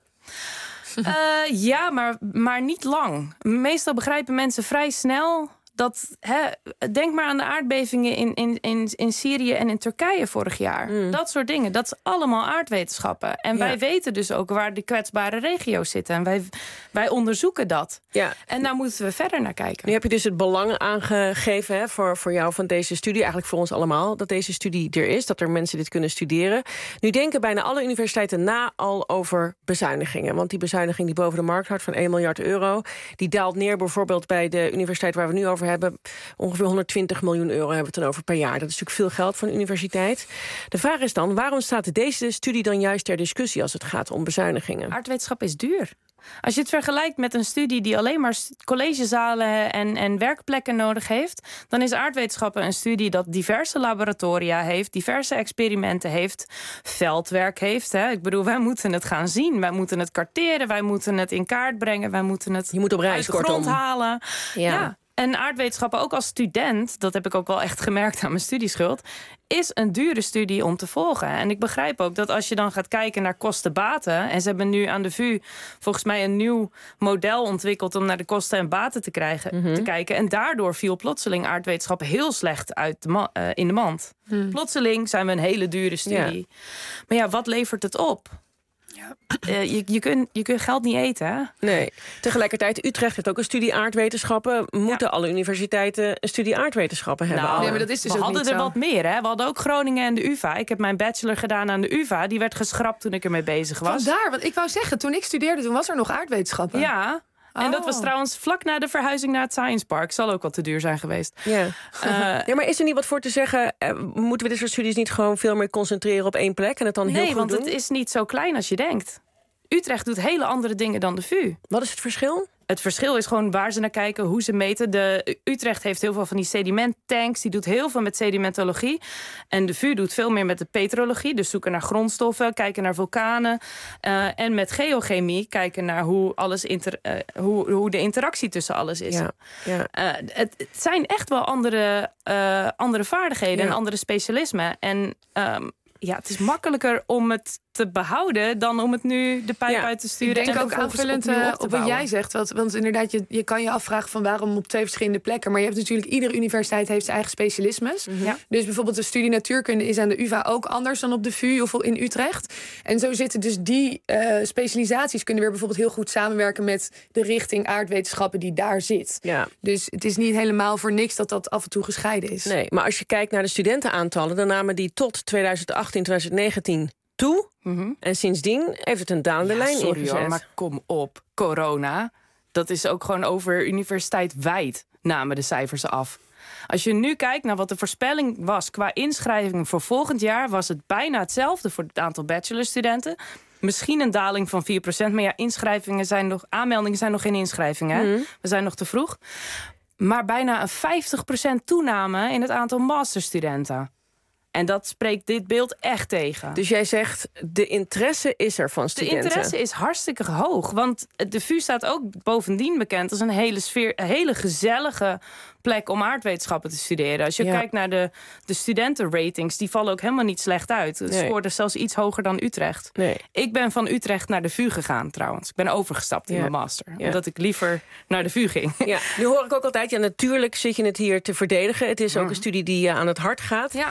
Uh, ja, maar, maar niet lang. Meestal begrijpen mensen vrij snel dat, hè, denk maar aan de aardbevingen in, in, in, in Syrië en in Turkije vorig jaar. Mm. Dat soort dingen, dat is allemaal aardwetenschappen. En ja. wij weten dus ook waar die kwetsbare regio's zitten. En wij, wij onderzoeken dat. Ja. En daar moeten we verder naar kijken. Nu heb je dus het belang aangegeven hè, voor, voor jou van deze studie. Eigenlijk voor ons allemaal, dat deze studie er is. Dat er mensen dit kunnen studeren. Nu denken bijna alle universiteiten na al over bezuinigingen. Want die bezuiniging die boven de markt houdt van één miljard euro... die daalt neer bijvoorbeeld bij de universiteit waar we nu over hebben. Ongeveer honderdtwintig miljoen euro hebben we het dan over per jaar. Dat is natuurlijk veel geld voor een universiteit. De vraag is dan, waarom staat deze studie dan juist ter discussie als het gaat om bezuinigingen? Aardwetenschap is duur. Als je het vergelijkt met een studie die alleen maar collegezalen en, en werkplekken nodig heeft, dan is aardwetenschappen een studie dat diverse laboratoria heeft, diverse experimenten heeft, veldwerk heeft. Hè. Ik bedoel, wij moeten het gaan zien. Wij moeten het karteren, wij moeten het in kaart brengen, wij moeten het je moet op reis, uit de grond kortom. halen. Ja. ja. En aardwetenschappen, ook als student, dat heb ik ook wel echt gemerkt aan mijn studieschuld, is een dure studie om te volgen. En ik begrijp ook dat als je dan gaat kijken naar kosten-baten, en ze hebben nu aan de V U volgens mij een nieuw model ontwikkeld om naar de kosten en baten te, krijgen, mm-hmm. te kijken. En daardoor viel plotseling aardwetenschappen heel slecht uit de ma- uh, in de mand. Mm. Plotseling zijn we een hele dure studie. Ja. Maar ja, wat levert het op? Ja. Uh, je, je, kunt, je kunt geld niet eten, hè? Nee. Tegelijkertijd, Utrecht heeft ook een studie aardwetenschappen. Moeten ja. alle universiteiten een studie aardwetenschappen hebben? Nou, nee, maar dat is dus we hadden er zo. wat meer, hè? We hadden ook Groningen en de U vA. Ik heb mijn bachelor gedaan aan de U vA. Die werd geschrapt toen ik ermee bezig was. Vandaar, want ik wou zeggen, toen ik studeerde, toen was er nog aardwetenschappen. Ja. En oh. dat was trouwens vlak na de verhuizing naar het Science Park. Zal ook wat te duur zijn geweest. Ja. Uh, ja, maar is er niet wat voor te zeggen? Uh, moeten we dit soort studies niet gewoon veel meer concentreren op één plek en het dan heel nee, goed doen? Nee, want het is niet zo klein als je denkt. Utrecht doet hele andere dingen dan de V U. Wat is het verschil? Het verschil is gewoon waar ze naar kijken, hoe ze meten. De Utrecht heeft heel veel van die sedimenttanks. Die doet heel veel met sedimentologie. En de V U doet veel meer met de petrologie. Dus zoeken naar grondstoffen, kijken naar vulkanen. Uh, en met geochemie kijken naar hoe, alles inter, uh, hoe, hoe de interactie tussen alles is. Ja, ja. Uh, het, het zijn echt wel andere, uh, andere vaardigheden ja. en andere specialismen. En um, ja, het is makkelijker om het te behouden dan om het nu de pijp ja, uit te sturen. Ik denk en ook aanvullend uh, op wat jij zegt. Want, want inderdaad, je, je kan je afvragen van waarom op twee verschillende plekken. Maar je hebt natuurlijk, iedere universiteit heeft zijn eigen specialismes. Mm-hmm. Ja. Dus bijvoorbeeld de studie natuurkunde is aan de U vA ook anders dan op de V U of in Utrecht. En zo zitten dus die uh, specialisaties kunnen weer bijvoorbeeld heel goed samenwerken met de richting aardwetenschappen die daar zit. Ja. Dus het is niet helemaal voor niks dat dat af en toe gescheiden is. Nee, maar als je kijkt naar de studentenaantallen, dan namen die tot twintig achttien, twintig negentien toe. Mm-hmm. En sindsdien heeft het een dalende ja, lijn sorry ingezet. Hoor, maar kom op, corona, dat is ook gewoon over universiteit wijd namen de cijfers af. Als je nu kijkt naar wat de voorspelling was qua inschrijving voor volgend jaar, was het bijna hetzelfde voor het aantal bachelorstudenten. Misschien een daling van vier procent, maar ja, inschrijvingen zijn nog, aanmeldingen zijn nog geen inschrijvingen. Hè? Mm-hmm. We zijn nog te vroeg. Maar bijna een vijftig procent toename in het aantal masterstudenten. En dat spreekt dit beeld echt tegen. Dus jij zegt, de interesse is er van studenten? De interesse is hartstikke hoog. Want de V U staat ook bovendien bekend als een hele, sfeer, een hele gezellige plek om aardwetenschappen te studeren. Als je ja. kijkt naar de, de studentenratings, die vallen ook helemaal niet slecht uit. Het nee. scoorde zelfs iets hoger dan Utrecht. Nee. Ik ben van Utrecht naar de V U gegaan trouwens. Ik ben overgestapt ja. in mijn master. Ja. Omdat ik liever naar de V U ging. Ja. Nu hoor ik ook altijd, ja, natuurlijk zit je het hier te verdedigen. Het is ook mm. een studie die je aan het hart gaat. Ja. Maar dat zal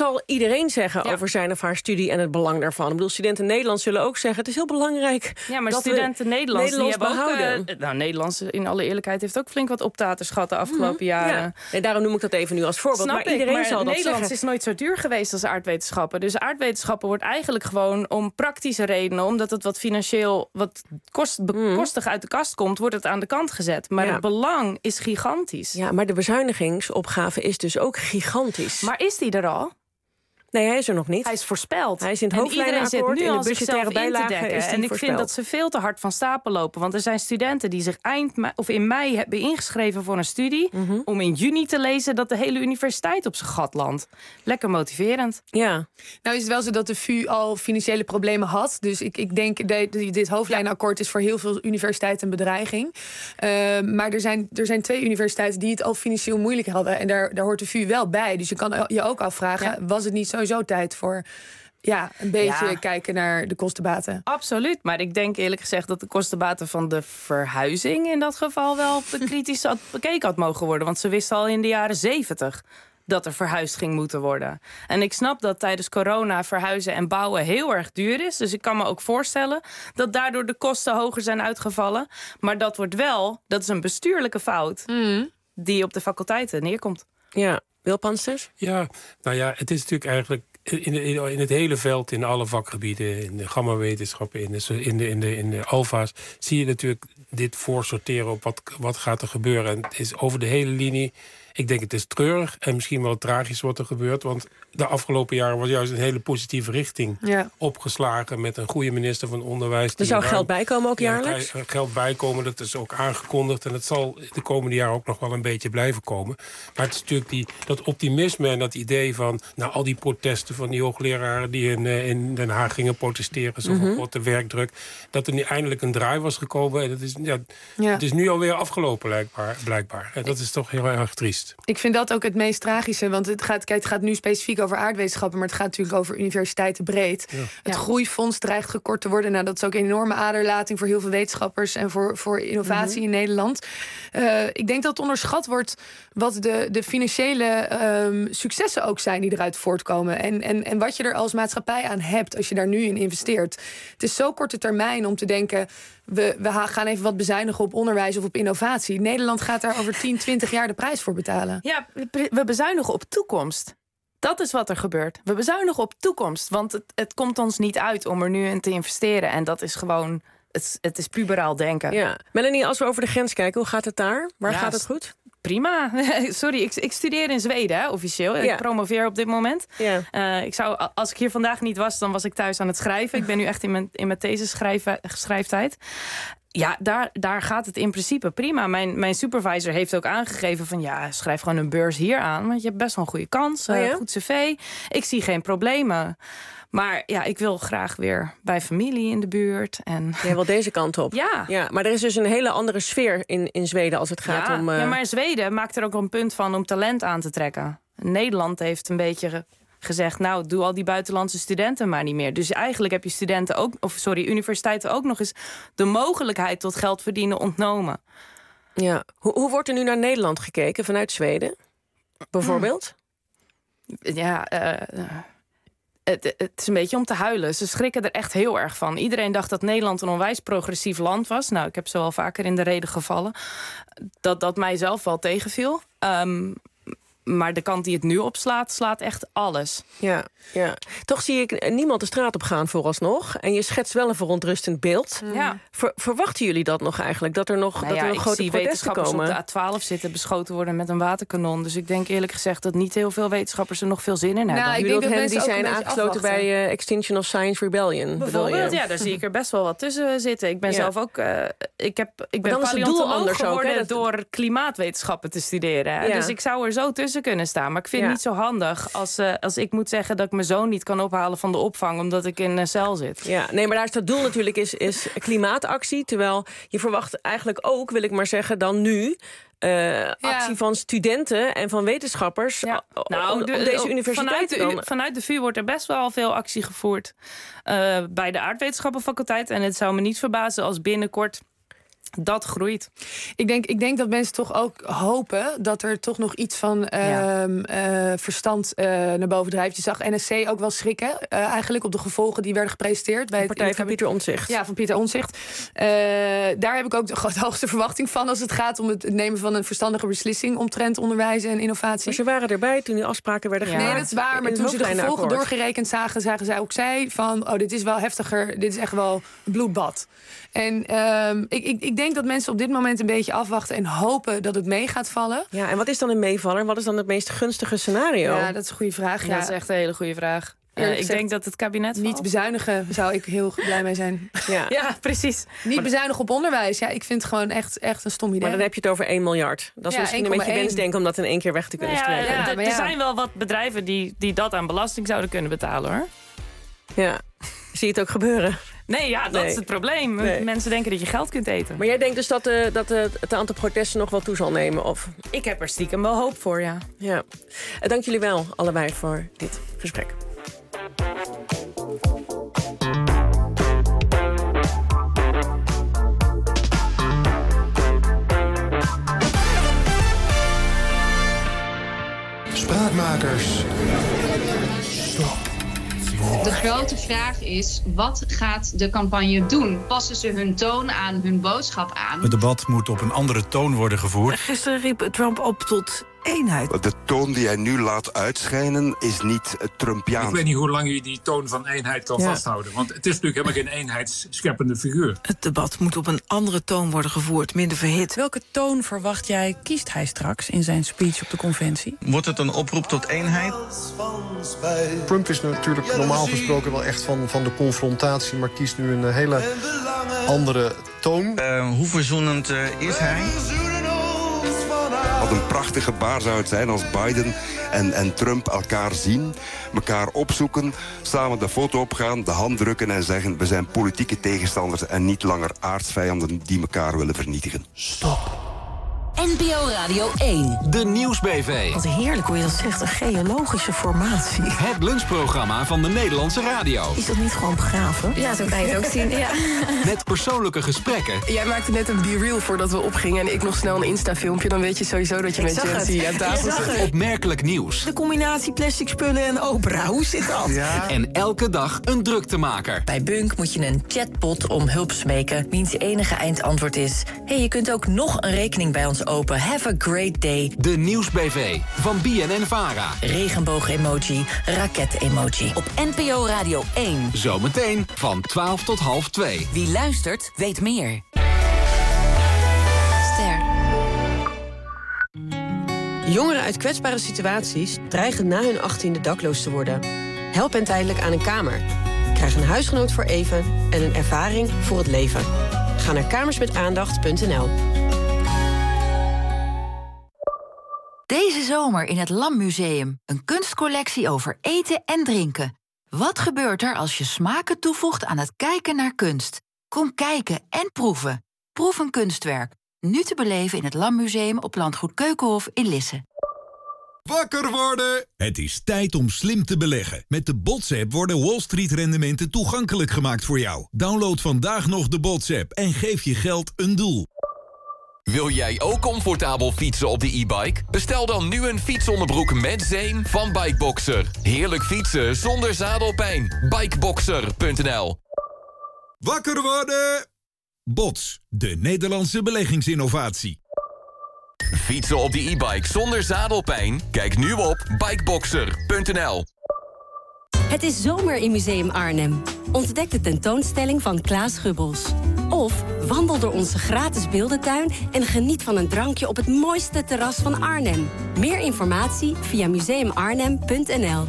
zal iedereen zeggen ja. over zijn of haar studie en het belang daarvan. Ik bedoel, studenten Nederlands zullen ook zeggen... het is heel belangrijk Ja, maar dat studenten Nederlands, Nederlands die hebben behouden. ook... Uh, nou, Nederlands, in alle eerlijkheid, heeft ook flink wat optaters gehad de afgelopen mm-hmm. jaren. Ja. En daarom noem ik dat even nu als voorbeeld. Snap maar iedereen ik, maar zal dat Nederlands zeggen. is nooit zo duur geweest als aardwetenschappen. Dus aardwetenschappen wordt eigenlijk gewoon om praktische redenen... omdat het wat financieel wat kost, bekostig uit de kast komt... wordt het aan de kant gezet. Maar ja. het belang is gigantisch. Ja, maar de bezuinigingsopgave is dus ook gigantisch. Maar is die er al? Nee, hij is er nog niet. Hij is voorspeld. Hij is in het en iedereen zit hoofdlijnenakkoord, nu in de al budgettaire zichzelf in te bijlage dekken. is die En ik voorspeld. vind dat ze veel te hard van stapel lopen. Want er zijn studenten die zich eind mei, of in mei hebben ingeschreven voor een studie... Mm-hmm. om in juni te lezen dat de hele universiteit op zijn gat landt. Lekker motiverend. Ja. Nou is het wel zo dat de V U al financiële problemen had. Dus ik, ik denk dat dit hoofdlijnenakkoord is voor heel veel universiteiten een bedreiging. Uh, maar er zijn, er zijn twee universiteiten die het al financieel moeilijk hadden. En daar, daar hoort de V U wel bij. Dus je kan je ook afvragen, ja. was het niet sowieso tijd voor... Ja, een beetje ja. kijken naar de kostenbaten. Absoluut, maar ik denk eerlijk gezegd... dat de kostenbaten van de verhuizing in dat geval wel kritisch had bekeken had mogen worden. Want ze wisten al in de jaren zeventig dat er verhuisd ging moeten worden. En ik snap dat tijdens corona verhuizen en bouwen heel erg duur is. Dus ik kan me ook voorstellen dat daardoor de kosten hoger zijn uitgevallen. Maar dat wordt wel, dat is een bestuurlijke fout... Mm. die op de faculteiten neerkomt. Ja, Wil Pansters? Ja, nou ja, het is natuurlijk eigenlijk... In, de, in het hele veld, in alle vakgebieden, in de gamma-wetenschappen, in de, in de, in de, in de alfa's, zie je natuurlijk dit voorsorteren op wat, wat gaat er gebeuren. En het is over de hele linie, ik denk het is treurig en misschien wel tragisch wat er gebeurt. Want de afgelopen jaren was juist een hele positieve richting ja. opgeslagen met een goede minister van Onderwijs. Er zou ruim, geld bijkomen ook jaarlijks? Ja, geld bijkomen, dat is ook aangekondigd. En het zal de komende jaren ook nog wel een beetje blijven komen. Maar het is natuurlijk die, dat optimisme en dat idee van... nou, al die protesten van die hoogleraren die in, in Den Haag gingen protesteren... zo mm-hmm. van wat de werkdruk, dat er nu eindelijk een draai was gekomen. En dat is, ja, ja. het is nu alweer afgelopen, blijkbaar. blijkbaar. En dat is toch heel erg triest. Ik vind dat ook het meest tragische. Want het gaat, kijk, het gaat nu specifiek over aardwetenschappen... maar het gaat natuurlijk over universiteiten breed. Ja. Het ja. groeifonds dreigt gekort te worden. Nou, dat is ook een enorme aderlating voor heel veel wetenschappers... en voor, voor innovatie mm-hmm. in Nederland. Uh, ik denk dat het onderschat wordt... wat de, de financiële um, successen ook zijn die eruit voortkomen. En, en, en wat je er als maatschappij aan hebt als je daar nu in investeert. Het is zo korte termijn om te denken... We, we gaan even wat bezuinigen op onderwijs of op innovatie. Nederland gaat daar over tien, twintig jaar de prijs voor betalen. Ja, we bezuinigen op toekomst. Dat is wat er gebeurt. We bezuinigen op toekomst. Want het, het komt ons niet uit om er nu in te investeren. En dat is gewoon... Het, het is puberaal denken. Ja. Melanie, als we over de grens kijken, hoe gaat het daar? Waar ja, gaat het goed? Prima. Sorry, ik, ik studeer in Zweden, hè, officieel. Ja. Ik promoveer op dit moment. Ja. Uh, ik zou, als ik hier vandaag niet was, dan was ik thuis aan het schrijven. Ik ben nu echt in mijn, in mijn thesis schrijftijd. Ja, daar, daar gaat het in principe prima. Mijn, mijn supervisor heeft ook aangegeven van... ja, schrijf gewoon een beurs hier aan. Want je hebt best wel een goede kans. Oh ja? uh, goed cv. Ik zie geen problemen. Maar ja, ik wil graag weer bij familie in de buurt. En... Jij wil deze kant op. Ja. ja. Maar er is dus een hele andere sfeer in, in Zweden als het gaat ja, om... Uh... Ja, maar Zweden maakt er ook een punt van om talent aan te trekken. Nederland heeft een beetje gezegd... nou, doe al die buitenlandse studenten maar niet meer. Dus eigenlijk heb je studenten ook... of sorry, universiteiten ook nog eens... de mogelijkheid tot geld verdienen ontnomen. Ja. Hoe, hoe wordt er nu naar Nederland gekeken vanuit Zweden? Bijvoorbeeld? Ja... Uh, Het, het is een beetje om te huilen. Ze schrikken er echt heel erg van. Iedereen dacht dat Nederland een onwijs progressief land was. Nou, ik heb zo al vaker in de reden gevallen. Dat dat mij zelf wel tegenviel. Um, maar de kant die het nu opslaat, slaat echt alles. Ja, ja. Toch zie ik niemand de straat op gaan vooralsnog. En je schetst wel een verontrustend beeld. Ja. Ver, verwachten jullie dat nog eigenlijk? Dat er nog, nou dat ja, er nog grote protesten komen? Ik zie wetenschappers op de A twaalf zitten... beschoten worden met een waterkanon. Dus ik denk eerlijk gezegd dat niet heel veel wetenschappers... er nog veel zin in hebben. Nou, ik denk dat hen die zijn aangesloten bij uh, Extinction of Science Rebellion. Bijvoorbeeld, ja, daar zie ik er best wel wat tussen zitten. Ik ben ja. zelf ook... Uh, ik, heb, ik ben paleontoloog geworden ook, door klimaatwetenschappen te studeren. Ja. Dus ik zou er zo tussen kunnen staan. Maar ik vind het ja. niet zo handig als, uh, als ik moet zeggen... dat ik mijn zoon niet kan ophalen van de opvang... omdat ik in een cel zit. Ja, nee, maar daar is het doel natuurlijk is, is klimaatactie. Terwijl je verwacht eigenlijk ook, wil ik maar zeggen, dan nu... Uh, ja. actie van studenten en van wetenschappers ja. nou, om, de, om deze universiteit vanuit de, vanuit de V U wordt er best wel veel actie gevoerd uh, bij de aardwetenschappenfaculteit. En het zou me niet verbazen als binnenkort Dat groeit. Ik denk, ik denk dat mensen toch ook hopen dat er toch nog iets van ja. uh, uh, verstand uh, naar boven drijft. Je zag N S C ook wel schrikken uh, eigenlijk op de gevolgen die werden gepresenteerd. Bij de partij het, van Pieter Omtzigt. Ja, van Pieter Omtzigt. Uh, daar heb ik ook de, de hoogste verwachting van als het gaat om het nemen van een verstandige beslissing omtrent onderwijs en innovatie. Maar ze waren erbij toen die afspraken werden ja. gemaakt. Nee, dat is waar. Maar toen ze de gevolgen doorgerekend zagen, zagen zij ook zij van, oh, dit is wel heftiger. Dit is echt wel een bloedbad. En uh, ik, ik, ik denk dat mensen op dit moment een beetje afwachten en hopen dat het mee gaat vallen. Ja, en wat is dan een meevaller? Wat is dan het meest gunstige scenario? Ja, dat is een goede vraag. Ja, Ja, dat is echt een hele goede vraag. Uh, ik gezegd, denk dat het kabinet niet valt. bezuinigen zou ik heel blij mee zijn. Ja, ja precies. Niet bezuinigen op onderwijs. Ja, ik vind het gewoon echt, echt een stom idee. Maar dan heb je het over één miljard. Dat is ja, misschien een beetje wensdenken om dat in één keer weg te kunnen nou ja, strepen. Ja, Ja, er, maar ja. er zijn wel wat bedrijven die, die dat aan belasting zouden kunnen betalen, hoor. Ja, zie je het ook gebeuren? Nee, ja, dat Nee. is het probleem. Nee. Mensen denken dat je geld kunt eten. Maar jij denkt dus dat, uh, dat uh, het aantal protesten nog wel toe zal nemen? Of? Ik heb er stiekem wel hoop voor, ja. Ja. Uh, dank jullie wel, allebei, voor dit gesprek. Spraakmakers. Stop. De grote vraag is, wat gaat de campagne doen? Passen ze hun toon aan, hun boodschap aan? Het debat moet op een andere toon worden gevoerd. Gisteren riep Trump op tot eenheid. De toon die hij nu laat uitschijnen is niet Trumpiaans. Ik weet niet hoe lang je die toon van eenheid kan Ja. vasthouden. Want het is natuurlijk helemaal geen eenheidsscheppende figuur. Het debat moet op een andere toon worden gevoerd, minder verhit. Welke toon verwacht jij kiest hij straks in zijn speech op de conventie? Wordt het een oproep tot eenheid? Trump is natuurlijk normaal gesproken wel echt van, van de confrontatie, maar kiest nu een hele andere toon. Uh, hoe verzoenend uh, is hij? Wat een prachtig gebaar zou het zijn als Biden en, en Trump elkaar zien, elkaar opzoeken, samen de foto opgaan, de hand drukken en zeggen: we zijn politieke tegenstanders en niet langer aardsvijanden die elkaar willen vernietigen. Stop. N P O Radio één. De Nieuws-B V. Wat heerlijk hoe je dat zegt, een geologische formatie. Het lunchprogramma van de Nederlandse radio. Is dat niet gewoon begraven? Ja, zo kan je het ook zien. Ja. Met persoonlijke gesprekken. Jij maakte net een BeReal voordat we opgingen en ik nog snel een Insta-filmpje. Dan weet je sowieso dat je Ik met zag Jensie het. aan tafel Ik zag zit. het. Opmerkelijk nieuws. De combinatie plastic spullen en opera, hoe zit dat? Ja. En elke dag een druktemaker. Bij Bunk moet je een chatbot om hulp smeken, wiens enige eindantwoord is: hey, je kunt ook nog een rekening bij ons open. Have a great day. De Nieuws-B V van B N N-Vara. Regenboog-emoji, raket-emoji. Op N P O Radio één. Zometeen van twaalf tot half twee. Wie luistert, weet meer. Ster. Jongeren uit kwetsbare situaties dreigen na hun achttiende dakloos te worden. Help hen tijdelijk aan een kamer. Krijg een huisgenoot voor even en een ervaring voor het leven. Ga naar kamersmetaandacht punt n l. Deze zomer in het Lammuseum. Een kunstcollectie over eten en drinken. Wat gebeurt er als je smaken toevoegt aan het kijken naar kunst? Kom kijken en proeven. Proef een kunstwerk. Nu te beleven in het Lammuseum op Landgoed Keukenhof in Lisse. Wakker worden! Het is tijd om slim te beleggen. Met de B O T S-app worden Wall Street-rendementen toegankelijk gemaakt voor jou. Download vandaag nog de B O T S-app en geef je geld een doel. Wil jij ook comfortabel fietsen op de e-bike? Bestel dan nu een fietsonderbroek met zeem van Bikeboxer. Heerlijk fietsen zonder zadelpijn. Bikeboxer punt n l. Wakker worden! B O T S, de Nederlandse beleggingsinnovatie. Fietsen op de e-bike zonder zadelpijn? Kijk nu op Bikeboxer punt n l. Het is zomer in Museum Arnhem. Ontdek de tentoonstelling van Klaas Gubbels. Of wandel door onze gratis beeldentuin en geniet van een drankje op het mooiste terras van Arnhem. Meer informatie via museum arnhem punt n l.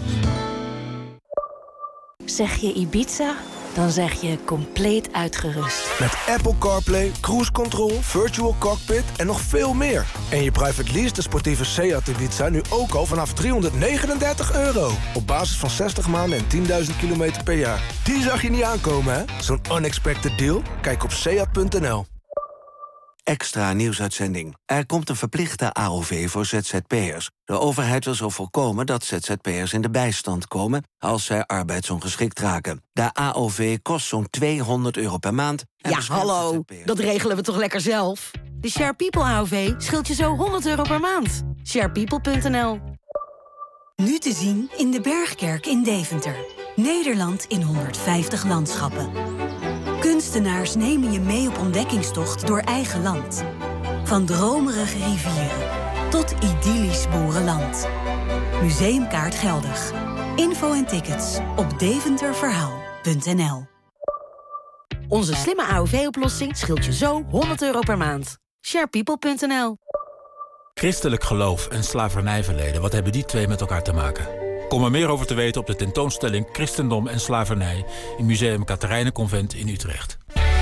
Zeg je Ibiza, dan zeg je compleet uitgerust. Met Apple CarPlay, Cruise Control, Virtual Cockpit en nog veel meer. En je private lease de sportieve Seat Ibiza nu ook al vanaf driehonderdnegenendertig euro. Op basis van zestig maanden en tienduizend kilometer per jaar. Die zag je niet aankomen, hè? Zo'n unexpected deal? Kijk op seat punt n l. extra nieuwsuitzending. Er komt een verplichte A O V voor Z Z P'ers. De overheid wil zo voorkomen dat Z Z P'ers in de bijstand komen als zij arbeidsongeschikt raken. De A O V kost zo'n tweehonderd euro per maand. Ja, hallo, dat regelen we toch lekker zelf? De Share People A O V scheelt je zo honderd euro per maand. share people punt n l. Nu te zien in de Bergkerk in Deventer. Nederland in honderdvijftig landschappen. Kunstenaars nemen je mee op ontdekkingstocht door eigen land. Van dromerige rivieren tot idyllisch boerenland. Museumkaart geldig. Info en tickets op deventerverhaal punt n l. Onze slimme A O V-oplossing scheelt je zo honderd euro per maand. share people punt n l. Christelijk geloof en slavernijverleden, wat hebben die twee met elkaar te maken? Kom er meer over te weten op de tentoonstelling Christendom en Slavernij in Museum Catharijnenconvent in Utrecht.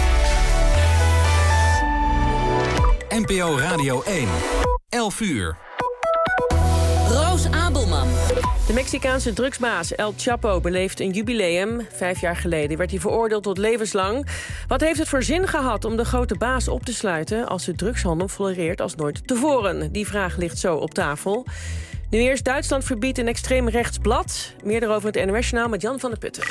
N P O Radio één. elf uur. Roos Abelman. De Mexicaanse drugsbaas El Chapo beleeft een jubileum. Vijf jaar geleden werd hij veroordeeld tot levenslang. Wat heeft het voor zin gehad om de grote baas op te sluiten als de drugshandel floreert als nooit tevoren? Die vraag ligt zo op tafel. Nu eerst Duitsland verbiedt een extreem rechtsblad. Meer daarover in het N O S-journaal met Jan van der Putten.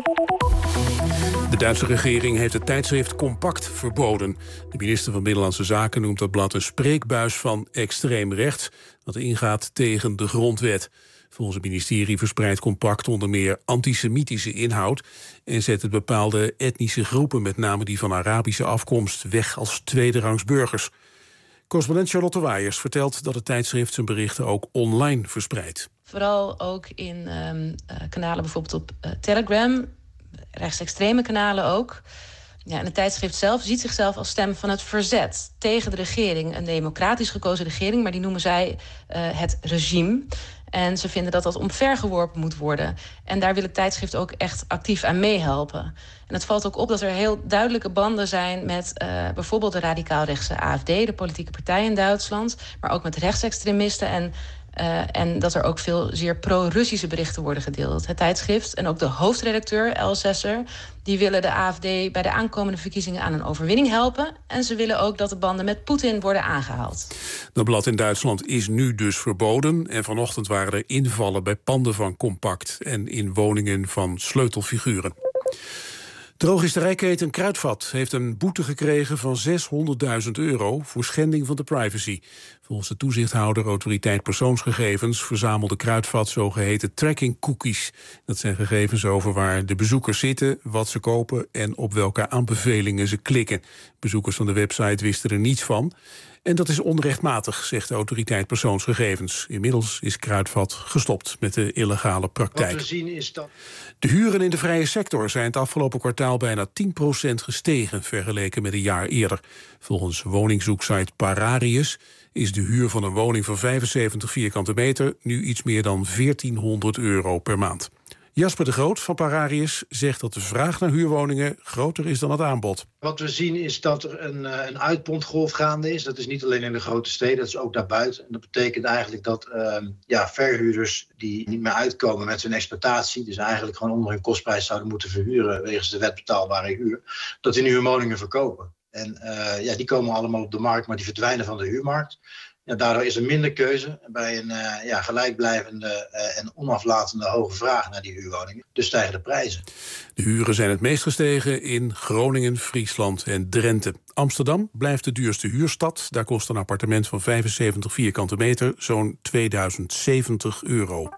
De Duitse regering heeft het tijdschrift Compact verboden. De minister van Binnenlandse Zaken noemt dat blad een spreekbuis van extreem rechts, dat ingaat tegen de grondwet. Volgens het ministerie verspreidt Compact onder meer antisemitische inhoud en zet het bepaalde etnische groepen, met name die van Arabische afkomst, weg als tweederangs burgers. Correspondent Charlotte Waaiers vertelt dat het tijdschrift zijn berichten ook online verspreidt. Vooral ook in um, uh, kanalen bijvoorbeeld op uh, Telegram, rechtsextreme kanalen ook. Ja, en het tijdschrift zelf ziet zichzelf als stem van het verzet tegen de regering. Een democratisch gekozen regering, maar die noemen zij uh, het regime. En ze vinden dat dat omvergeworpen moet worden. En daar wil het tijdschrift ook echt actief aan meehelpen. En het valt ook op dat er heel duidelijke banden zijn met uh, bijvoorbeeld de radicaal-rechtse A F D, de politieke partij in Duitsland, maar ook met rechtsextremisten en Uh, en dat er ook veel zeer pro-Russische berichten worden gedeeld. Het tijdschrift en ook de hoofdredacteur, El Sesser, die willen de A F D bij de aankomende verkiezingen aan een overwinning helpen. En ze willen ook dat de banden met Poetin worden aangehaald. Dat blad in Duitsland is nu dus verboden. En vanochtend waren er invallen bij panden van Compact en in woningen van sleutelfiguren. Drogisterijketen Kruidvat heeft een boete gekregen van zeshonderdduizend euro voor schending van de privacy. Volgens de toezichthouder Autoriteit Persoonsgegevens verzamelde Kruidvat zogeheten tracking cookies. Dat zijn gegevens over waar de bezoekers zitten, wat ze kopen en op welke aanbevelingen ze klikken. Bezoekers van de website wisten er niets van. En dat is onrechtmatig, zegt de Autoriteit Persoonsgegevens. Inmiddels is Kruidvat gestopt met de illegale praktijk. Wat we zien is dat de huren in de vrije sector zijn het afgelopen kwartaal bijna tien procent gestegen, vergeleken met een jaar eerder. Volgens woningzoeksite Pararius is de huur van een woning van vijfenzeventig vierkante meter nu iets meer dan veertienhonderd euro per maand. Jasper de Groot van Pararius zegt dat de vraag naar huurwoningen groter is dan het aanbod. Wat we zien is dat er een, een uitpontgolf gaande is. Dat is niet alleen in de grote steden, dat is ook daarbuiten. En dat betekent eigenlijk dat uh, ja, verhuurders die niet meer uitkomen met hun exploitatie, dus eigenlijk gewoon onder hun kostprijs zouden moeten verhuren wegens de wet betaalbare huur, dat die nu hun woningen verkopen. En uh, ja, die komen allemaal op de markt, maar die verdwijnen van de huurmarkt. Ja, daardoor is er minder keuze bij een uh, ja, gelijkblijvende uh, en onaflatende hoge vraag naar die huurwoningen. Dus stijgen de prijzen. De huren zijn het meest gestegen in Groningen, Friesland en Drenthe. Amsterdam blijft de duurste huurstad. Daar kost een appartement van vijfenzeventig vierkante meter zo'n tweeduizend zeventig euro.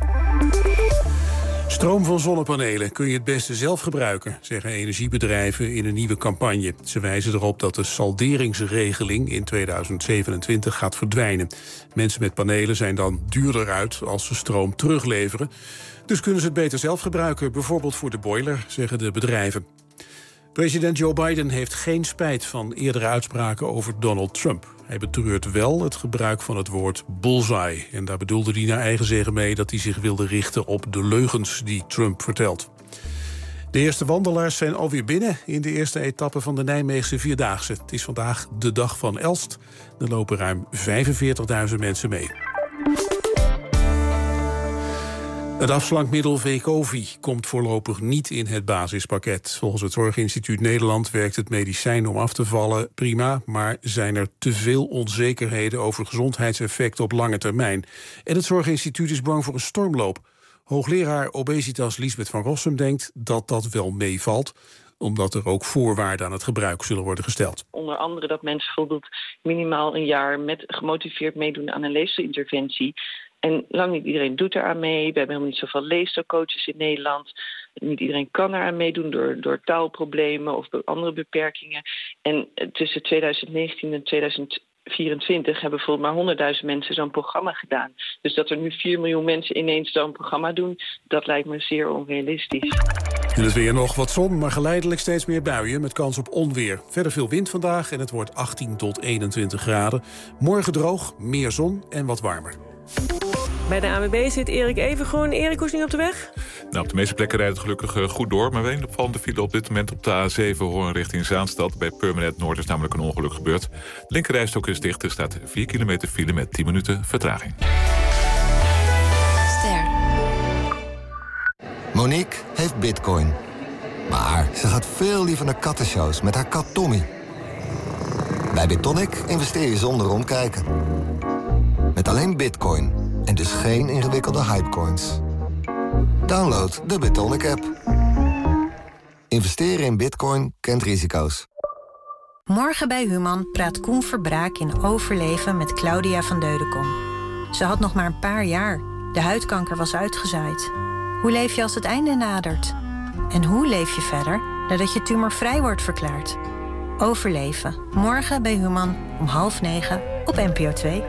Stroom van zonnepanelen kun je het beste zelf gebruiken, zeggen energiebedrijven in een nieuwe campagne. Ze wijzen erop dat de salderingsregeling in tweeduizend zevenentwintig gaat verdwijnen. Mensen met panelen zijn dan duurder uit als ze stroom terugleveren. Dus kunnen ze het beter zelf gebruiken, bijvoorbeeld voor de boiler, zeggen de bedrijven. President Joe Biden heeft geen spijt van eerdere uitspraken over Donald Trump. Hij betreurt wel het gebruik van het woord bullseye. En daar bedoelde hij naar eigen zeggen mee dat hij zich wilde richten op de leugens die Trump vertelt. De eerste wandelaars zijn alweer binnen in de eerste etappe van de Nijmeegse Vierdaagse. Het is vandaag de dag van Elst. Er lopen ruim vijfenveertigduizend mensen mee. Het afslankmiddel Wegovy komt voorlopig niet in het basispakket. Volgens het Zorginstituut Nederland werkt het medicijn om af te vallen prima, maar zijn er te veel onzekerheden over gezondheidseffecten op lange termijn. En het Zorginstituut is bang voor een stormloop. Hoogleraar obesitas Liesbeth van Rossum denkt dat dat wel meevalt, omdat er ook voorwaarden aan het gebruik zullen worden gesteld. Onder andere dat mensen bijvoorbeeld minimaal een jaar met gemotiveerd meedoen aan een leefstijlinterventie. En lang niet iedereen doet eraan mee. We hebben helemaal niet zoveel leefstijlcoaches in Nederland. Niet iedereen kan eraan meedoen door, door taalproblemen of door andere beperkingen. En tussen twintig negentien en twintig vierentwintig hebben bijvoorbeeld maar honderdduizend mensen zo'n programma gedaan. Dus dat er nu vier miljoen mensen ineens zo'n programma doen, dat lijkt me zeer onrealistisch. En het weer nog wat zon, maar geleidelijk steeds meer buien met kans op onweer. Verder veel wind vandaag en het wordt achttien tot eenentwintig graden. Morgen droog, meer zon en wat warmer. Bij de A N W B zit Erik Evengroen. Erik, hoe is het nu op de weg? Nou, op de meeste plekken rijdt het gelukkig uh, goed door. Maar wel een opvallende file op dit moment op de A zeven Hoorn richting Zaanstad. Bij Permanent Noord is namelijk een ongeluk gebeurd. De linkerrijstok is dicht. Er staat vier kilometer file met tien minuten vertraging. Ster. Monique heeft bitcoin. Maar ze gaat veel liever naar kattenshows met haar kat Tommy. Bij BitTonic investeer je zonder omkijken. Met alleen bitcoin en dus geen ingewikkelde hypecoins. Download de BitTonic-app. Investeren in bitcoin kent risico's. Morgen bij Human praat Koen Verbraak in Overleven met Claudia van Deudekom. Ze had nog maar een paar jaar. De huidkanker was uitgezaaid. Hoe leef je als het einde nadert? En hoe leef je verder nadat je tumorvrij wordt verklaard? Overleven. Morgen bij Human om half negen op N P O twee.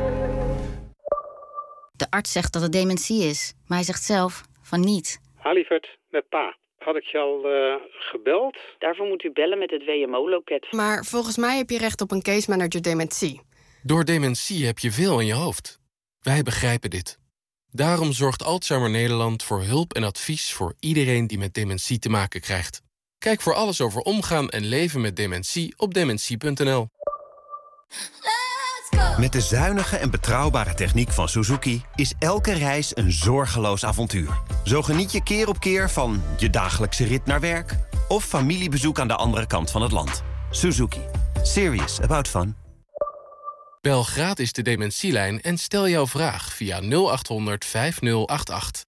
De arts zegt dat het dementie is, maar hij zegt zelf van niet. Ha, lieverd, met pa. Had ik je al uh, gebeld? Daarvoor moet u bellen met het W M O-loket. Maar volgens mij heb je recht op een case manager dementie. Door dementie heb je veel in je hoofd. Wij begrijpen dit. Daarom zorgt Alzheimer Nederland voor hulp en advies voor iedereen die met dementie te maken krijgt. Kijk voor alles over omgaan en leven met dementie op dementie punt n l. Met de zuinige en betrouwbare techniek van Suzuki is elke reis een zorgeloos avontuur. Zo geniet je keer op keer van je dagelijkse rit naar werk of familiebezoek aan de andere kant van het land. Suzuki. Serious about fun. Bel gratis de dementielijn en stel jouw vraag via nul acht honderd vijftig achtentachtig.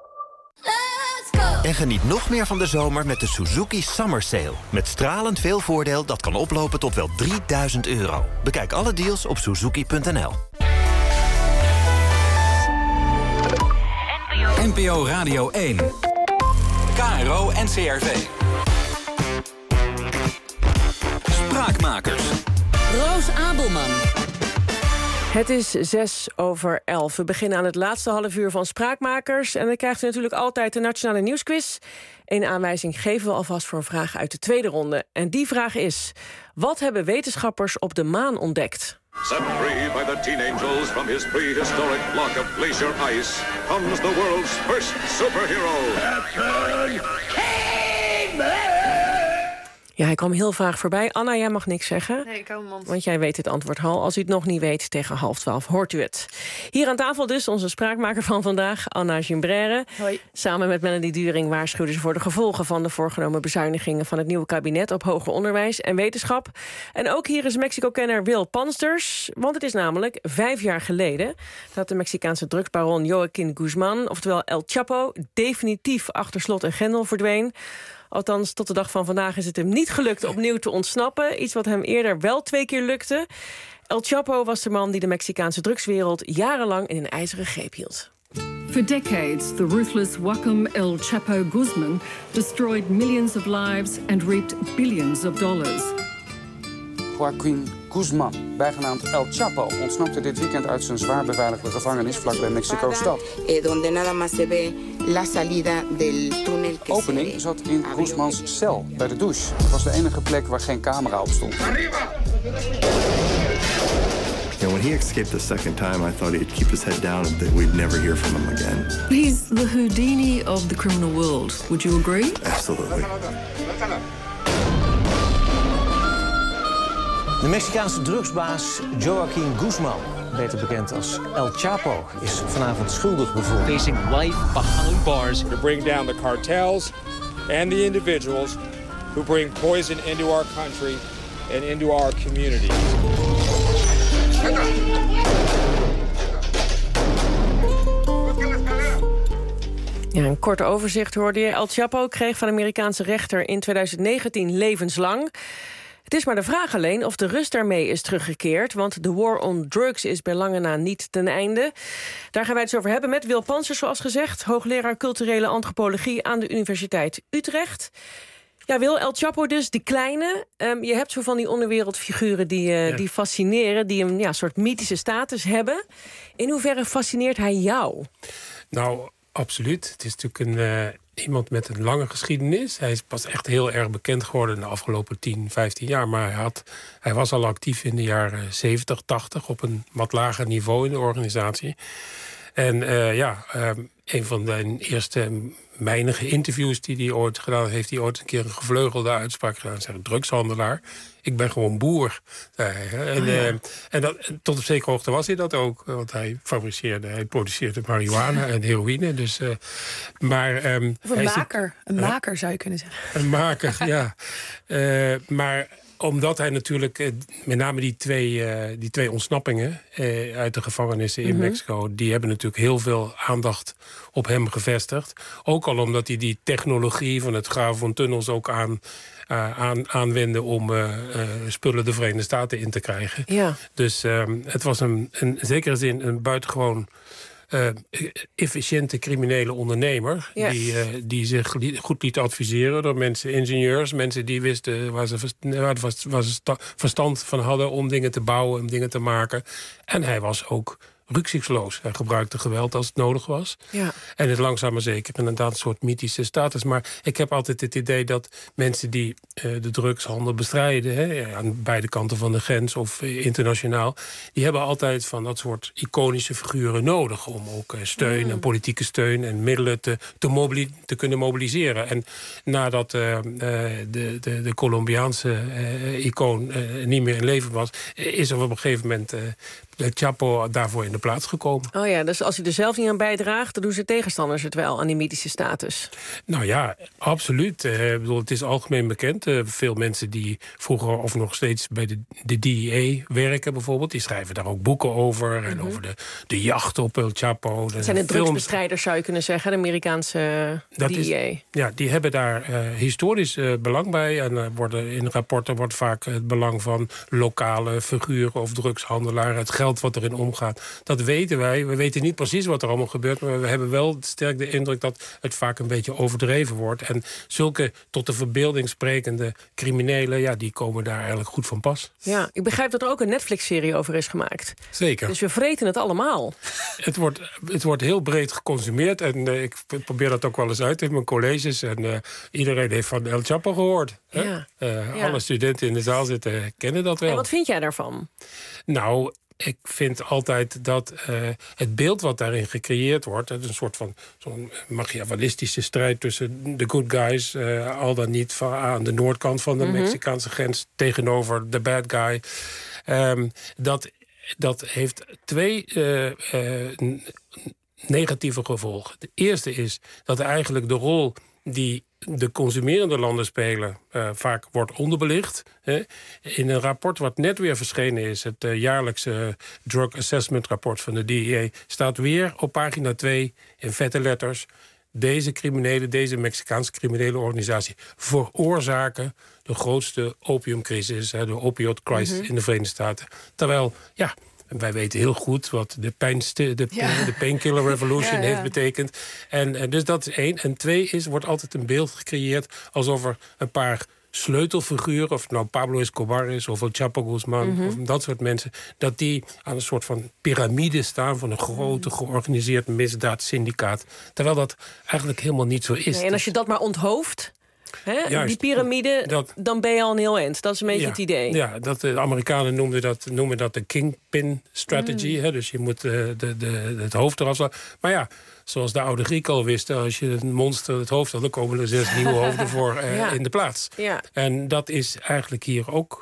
En geniet nog meer van de zomer met de Suzuki Summer Sale. Met stralend veel voordeel dat kan oplopen tot wel drieduizend euro. Bekijk alle deals op suzuki punt n l. N P O Radio één. K R O en C R V. Spraakmakers. Roos Abelman. Het is zes over elf. We beginnen aan het laatste half uur van Spraakmakers. En dan krijgt u natuurlijk altijd de Nationale Nieuwsquiz. Een aanwijzing geven we alvast voor een vraag uit de tweede ronde. En die vraag is: wat hebben wetenschappers op de maan ontdekt? Set free by the Teen Angels from his prehistoric block of glacier ice comes the world's first superhero. Captain Caveman! Ja, hij kwam heel vaag voorbij. Anna, jij mag niks zeggen. Nee, ik hou mijn mond. Want jij weet het antwoord al. Als u het nog niet weet, tegen half twaalf hoort u het. Hier aan tafel dus onze spraakmaker van vandaag, Anna Gimbrère. Hoi. Samen met Melanie During waarschuwden ze voor de gevolgen van de voorgenomen bezuinigingen van het nieuwe kabinet op hoger onderwijs en wetenschap. En ook hier is Mexico-kenner Will Pansters. Want het is namelijk vijf jaar geleden dat de Mexicaanse drugsbaron Joaquín Guzmán, oftewel El Chapo, definitief achter slot en grendel verdween. Althans, tot de dag van vandaag is het hem niet gelukt opnieuw te ontsnappen. Iets wat hem eerder wel twee keer lukte. El Chapo was de man die de Mexicaanse drugswereld jarenlang in een ijzeren greep hield. For decades, the ruthless Joaquim El Chapo Guzman destroyed millions of lives and reaped billions of dollars. Joaquín Guzmán, bijgenaamd El Chapo, ontsnapte dit weekend uit zijn zwaar beveiligde gevangenis vlakbij Mexico-stad. Opening zat in Guzmans cel, bij de douche. Het was de enige plek waar geen camera op stond. And when he escaped the second time, I thought he'd keep his head down and that we'd never hear from him again. He's the Houdini of the criminal world. Would you agree? Absolutely. De Mexicaanse drugsbaas Joaquín Guzmán beter bekend als El Chapo, is vanavond schuldig bevonden. Facing life behind bars. To bring down the cartels and the individuals who bring poison into our country and into our communities. Ja, een kort overzicht hoorde je. El Chapo kreeg van de Amerikaanse rechter in twintig negentien levenslang. Het is maar de vraag alleen of de rust daarmee is teruggekeerd, want de war on drugs is bij lange na niet ten einde. Daar gaan wij het over hebben met Wil Pansers, zoals gezegd, hoogleraar culturele antropologie aan de Universiteit Utrecht. Ja, Wil, El Chapo dus, die kleine. Um, je hebt zo van die onderwereldfiguren die, uh, ja. die fascineren, die een ja, soort mythische status hebben. In hoeverre fascineert hij jou? Nou, absoluut. Het is natuurlijk een, uh, iemand met een lange geschiedenis. Hij is pas echt heel erg bekend geworden in de afgelopen tien, vijftien jaar. Maar hij, had, hij was al actief in de jaren zeventig, tachtig... op een wat lager niveau in de organisatie. En uh, ja, um, een van de eerste meinige interviews die hij ooit gedaan heeft... heeft hij ooit een keer een gevleugelde uitspraak gedaan. Zeg, drugshandelaar. Ik ben gewoon boer. Zei hij. En, oh ja. uh, en dat, tot op zekere hoogte was hij dat ook. Want hij fabriceerde, hij produceerde marihuana en heroïne. Dus, uh, maar, um, of een maker. Zit, een uh, maker zou je kunnen zeggen. Een maker, ja. Uh, maar omdat hij natuurlijk, uh, met name die twee, uh, die twee ontsnappingen uh, uit de gevangenissen in mm-hmm. Mexico, die hebben natuurlijk heel veel aandacht op hem gevestigd. Ook al omdat hij die technologie van het graven van tunnels ook aan, uh, aan, aanwendde om uh, uh, spullen de Verenigde Staten in te krijgen. Ja. Dus um, het was een, in zekere zin een buitengewoon Uh, efficiënte criminele ondernemer. Yes. Die, uh, die zich li- goed liet adviseren door mensen, ingenieurs. Mensen die wisten waar ze, verst- waar, waar ze sta- verstand van hadden om dingen te bouwen, om dingen te maken. En hij was ook rukzichtloos. Hij gebruikte geweld als het nodig was. Ja. En het langzaam maar zeker inderdaad een soort mythische status. Maar ik heb altijd het idee dat mensen die uh, de drugshandel bestrijden, hè, aan beide kanten van de grens of uh, internationaal, die hebben altijd van dat soort iconische figuren nodig om ook uh, steun mm. en politieke steun en middelen te, te, mobili- te kunnen mobiliseren. En nadat uh, uh, de, de, de Colombiaanse uh, icoon uh, niet meer in leven was, is er op een gegeven moment uh, de Chapo daarvoor in de plaats gekomen. Oh ja, dus als hij er zelf niet aan bijdraagt, dan doen zijn tegenstanders het wel aan die mythische status. Nou ja, absoluut. Uh, ik bedoel, het is algemeen bekend. Uh, veel mensen die vroeger of nog steeds bij de, de D E A werken bijvoorbeeld, die schrijven daar ook boeken over. Mm-hmm. En over de, de jacht op El Chapo. Het zijn de drugsbestrijders, zou je kunnen zeggen, de Amerikaanse dat D E A. Is, ja, die hebben daar uh, historisch uh, belang bij. En uh, worden, in rapporten wordt vaak het belang van lokale figuren of drugshandelaren, het geld wat erin omgaat. Dat weten wij. We weten niet precies wat er allemaal gebeurt, maar we hebben wel sterk de indruk dat het vaak een beetje overdreven wordt. En zulke tot de verbeelding sprekende criminelen, ja, die komen daar eigenlijk goed van pas. Ja, ik begrijp dat er ook een Netflix-serie over is gemaakt. Zeker. Dus we vreten het allemaal. Het wordt, het wordt heel breed geconsumeerd en uh, ik probeer dat ook wel eens uit in mijn colleges. En uh, iedereen heeft van El Chapo gehoord. Ja. Uh, ja. Alle studenten in de zaal zitten kennen dat wel. En wat vind jij daarvan? Nou, ik vind altijd dat uh, het beeld wat daarin gecreëerd wordt, het is een soort van zo'n machiavellistische strijd tussen de good guys, uh, al dan niet van, aan de noordkant van de mm-hmm. Mexicaanse grens tegenover de bad guy. Um, dat, dat heeft twee uh, uh, negatieve gevolgen. De eerste is dat eigenlijk de rol die de consumerende landen spelen uh, vaak wordt onderbelicht. Hè. In een rapport wat net weer verschenen is, het uh, jaarlijkse Drug Assessment rapport van de D E A, staat weer op pagina twee in vette letters: deze criminelen, deze Mexicaanse criminele organisatie veroorzaken de grootste opiumcrisis, hè, de opioid crisis mm-hmm. in de Verenigde Staten. Terwijl, ja, wij weten heel goed wat de, pijnste, de, ja. de painkiller revolution ja, ja. heeft betekend. En, en dus dat is één. En twee is, wordt altijd een beeld gecreëerd alsof er een paar sleutelfiguren, of het nou Pablo Escobar is of El Chapo Guzman, mm-hmm. of dat soort mensen, dat die aan een soort van piramide staan van een grote georganiseerd misdaadsyndicaat. Terwijl dat eigenlijk helemaal niet zo is. Nee, en als je dat maar onthoofd, He, Juist, die piramide, dat, dan ben je al een heel eind. Dat is een beetje ja, het idee. Ja, dat, de Amerikanen noemen dat, noemen dat de kingpin strategy. Mm. He, dus je moet uh, de, de, het hoofd eraf slaan. Maar ja, zoals de oude Grieken al wisten, als je een monster het hoofd had, dan komen er zes nieuwe hoofden voor uh, ja. in de plaats. Ja. En dat is eigenlijk hier ook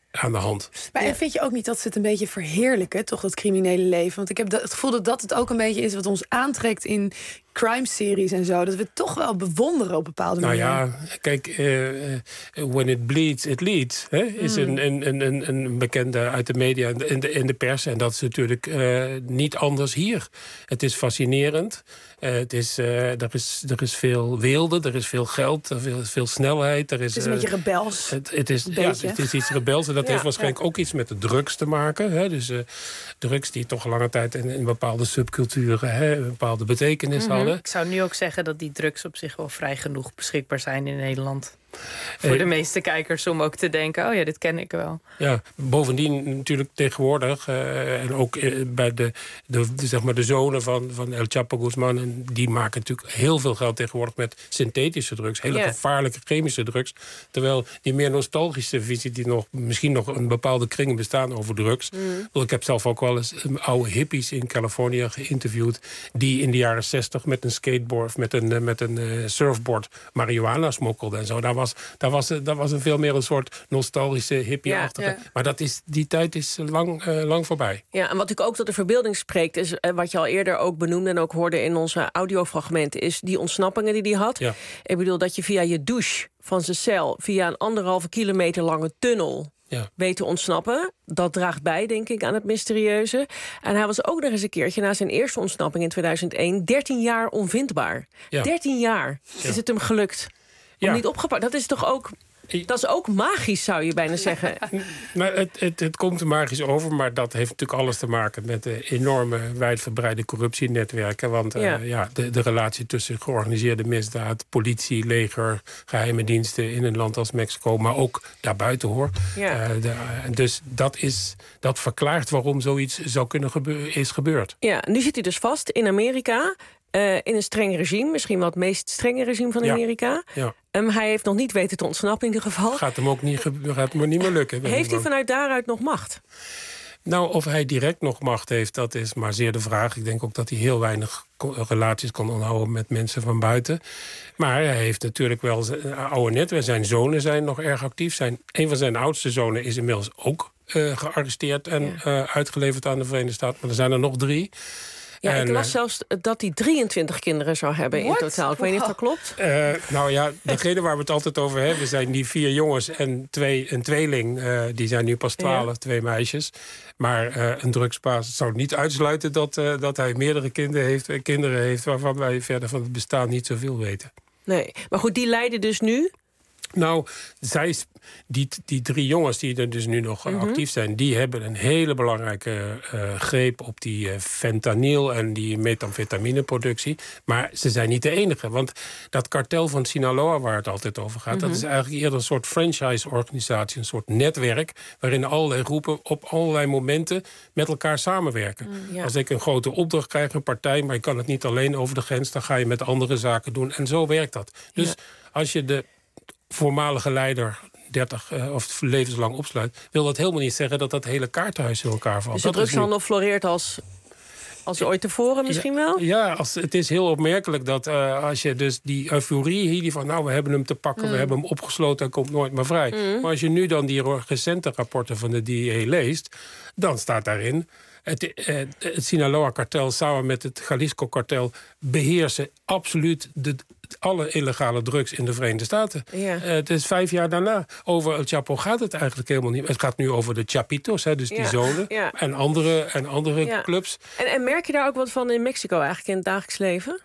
aan de hand. Maar en vind je ook niet dat ze het een beetje verheerlijken, toch, dat criminele leven? Want ik heb dat, het gevoel dat dat het ook een beetje is wat ons aantrekt in crime-series en zo. Dat we het toch wel bewonderen op bepaalde nou manieren. Nou ja, kijk, uh, when it bleeds, it leads. Hè, is mm. een, een, een, een bekende uit de media en de, en de pers. En dat is natuurlijk uh, niet anders hier. Het is fascinerend. Uh, het is, uh, er, is, er is veel weelde, er is veel geld, er is veel snelheid. Er is, het is een uh, beetje rebels. Het, het, is, ja, het is iets rebels en dat ja, heeft waarschijnlijk ja. ook iets met de drugs te maken. Hè? Dus uh, drugs die toch lange tijd in, in bepaalde subculturen hè, een bepaalde betekenis mm-hmm. hadden. Ik zou nu ook zeggen dat die drugs op zich wel vrij genoeg beschikbaar zijn in Nederland. Voor de meeste kijkers om ook te denken, oh ja, dit ken ik wel. Ja, bovendien natuurlijk tegenwoordig... Uh, en ook uh, bij de, de, de, zeg maar de zonen van, van El Chapo Guzman... En die maken natuurlijk heel veel geld tegenwoordig met synthetische drugs. Hele yeah. gevaarlijke chemische drugs. Terwijl die meer nostalgische visie... die nog misschien nog een bepaalde kringen bestaan over drugs. Mm. Ik heb zelf ook wel eens oude hippies in Californië geïnterviewd... die in de jaren zestig met een skateboard, met een, met een uh, surfboard... marihuana smokkelden en zo. Daar was Daar was, daar was een veel meer een soort nostalgische hippie-achtige. Ja, ja. Maar dat is, die tijd is lang, uh, lang voorbij. Ja, en wat natuurlijk ook tot de verbeelding spreekt... is uh, wat je al eerder ook benoemde en ook hoorde in onze audiofragmenten... is die ontsnappingen die hij had. Ja. Ik bedoel dat je via je douche van zijn cel... via een anderhalve kilometer lange tunnel... Ja. weet te ontsnappen. Dat draagt bij, denk ik, aan het mysterieuze. En hij was ook nog eens een keertje... na zijn eerste ontsnapping in tweeduizend één... dertien jaar onvindbaar. Ja. dertien jaar ja. is het hem gelukt... om ja. niet opgepakt. Dat is toch ook... Dat is ook magisch, zou je bijna zeggen. Nou, het, het, het komt er magisch over, maar dat heeft natuurlijk alles te maken... met de enorme, wijdverbreide corruptienetwerken. Want uh, ja. Ja, de, de relatie tussen georganiseerde misdaad... politie, leger, geheime diensten in een land als Mexico... maar ook daarbuiten, hoor. Ja. Uh, de, dus dat, is, dat verklaart waarom zoiets zou kunnen gebeur, is gebeurd. Ja, nu zit hij dus vast in Amerika... Uh, in een streng regime, misschien wel het meest strenge regime van Amerika. Ja, ja. Um, hij heeft nog niet weten te ontsnappen in ieder geval. Gaat hem ook niet, gaat hem niet meer lukken. Heeft hij vanuit daaruit nog macht? Nou, of hij direct nog macht heeft, dat is maar zeer de vraag. Ik denk ook dat hij heel weinig relaties kan onderhouden met mensen van buiten. Maar hij heeft natuurlijk wel zijn oude netwerk. Zijn zonen zijn nog erg actief. Zijn, een van zijn oudste zonen is inmiddels ook uh, gearresteerd... en ja. uh, uitgeleverd aan de Verenigde Staten. Maar er zijn er nog drie... Ja, en, ik las zelfs dat hij drieëntwintig kinderen zou hebben What? in totaal. Ik weet niet of dat klopt. Uh, nou ja, degene waar we het altijd over hebben... zijn die vier jongens en twee, een tweeling. Uh, die zijn nu pas twaalf, ja. twee meisjes. Maar uh, een drugsbaas zou niet uitsluiten... dat, uh, dat hij meerdere kinderen heeft, uh, kinderen heeft... waarvan wij verder van het bestaan niet zoveel weten. Nee, maar goed, die lijden dus nu... Nou, zij, die, die drie jongens die er dus nu nog mm-hmm. actief zijn... die hebben een hele belangrijke uh, greep op die uh, fentanyl... en die methamfetamineproductie. Maar ze zijn niet de enige. Want dat kartel van Sinaloa, waar het altijd over gaat... Mm-hmm. dat is eigenlijk eerder een soort franchise-organisatie... een soort netwerk waarin allerlei groepen op allerlei momenten... met elkaar samenwerken. Mm, ja. Als ik een grote opdracht krijg, een partij... maar je kan het niet alleen over de grens... dan ga je met andere zaken doen. En zo werkt dat. Dus ja. als je de voormalige leider dertig uh, of levenslang opsluit... wil dat helemaal niet zeggen dat dat hele kaartenhuis in elkaar valt. Dus de drugshandel nu... floreert als, als ooit tevoren misschien ja, wel? Ja, als, het is heel opmerkelijk dat uh, als je dus die euforie hier... die van nou, we hebben hem te pakken, mm. we hebben hem opgesloten... hij komt nooit meer vrij. Mm. Maar als je nu dan die recente rapporten van de D E A leest... dan staat daarin... Het, uh, het Sinaloa-kartel samen met het Jalisco-kartel... beheersen absoluut de, alle illegale drugs in de Verenigde Staten. Ja. Uh, het is vijf jaar daarna. Over El Chapo gaat het eigenlijk helemaal niet. Het gaat nu over de Chapitos, hè, dus ja. die zonen... Ja. en andere, en andere ja. clubs. En, en merk je daar ook wat van in Mexico eigenlijk in het dagelijks leven?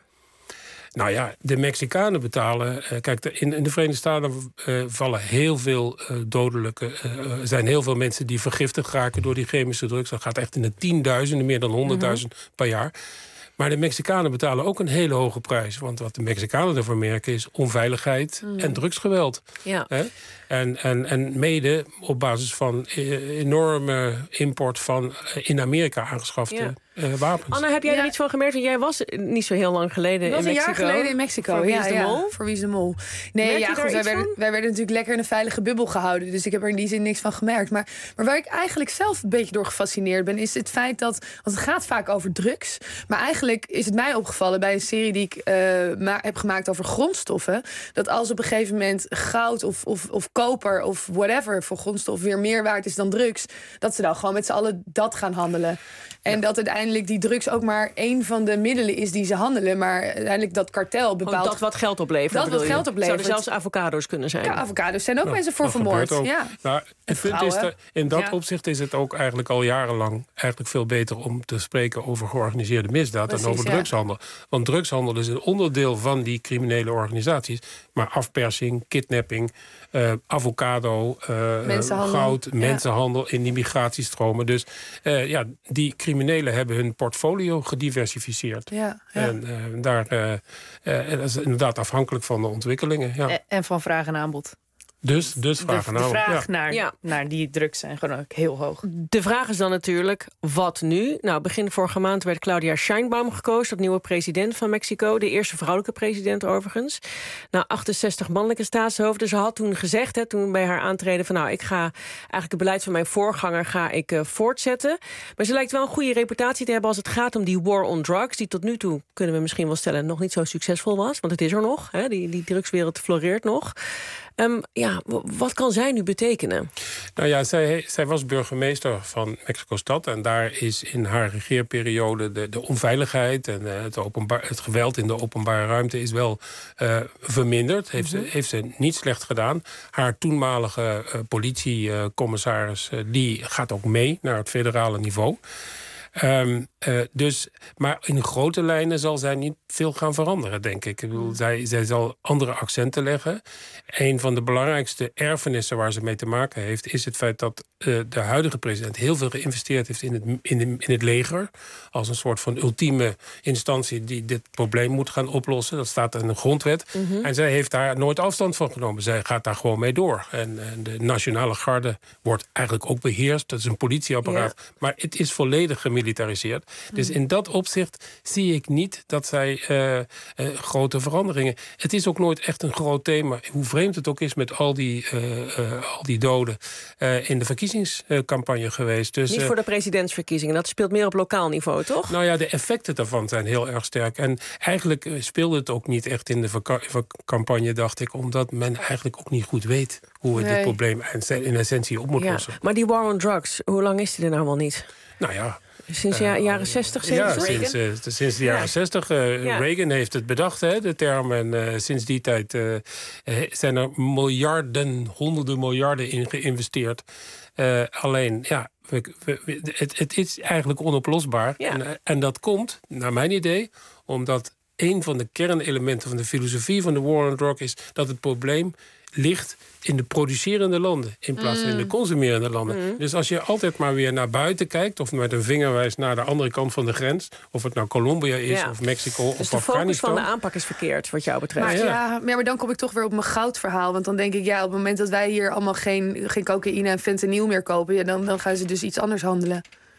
Nou ja, de Mexicanen betalen... Uh, kijk, in, in de Verenigde Staten uh, vallen heel veel uh, dodelijke... Uh, er zijn heel veel mensen die vergiftigd raken door die chemische drugs. Dat gaat echt in de tienduizenden, meer dan honderdduizend mm-hmm. per jaar. Maar de Mexicanen betalen ook een hele hoge prijs. Want wat de Mexicanen ervoor merken is onveiligheid mm. en drugsgeweld. Ja. Hè? En, en, en mede op basis van uh, enorme import van uh, in Amerika aangeschafte... Ja. uh, wapens. Anna, heb jij Ja. er iets van gemerkt? Want jij was niet zo heel lang geleden Dat was in een Mexico. jaar geleden in Mexico. Voor Wie ja, is de ja, Mol? Voor Wie is de Mol? Nee, Merk je ja, daar goed, wij, iets werden, van? wij werden natuurlijk lekker in een veilige bubbel gehouden. Dus ik heb er in die zin niks van gemerkt. Maar, maar waar ik eigenlijk zelf een beetje door gefascineerd ben, is het feit dat. Want het gaat vaak over drugs. Maar eigenlijk is het mij opgevallen bij een serie die ik uh, ma- heb gemaakt over grondstoffen. Dat als op een gegeven moment goud of, of, of koper of whatever voor grondstof weer meer waard is dan drugs, dat ze dan gewoon met z'n allen dat gaan handelen. En dat uiteindelijk die drugs ook maar één van de middelen is die ze handelen. Maar uiteindelijk dat kartel bepaalt. Gewoon dat wat geld oplevert. Dat bedoel wat je? geld oplevert. Zouden zelfs avocado's kunnen zijn. Ja, avocado's zijn ook Nou, mensen voor dat vermoord. gebeurt ook. Ja. Nou, het punt is dat in dat Ja. opzicht is het ook eigenlijk al jarenlang eigenlijk veel beter om te spreken over georganiseerde misdaad Precies, dan over ja. drugshandel. Want drugshandel is een onderdeel van die criminele organisaties. Maar afpersing, kidnapping, uh, avocado, uh, Mensenhandel. goud, Ja. mensenhandel in die migratiestromen. Dus uh, ja, die criminelen hebben hun portfolio gediversificeerd. Ja, ja. En uh, daar uh, uh, dat is inderdaad afhankelijk van de ontwikkelingen. Ja. En- En van vraag en aanbod. Dus, dus De, vraag de en aanbod. vraag Ja. naar, Ja. naar die drugs zijn gewoon ook heel hoog. De vraag is dan natuurlijk, wat nu? Nou, begin vorige maand werd Claudia Sheinbaum gekozen tot nieuwe president van Mexico. De eerste vrouwelijke president overigens. Nou, achtenzestig mannelijke staatshoofden. Ze had toen gezegd, hè, toen bij haar aantreden, van nou, ik ga eigenlijk het beleid van mijn voorganger ga ik uh, voortzetten. Maar ze lijkt wel een goede reputatie te hebben als het gaat om die war on drugs, die tot nu toe, kunnen we misschien wel stellen, nog niet zo succesvol was. Want het is er nog, hè, die, die drugswereld floreert nog. Um, ja, w- wat kan zij nu betekenen? Nou ja, zij, zij was burgemeester van Mexico-stad. En daar is in haar regeerperiode de, de onveiligheid en uh, het, openbaar, het geweld in de openbare ruimte is wel uh, verminderd. Heeft, mm-hmm. ze, heeft ze niet slecht gedaan. Haar toenmalige uh, politiecommissaris uh, die gaat ook mee naar het federale niveau. Um, uh, dus, maar in grote lijnen zal zij niet veel gaan veranderen, denk ik. Ik bedoel, zij, zij zal andere accenten leggen. Een van de belangrijkste erfenissen waar ze mee te maken heeft, is het feit dat uh, de huidige president heel veel geïnvesteerd heeft in het, in, de, in het leger. Als een soort van ultieme instantie die dit probleem moet gaan oplossen. Dat staat in de grondwet. Mm-hmm. En zij heeft daar nooit afstand van genomen. Zij gaat daar gewoon mee door. En, en de nationale garde wordt eigenlijk ook beheerst. Dat is een politieapparaat. Ja. Maar het is volledig gemilitariseerd. Mm. Dus in dat opzicht zie ik niet dat zij uh, uh, grote veranderingen. Het is ook nooit echt een groot thema. Hoe vreemd het ook is met al die, uh, uh, al die doden uh, in de verkiezingscampagne geweest. Dus, niet voor de presidentsverkiezingen. Dat speelt meer op lokaal niveau, toch? Nou ja, de effecten daarvan zijn heel erg sterk. En eigenlijk speelde het ook niet echt in de campagne, dacht ik, omdat men eigenlijk ook niet goed weet hoe we nee. dit probleem in essentie op moet ja. lossen. Maar die war on drugs, hoe lang is die er nou wel niet? Nou ja. Sinds de uh, jaren zestig, ja, sinds, uh, sinds de jaren ja. zestig. Uh, ja. Reagan heeft het bedacht, hè, de term. En uh, sinds die tijd uh, zijn er miljarden, honderden miljarden in geïnvesteerd. Uh, alleen, ja, we, we, het, het is eigenlijk onoplosbaar. Ja. En, en dat komt, naar mijn idee, omdat een van de kernelementen van de filosofie van de war on drugs is dat het probleem ligt in de producerende landen in plaats van mm. in de consumerende landen. Mm. Dus als je altijd maar weer naar buiten kijkt of met een vinger wijst naar de andere kant van de grens, of het nou Colombia is ja. of Mexico dus of de Afghanistan. Dus de focus van de aanpak is verkeerd, wat jou betreft. Maar, ja. Ja, maar dan kom ik toch weer op mijn goudverhaal. Want dan denk ik, ja, op het moment dat wij hier allemaal geen, geen cocaïne en fentanyl meer kopen, ja, dan, dan gaan ze dus iets anders handelen.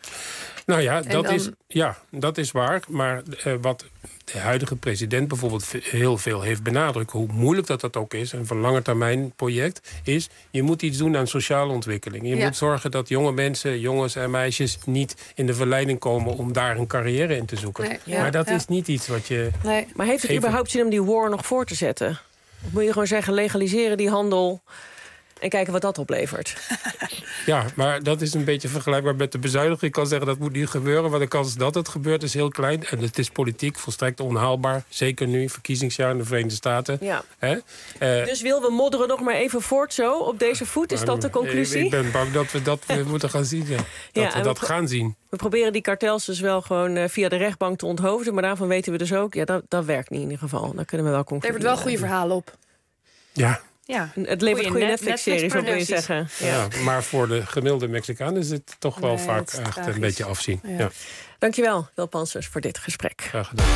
Nou ja, dat, dan... is, ja dat is waar. Maar uh, wat de huidige president bijvoorbeeld heel veel heeft benadrukt, hoe moeilijk dat dat ook is, en van lange termijn project, is je moet iets doen aan sociale ontwikkeling. Je ja. moet zorgen dat jonge mensen, jongens en meisjes niet in de verleiding komen om daar een carrière in te zoeken. Nee, ja, maar dat ja. is niet iets wat je... Nee. Maar heeft het even... überhaupt zin om die war nog voor te zetten? Of moet je gewoon zeggen, legaliseren die handel en kijken wat dat oplevert? Ja, maar dat is een beetje vergelijkbaar met de bezuiniging. Ik kan zeggen dat moet niet gebeuren, want de kans dat het gebeurt is heel klein. En het is politiek volstrekt onhaalbaar. Zeker nu, verkiezingsjaar in de Verenigde Staten. Ja. Hè? Uh, dus wil we modderen nog maar even voort zo op deze voet? Is dat de conclusie? Ik ben bang dat we dat we moeten gaan zien. Ja. Dat ja, we dat we gaan zien. We proberen die kartels dus wel gewoon uh, via de rechtbank te onthoofden. Maar daarvan weten we dus ook, ja, dat, dat werkt niet in ieder geval. Daar kunnen we wel concluderen. Levert wel goede verhalen op. Ja. Ja, het levert goede Netflix-series, wat wil je zeggen. Ja. Ja, maar voor de gemiddelde Mexicaan is het toch wel nee, vaak echt tragisch. Een beetje afzien. Ja. Ja. Dankjewel, Wil Pansers, voor dit gesprek. Graag gedaan.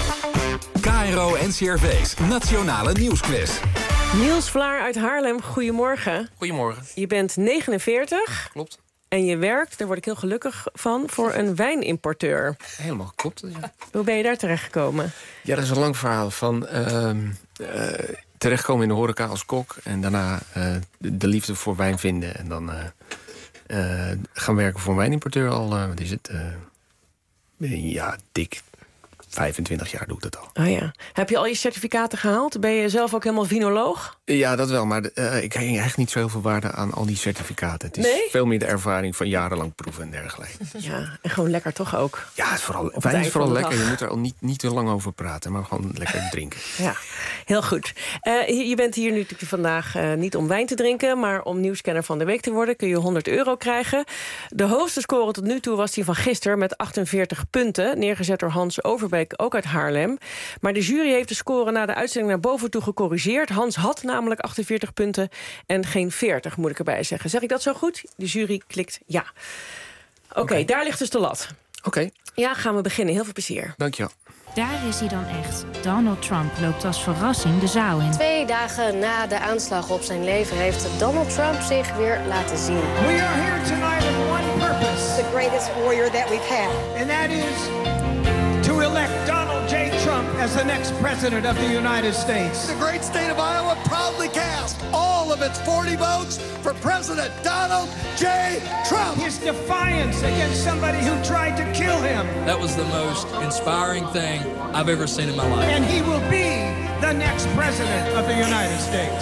K R O en C R V's Nationale Nieuwsquiz. Niels Vlaar uit Haarlem, goedemorgen. Goedemorgen. Je bent negenenveertig. Klopt. En je werkt, daar word ik heel gelukkig van, voor een wijnimporteur. Helemaal geklopt, ja. Hoe ben je daar terechtgekomen? Ja, dat is een lang verhaal. Van uh, uh, terechtkomen in de horeca als kok. En daarna uh, de, de liefde voor wijn vinden. En dan uh, uh, gaan werken voor een wijnimporteur al, uh, wat is het? Uh, ja, dik vijfentwintig jaar doe ik dat al. Oh ja. Heb je al je certificaten gehaald? Ben je zelf ook helemaal vinoloog? Ja, dat wel. Maar uh, ik hang echt niet zo heel veel waarde aan al die certificaten. Het is nee? veel meer de ervaring van jarenlang proeven en dergelijke. Ja, en gewoon lekker toch ook? Ja, het is vooral, wijn is vooral lekker. Je moet er al niet, niet te lang over praten, maar gewoon lekker drinken. Ja, heel goed. Uh, je bent hier nu natuurlijk vandaag uh, niet om wijn te drinken, maar om nieuwscanner van de week te worden. Kun je honderd euro krijgen. De hoogste score tot nu toe was die van gisteren met achtenveertig punten. Neergezet door Hans Overbeek, ook uit Haarlem. Maar de jury heeft de score na de uitzending naar boven toe gecorrigeerd. Hans had namelijk achtenveertig punten en geen veertig, moet ik erbij zeggen. Zeg ik dat zo goed? De jury klikt ja. Oké, okay, okay. Daar ligt dus de lat. Oké. Okay. Ja, gaan we beginnen. Heel veel plezier. Dank je wel. Daar is hij dan echt. Donald Trump loopt als verrassing de zaal in. Twee dagen na de aanslag op zijn leven heeft Donald Trump zich weer laten zien. We are here tonight with one purpose. The greatest warrior that we've had. And that is to elect Donald J. Trump as the next president of the United States. The great state of Iowa proudly cast all of its forty votes for President Donald J. Trump. His defiance against somebody who tried to kill him. That was the most inspiring thing I've ever seen in my life. And he will be the next president of the United States.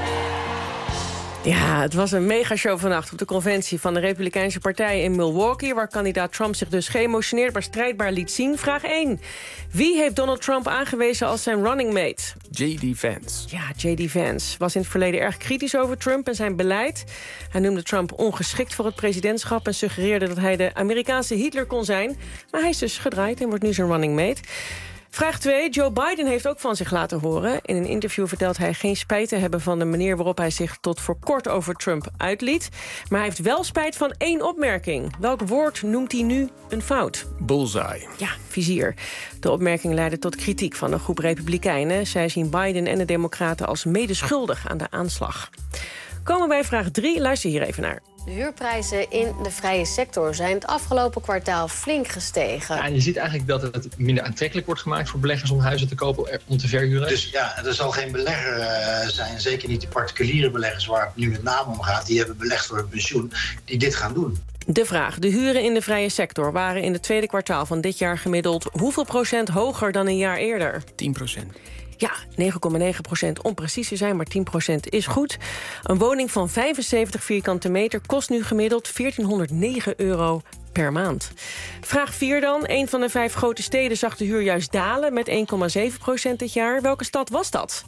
Ja, het was een megashow vannacht op de conventie van de Republikeinse Partij in Milwaukee, waar kandidaat Trump zich dus geëmotioneerd maar strijdbaar liet zien. Vraag één. Wie heeft Donald Trump aangewezen als zijn running mate? J D. Vance. Ja, J D. Vance was in het verleden erg kritisch over Trump en zijn beleid. Hij noemde Trump ongeschikt voor het presidentschap en suggereerde dat hij de Amerikaanse Hitler kon zijn. Maar hij is dus gedraaid en wordt nu zijn running mate. Vraag twee. Joe Biden heeft ook van zich laten horen. In een interview vertelt hij geen spijt te hebben van de manier waarop hij zich tot voor kort over Trump uitliet. Maar hij heeft wel spijt van één opmerking. Welk woord noemt hij nu een fout? Bullseye. Ja, vizier. De opmerking leidde tot kritiek van een groep republikeinen. Zij zien Biden en de democraten als medeschuldig aan de aanslag. Komen we bij vraag drie. Luister hier even naar. De huurprijzen in de vrije sector zijn het afgelopen kwartaal flink gestegen. Ja, en je ziet eigenlijk dat het minder aantrekkelijk wordt gemaakt voor beleggers om huizen te kopen, om te verhuren. Dus ja, er zal geen belegger uh, zijn, zeker niet de particuliere beleggers waar het nu met name om gaat. Die hebben belegd voor hun pensioen, die dit gaan doen. De vraag. De huren in de vrije sector waren in het tweede kwartaal van dit jaar gemiddeld hoeveel procent hoger dan een jaar eerder? tien procent. Ja, negen komma negen procent om precies te zijn, maar tien procent is goed. Een woning van vijfenzeventig vierkante meter kost nu gemiddeld veertienhonderdnegen euro per maand. Vraag vier dan. Een van de vijf grote steden zag de huur juist dalen met één komma zeven procent dit jaar. Welke stad was dat?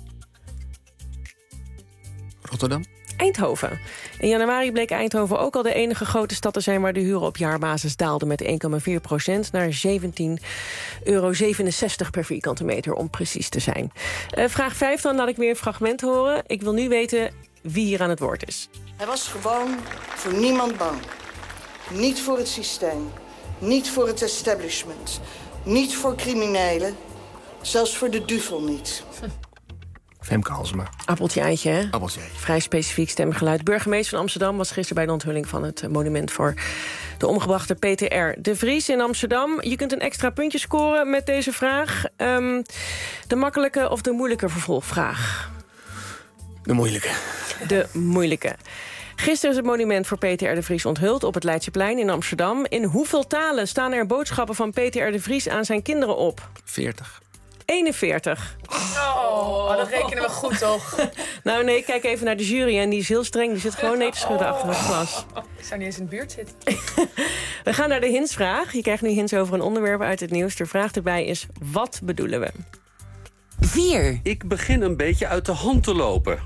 Rotterdam. Eindhoven. In januari bleek Eindhoven ook al de enige grote stad te zijn waar de huren op jaarbasis daalden met één komma vier procent naar zeventien euro zevenenzestig per vierkante meter, om precies te zijn. Uh, vraag vijf dan, laat ik weer een fragment horen. Ik wil nu weten wie hier aan het woord is. Hij was gewoon voor niemand bang. Niet voor het systeem. Niet voor het establishment. Niet voor criminelen. Zelfs voor de duivel niet. Femke Halsema. Appeltje eitje, hè? Appeltje eitje. Vrij specifiek stemgeluid. Burgemeester van Amsterdam was gisteren bij de onthulling van het monument voor de omgebrachte P T R de Vries in Amsterdam. Je kunt een extra puntje scoren met deze vraag. Um, de makkelijke of de moeilijke vervolgvraag? De moeilijke. De moeilijke. Gisteren is het monument voor P T R de Vries onthuld op het Leidseplein in Amsterdam. In hoeveel talen staan er boodschappen van P T R de Vries aan zijn kinderen op? veertig. eenenveertig. Oh, dat rekenen we goed, toch? Nou nee, kijk even naar de jury en die is heel streng. Die zit gewoon nee te schudden achter het glas. Ik zou niet eens in de buurt zitten. We gaan naar de hintsvraag. Je krijgt nu hints over een onderwerp uit het nieuws. De vraag erbij is, wat bedoelen we? Vier. Ik begin een beetje uit de hand te lopen.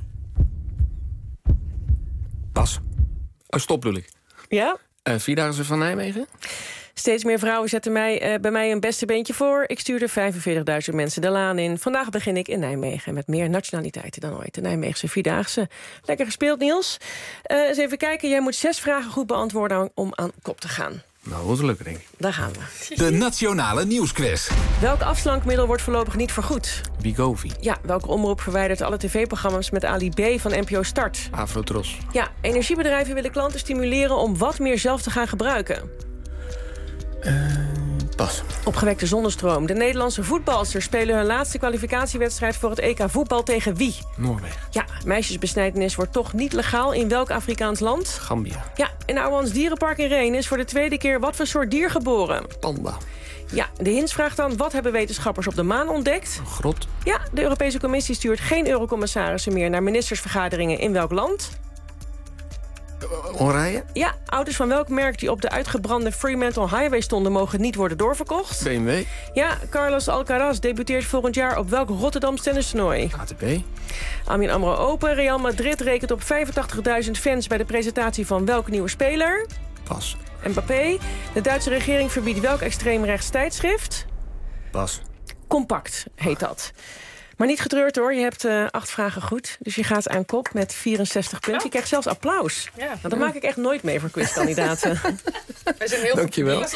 Pas. Oh, stop bedoel ik. Ja? Uh, Vierdaagse van Nijmegen? Steeds meer vrouwen zetten mij, uh, bij mij een beste beentje voor. Ik stuurde vijfenveertigduizend mensen de laan in. Vandaag begin ik in Nijmegen met meer nationaliteiten dan ooit. De Nijmeegse Vierdaagse. Lekker gespeeld, Niels. Uh, eens even kijken, jij moet zes vragen goed beantwoorden om aan kop te gaan. Nou, wat lukken, denk ik. Daar gaan we. De Nationale Nieuwsquiz. Welk afslankmiddel wordt voorlopig niet vergoed? Bigovi. Ja, welke omroep verwijdert alle tv-programma's met Ali B van N P O Start? Afrotros. Ja, energiebedrijven willen klanten stimuleren om wat meer zelf te gaan gebruiken. Uh, pas. Opgewekte zonnestroom. De Nederlandse voetbalsters spelen hun laatste kwalificatiewedstrijd voor het E K voetbal tegen wie? Noorwegen. Ja, meisjesbesnijdenis wordt toch niet legaal in welk Afrikaans land? Gambia. Ja, in Ouwans Dierenpark in Renen is voor de tweede keer wat voor soort dier geboren? Panda. Ja, de Hins vraagt dan, wat hebben wetenschappers op de maan ontdekt? Een grot. Ja, de Europese Commissie stuurt geen eurocommissarissen meer naar ministersvergaderingen in welk land? Hongarije? Ja, auto's van welk merk die op de uitgebrande Fremantle Highway stonden mogen niet worden doorverkocht? B M W. Ja, Carlos Alcaraz debuteert volgend jaar op welk Rotterdams tennistoernooi? A T P. A B N AMRO Open. Real Madrid rekent op vijfentachtigduizend fans bij de presentatie van welke nieuwe speler? Pas. Mbappé. De Duitse regering verbiedt welk extreemrechts tijdschrift? Pas. Compact heet dat. Maar niet getreurd hoor, je hebt uh, acht vragen goed. Dus je gaat aan kop met vierenzestig punten. Je krijgt zelfs applaus. Ja. Nou, dat maak ik echt nooit mee voor quizkandidaten. Wij zijn heel dankjewel. goed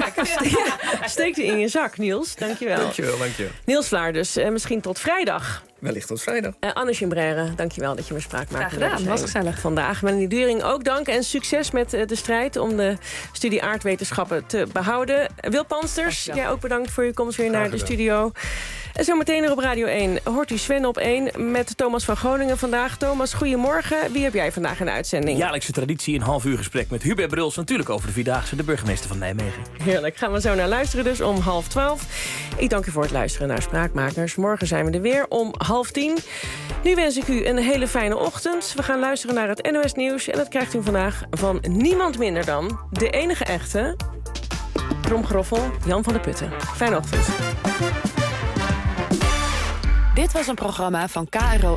ja, steek die in je zak, Niels. Dankjewel. Dankjewel, dankjewel. Niels Vlaar dus. Uh, misschien tot vrijdag. Wellicht tot vrijdag. Uh, Anne Chimbrère, dankjewel dat je me spraak maakte. Graag gedaan, was gezellig. Vandaag. Melanie During ook dank en succes met uh, de strijd om de studie aardwetenschappen te behouden. Wil Pansters, jij ook bedankt voor je komst weer naar de studio. En zometeen er op Radio één hoort u Sven op één met Thomas van Groningen vandaag. Thomas, goedemorgen. Wie heb jij vandaag in de uitzending? Jaarlijkse traditie, een half uur gesprek met Hubert Bruls. Natuurlijk over de Vierdaagse, de burgemeester van Nijmegen. Heerlijk, gaan we zo naar luisteren dus om half twaalf. Ik dank u voor het luisteren naar Spraakmakers. Morgen zijn we er weer om half tien. Nu wens ik u een hele fijne ochtend. We gaan luisteren naar het N O S Nieuws. En dat krijgt u vandaag van niemand minder dan de enige echte tromgeroffel Jan van der Putten. Fijne ochtend. Dit was een programma van K R O